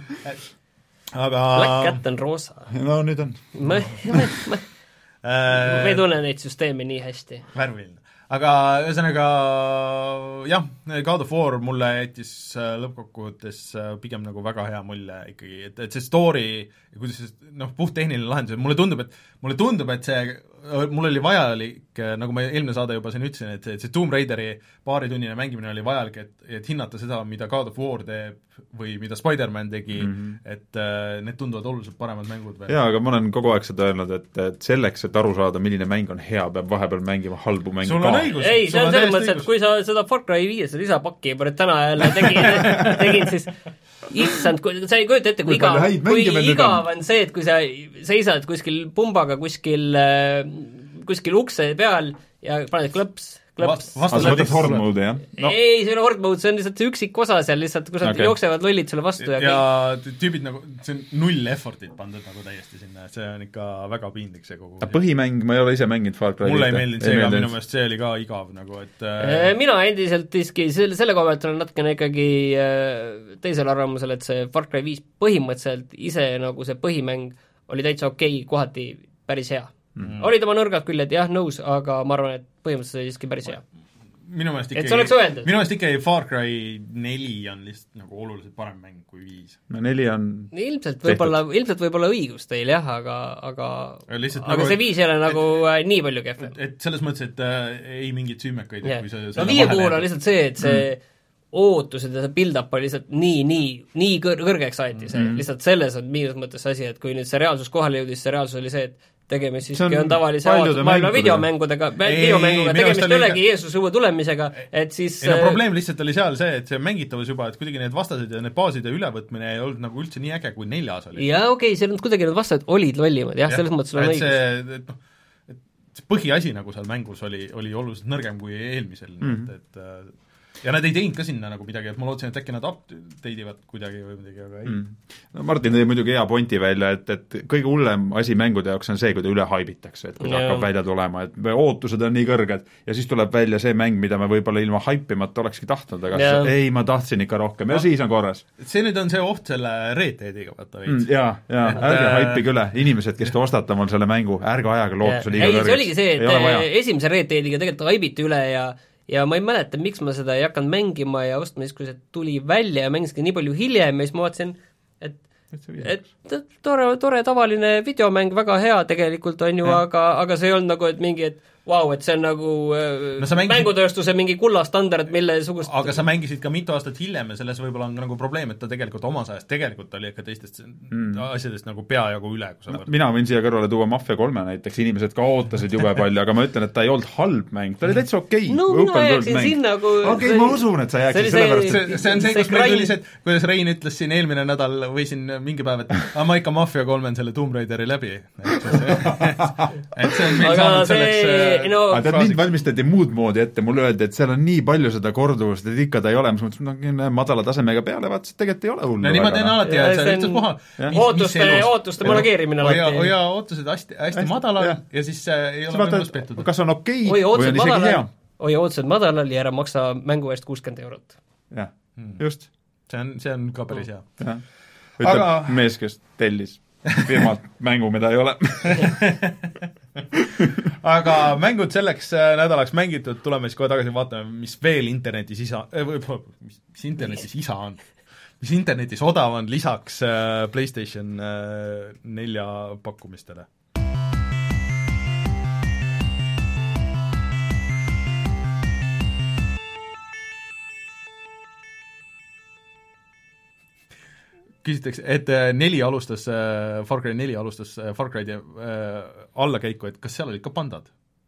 aga Black Cat on roosa. no nüüd on. ma, ma, ma, ma ei tunne neid süsteeme nii hästi. Värviline. Aga ühesõnaga jah, God of War mulle jättis lõppkokkuvõttes pigem nagu väga hea mulje ikkagi, et, et see story, kuidas see, noh, puhttehniline lahendus, mulle tundub, et mulle tundub, et see, mul oli vajalik, nagu ma eelmine saade juba siin ütlesin, et, et see Tomb Raideri paaritunnine mängimine oli vajalik, et, et hinnata seda, mida God of War teeb või mida Spider-Man tegi mm, -hmm. et äh, need tunduvad oluliselt paremad mängud veel. jaa, aga ma olen kogu aeg seda öelnud, et, et selleks, et aru saada, milline mäng on hea, peab vahepeal mängima halbu mänge ka. ei, see on selles mõttes, et kui sa seda Far Cry viies lisapakki juba täna jälle tegid, tegid, siis issand, sa ei kujuta ette, kui igav, kui igav on see, et kui sa seisad kuskil pumbaga kuskil, kuskil ukse peal ja paned klõps, klõps. Vast, sa võtad horde mode'i, jah? No. ei, see ei ole horde mode, see on lihtsalt see üksik osa seal lihtsalt, kus nad okay. jooksevad lollid sulle vastu. ja, ja tüübid nagu, see on null effortit pandud nagu täiesti sinna, see on ikka väga piinlik see kogu. Põhimäng, ma ei ole ise mänginud Far Cry. mulle ei meeldinud see ka, minu meelest see oli ka igav nagu, et äh... mina endiselt siiski selle, selle koha pealt olen natukene ikkagi teisel arvamusel, et see Far Cry viis põhimõtteliselt ise nagu see põhimäng oli täitsa okei okay,, kohati päris hea. Mm-hmm. olid oma nõrgad küll, et jah, nõus, aga ma arvan, et põhimõtteliselt oli siiski päris hea. minu meelest ikkagi, minu meelest ikkagi Far Cry neli on lihtsalt nagu oluliselt parem mäng kui viis. no neli on ilmselt võib-olla, ilmselt võib-olla õigus teil jah, aga aga, lihtsalt aga nagu, see viis ei ole nagu et, nii palju kehvem. et selles mõttes, et äh, ei mingit süümekaid yeah. no viie puhul on lihtsalt see, et see mm. ootused ja see build-up oli lihtsalt nii, nii, nii kõr- kõrgeks aeti see, mm-hmm. lihtsalt selles on miinus mõttes asi, et kui nüüd see reaalsus kohale jõudis, see reaalsus oli see, et tegemist siiski on, on tavalise maailma videomängudega, videomänguga, tegemist ei olegi Jeesuse uue tulemisega, et siis ei no probleem lihtsalt oli seal see, et see mängitavus juba, et kuidagi need vastased ja need baaside ülevõtmine ei olnud nagu üldse nii äge, kui neljas oli. jaa, okei okay,, seal on kuidagi need vastased olid lollimad, jah ja,, selles mõttes on õigus. see, et noh, et see põhiasi nagu seal mängus oli, oli oluliselt nõrgem kui eelmisel mm., et, et ja nad ei teinud ka sinna nagu midagi, et ma lootsin, et äkki nad update ivad kuidagi või midagi, aga ei mm.. no Martin tõi muidugi hea pointi välja, et, et kõige hullem asi mängude jaoks on see, kui ta üle haibitakse, et kui ta yeah. hakkab välja tulema, et ootused on nii kõrged ja siis tuleb välja see mäng, mida me võib-olla ilma haipimata olekski tahtnud, aga yeah. ei, ma tahtsin ikka rohkem ja no, siis on korras. See nüüd on see oht selle Red Deadiga, vaata veits mm,. jaa, jaa, ärge äh... haipige üle, inimesed, kes te ostate omal selle mängu, ärge ajage lootuse liiga kõrgeks. See oligi see, et esimese Red Deadiga tegelikult haibiti üle ja ja ma ei mäleta, miks ma seda ei hakanud mängima ja ostma siis, kui see tuli välja ja mängisin nii palju hiljem ja siis ma vaatasin, et et tore, tore tavaline videomäng, väga hea tegelikult on ju, aga, aga see ei olnud nagu, et mingi, et vau wow,, et see on nagu no, mängisid... mängutööstuse mingi kullastandard, mille sugust aga sa mängisid ka mitu aastat hiljem ja selles võib-olla on nagu probleem, et ta tegelikult omas ajast tegelikult oli ikka teistest mm. asjadest nagu peajagu üle. No, mina võin siia kõrvale tuua Mafia kolme näiteks, inimesed ka ootasid jube palju, aga ma ütlen, et ta ei olnud halb mäng, ta oli täitsa okei okay. no mina jääksin sinna kui okei okay,, ma usun, et sa jääksid see, sellepärast see, see, see on see, kus meil tuli see, kuidas Rein ütles siin eelmine nädal või siin mingi päev, et aga ma ikka Mafia kolmen selle Tomb Raideri läbi et see on meil saanud selleks valmistati muud moodi ette, mulle öeldi, et seal on nii palju seda korduvust, et ikka ta ei ole, ma mõtlesin, no madala tasemega peale, vaat see tegelikult ei ole hullu. no nii ma teen alati, et see on lihtsalt puha. Ootuste, ootuste manageerimine alati. Hoia, hoia ootused hästi, hästi madalal ja, ja siis ei ole võimalus pettud. Kas on okei okay, või on isegi hea? Hoia ootused madalal ja ära maksa mängu eest kuuskümmend eurot. jah, just. See on, see on ka päris hea. ütleb aga... mees, kes tellis firmalt mängu, mida ei ole. aga mängud selleks nädalaks mängitud, tuleme siis kohe tagasi vaatame, mis veel internetis isa, mis, mis internetis isa on, mis internetis odav on lisaks PlayStation nelja pakkumistele. küsitakse, et neli alustas, Far Cry neli alustas Far Cry'd äh, allakäiku, et kas seal olid ka pandad?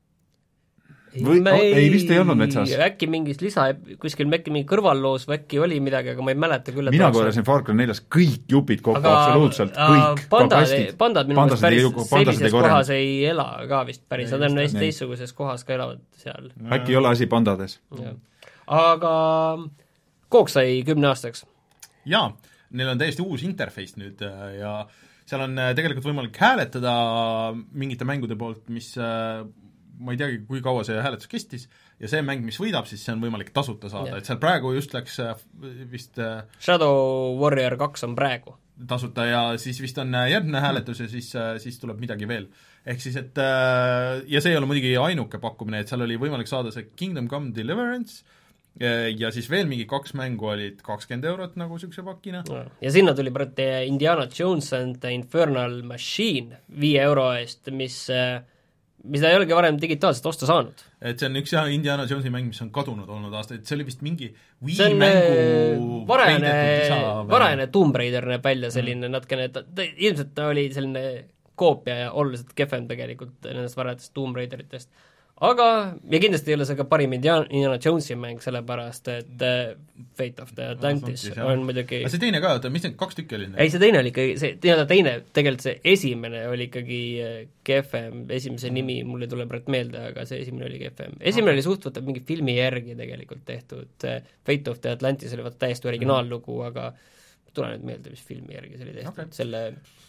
Või, ei, ei vist ei olnud metsas. Äkki mingis lisa, kuskil äkki mingi kõrvalloos või äkki oli midagi, aga ma ei mäleta küll. Mina korrasin Far Cry neljas kõik jupid kokku, absoluutselt, kõik. Pandad, pandad minu mõttes päris sellises kohas ei ela ka vist päris, nad on hästi teistsuguses kohas ka elavad seal. Äkki ei ole asi pandades. Aga Kook sai kümne aastaks. Jaa. Neil on täiesti uus interface nüüd ja seal on tegelikult võimalik hääletada mingite mängude poolt, mis ma ei teagi, kui kaua see hääletus kestis, ja see mäng, mis võidab, siis see on võimalik tasuta saada, et seal praegu just läks vist Shadow Warrior kaks on praegu tasuta ja siis vist on järgmine hääletus ja siis, siis tuleb midagi veel. Ehk siis, et ja see ei ole muidugi ainuke pakkumine, et seal oli võimalik saada see Kingdom Come Deliverance ja siis veel mingi kaks mängu olid kakskümmend eurot nagu niisuguse pakina. Ja sinna tuli praegu Indiana Jones and the Infernal Machine viie euro eest, mis, mis ta ei olegi varem digitaalselt osta saanud. Et see on üks jah, Indiana Jonesi mäng, mis on kadunud olnud aasta, et see oli vist mingi Wii mängu varajane, varajane Tomb Raider näeb välja selline mm. natkene, ta, ta, ilmselt ta oli selline koopia ja oluliselt kehvem tegelikult nendest varajatest Tomb Raideritest. Aga, ja kindlasti ei ole see ka parim Indiana Jonesi mäng, sellepärast et uh, Fate of the Atlantis no, on muidugi aga see teine ka, mis need kaks tükki oli? Ei, see teine oli ikkagi, see teine, teine, tegelikult see esimene oli ikkagi kehvem, esimese nimi mul ei tule praegu meelde, aga see esimene oli kehvem. Esimene okay. oli suhtvõtab mingi filmi järgi tegelikult tehtud, Fate of the Atlantis oli vaat täiesti originaallugu, aga tule nüüd meelde, mis filmi järgi see oli tehtud, okay. selle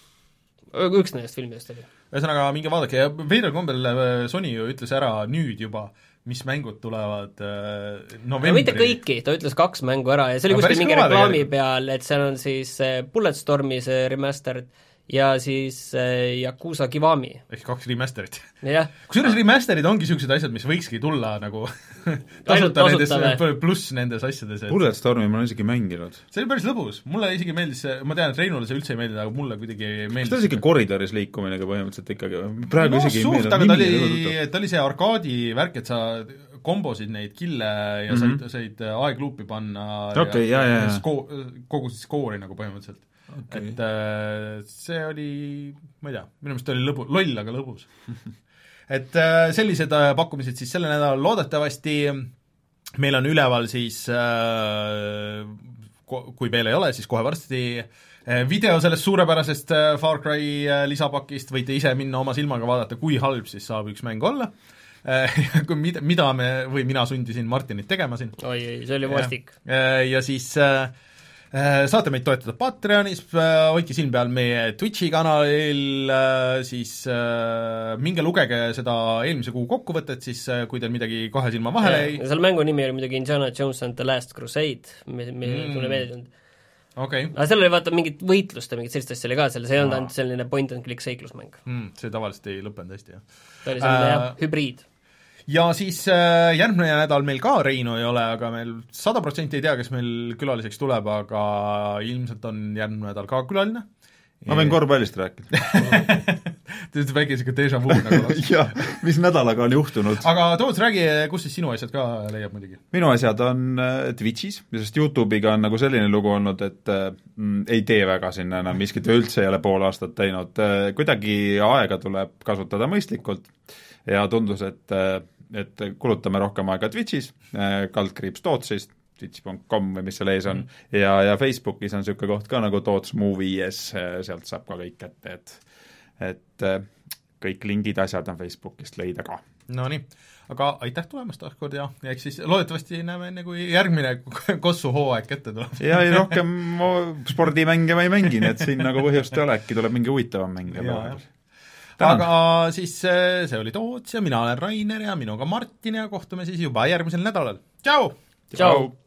üks nendest filmidest oli. Ühesõnaga, minge vaadake ja veidral kombel Sony ju ütles ära nüüd juba, mis mängud tulevad novembri. No mitte kõiki, ta ütles kaks mängu ära ja see oli no, kuskil mingi reklaami peal, et seal on siis Bulletstormi see remastered ja siis Yakuza Kiwami. Ehk kaks remasterit. Kusjuures remasterid ongi niisugused asjad, mis võikski tulla nagu tasuta nendes, pluss nendes asjades. Et... Bulletstormi ma olen isegi mänginud. See oli päris lõbus, mulle isegi meeldis see, ma tean, et Reinule see üldse ei meeldi, aga mulle kuidagi meeldis. Kas ta oli isegi koridoris liikuminega põhimõtteliselt ikkagi? Praegu no, isegi suht, aga ta oli, ta oli see arkaadi värk, et sa kombosid neid kille ja mm -hmm. said, said aegluupi panna okay, ja, ja, ja. Sko-, kogusid skoori nagu põhimõtteliselt okay.. et see oli, ma ei tea, minu meelest oli lõbu, loll, aga lõbus et sellised pakkumised siis selle nädalal loodetavasti, meil on üleval siis, kui veel ei ole, siis kohe varsti video sellest suurepärasest Far Cry lisapakist, võite ise minna oma silmaga vaadata, kui halb siis saab üks mäng olla, mida, mida me, või mina sundisin Martinit tegema siin. oi, oi, see oli vastik. Ja, ja siis saate meid toetada Patreonis, hoidke silm peal meie Twitchi kanalil, siis minge lugege seda eelmise kuu kokkuvõtet, siis kui teil midagi kahe silma vahele ei... Seal mängu nimi oli muidugi Indiana Jones and the Last Crusade, mis mm. mulle meeldinud. Okay. aga seal oli vaata mingit võitlust ja mingit sellist asja oli ka seal, see ei olnud ainult selline point and click seiklusmäng mm,. See tavaliselt ei lõppenud hästi, jah. see oli selline äh, jah, hübriid. Ja siis äh, järgmine nädal meil ka Reino ei ole, aga meil sada protsenti ei tea, kes meil külaliseks tuleb, aga ilmselt on järgmine nädal ka külaline. Ma võin korvpallist rääkida. Te ütlete väike siuke déjà vu nagu. jah, mis nädalaga on juhtunud. Aga Toots, räägi, kus siis sinu asjad ka leiab muidugi? Minu asjad on Twitchis, sest YouTube'iga on nagu selline lugu olnud, et mm, ei tee väga sinna enam miskit, üldse ei ole pool aastat teinud. Kuidagi aega tuleb kasutada mõistlikult ja tundus, et et kulutame rohkem aega Twitchis, kaldkriips Tootsist, twitch dot com või mis seal ees on, mm. ja, ja Facebookis on niisugune koht ka nagu Toots Movies, sealt saab ka kõik kätte, et et kõik lingid, asjad on Facebookist leida ka. No nii, aga aitäh tulemast taaskord ja, ja eks siis loodetavasti näeme enne, kui järgmine kossu hooaeg kätte tuleb. ja ei rohkem spordimänge ma ei mängi, nii et siin nagu põhjust ei ole, äkki tuleb mingi huvitavam mäng. aga siis see oli Toots ja mina olen Rainer ja minuga Martin ja kohtume siis juba järgmisel nädalal. Tšau! Tšau!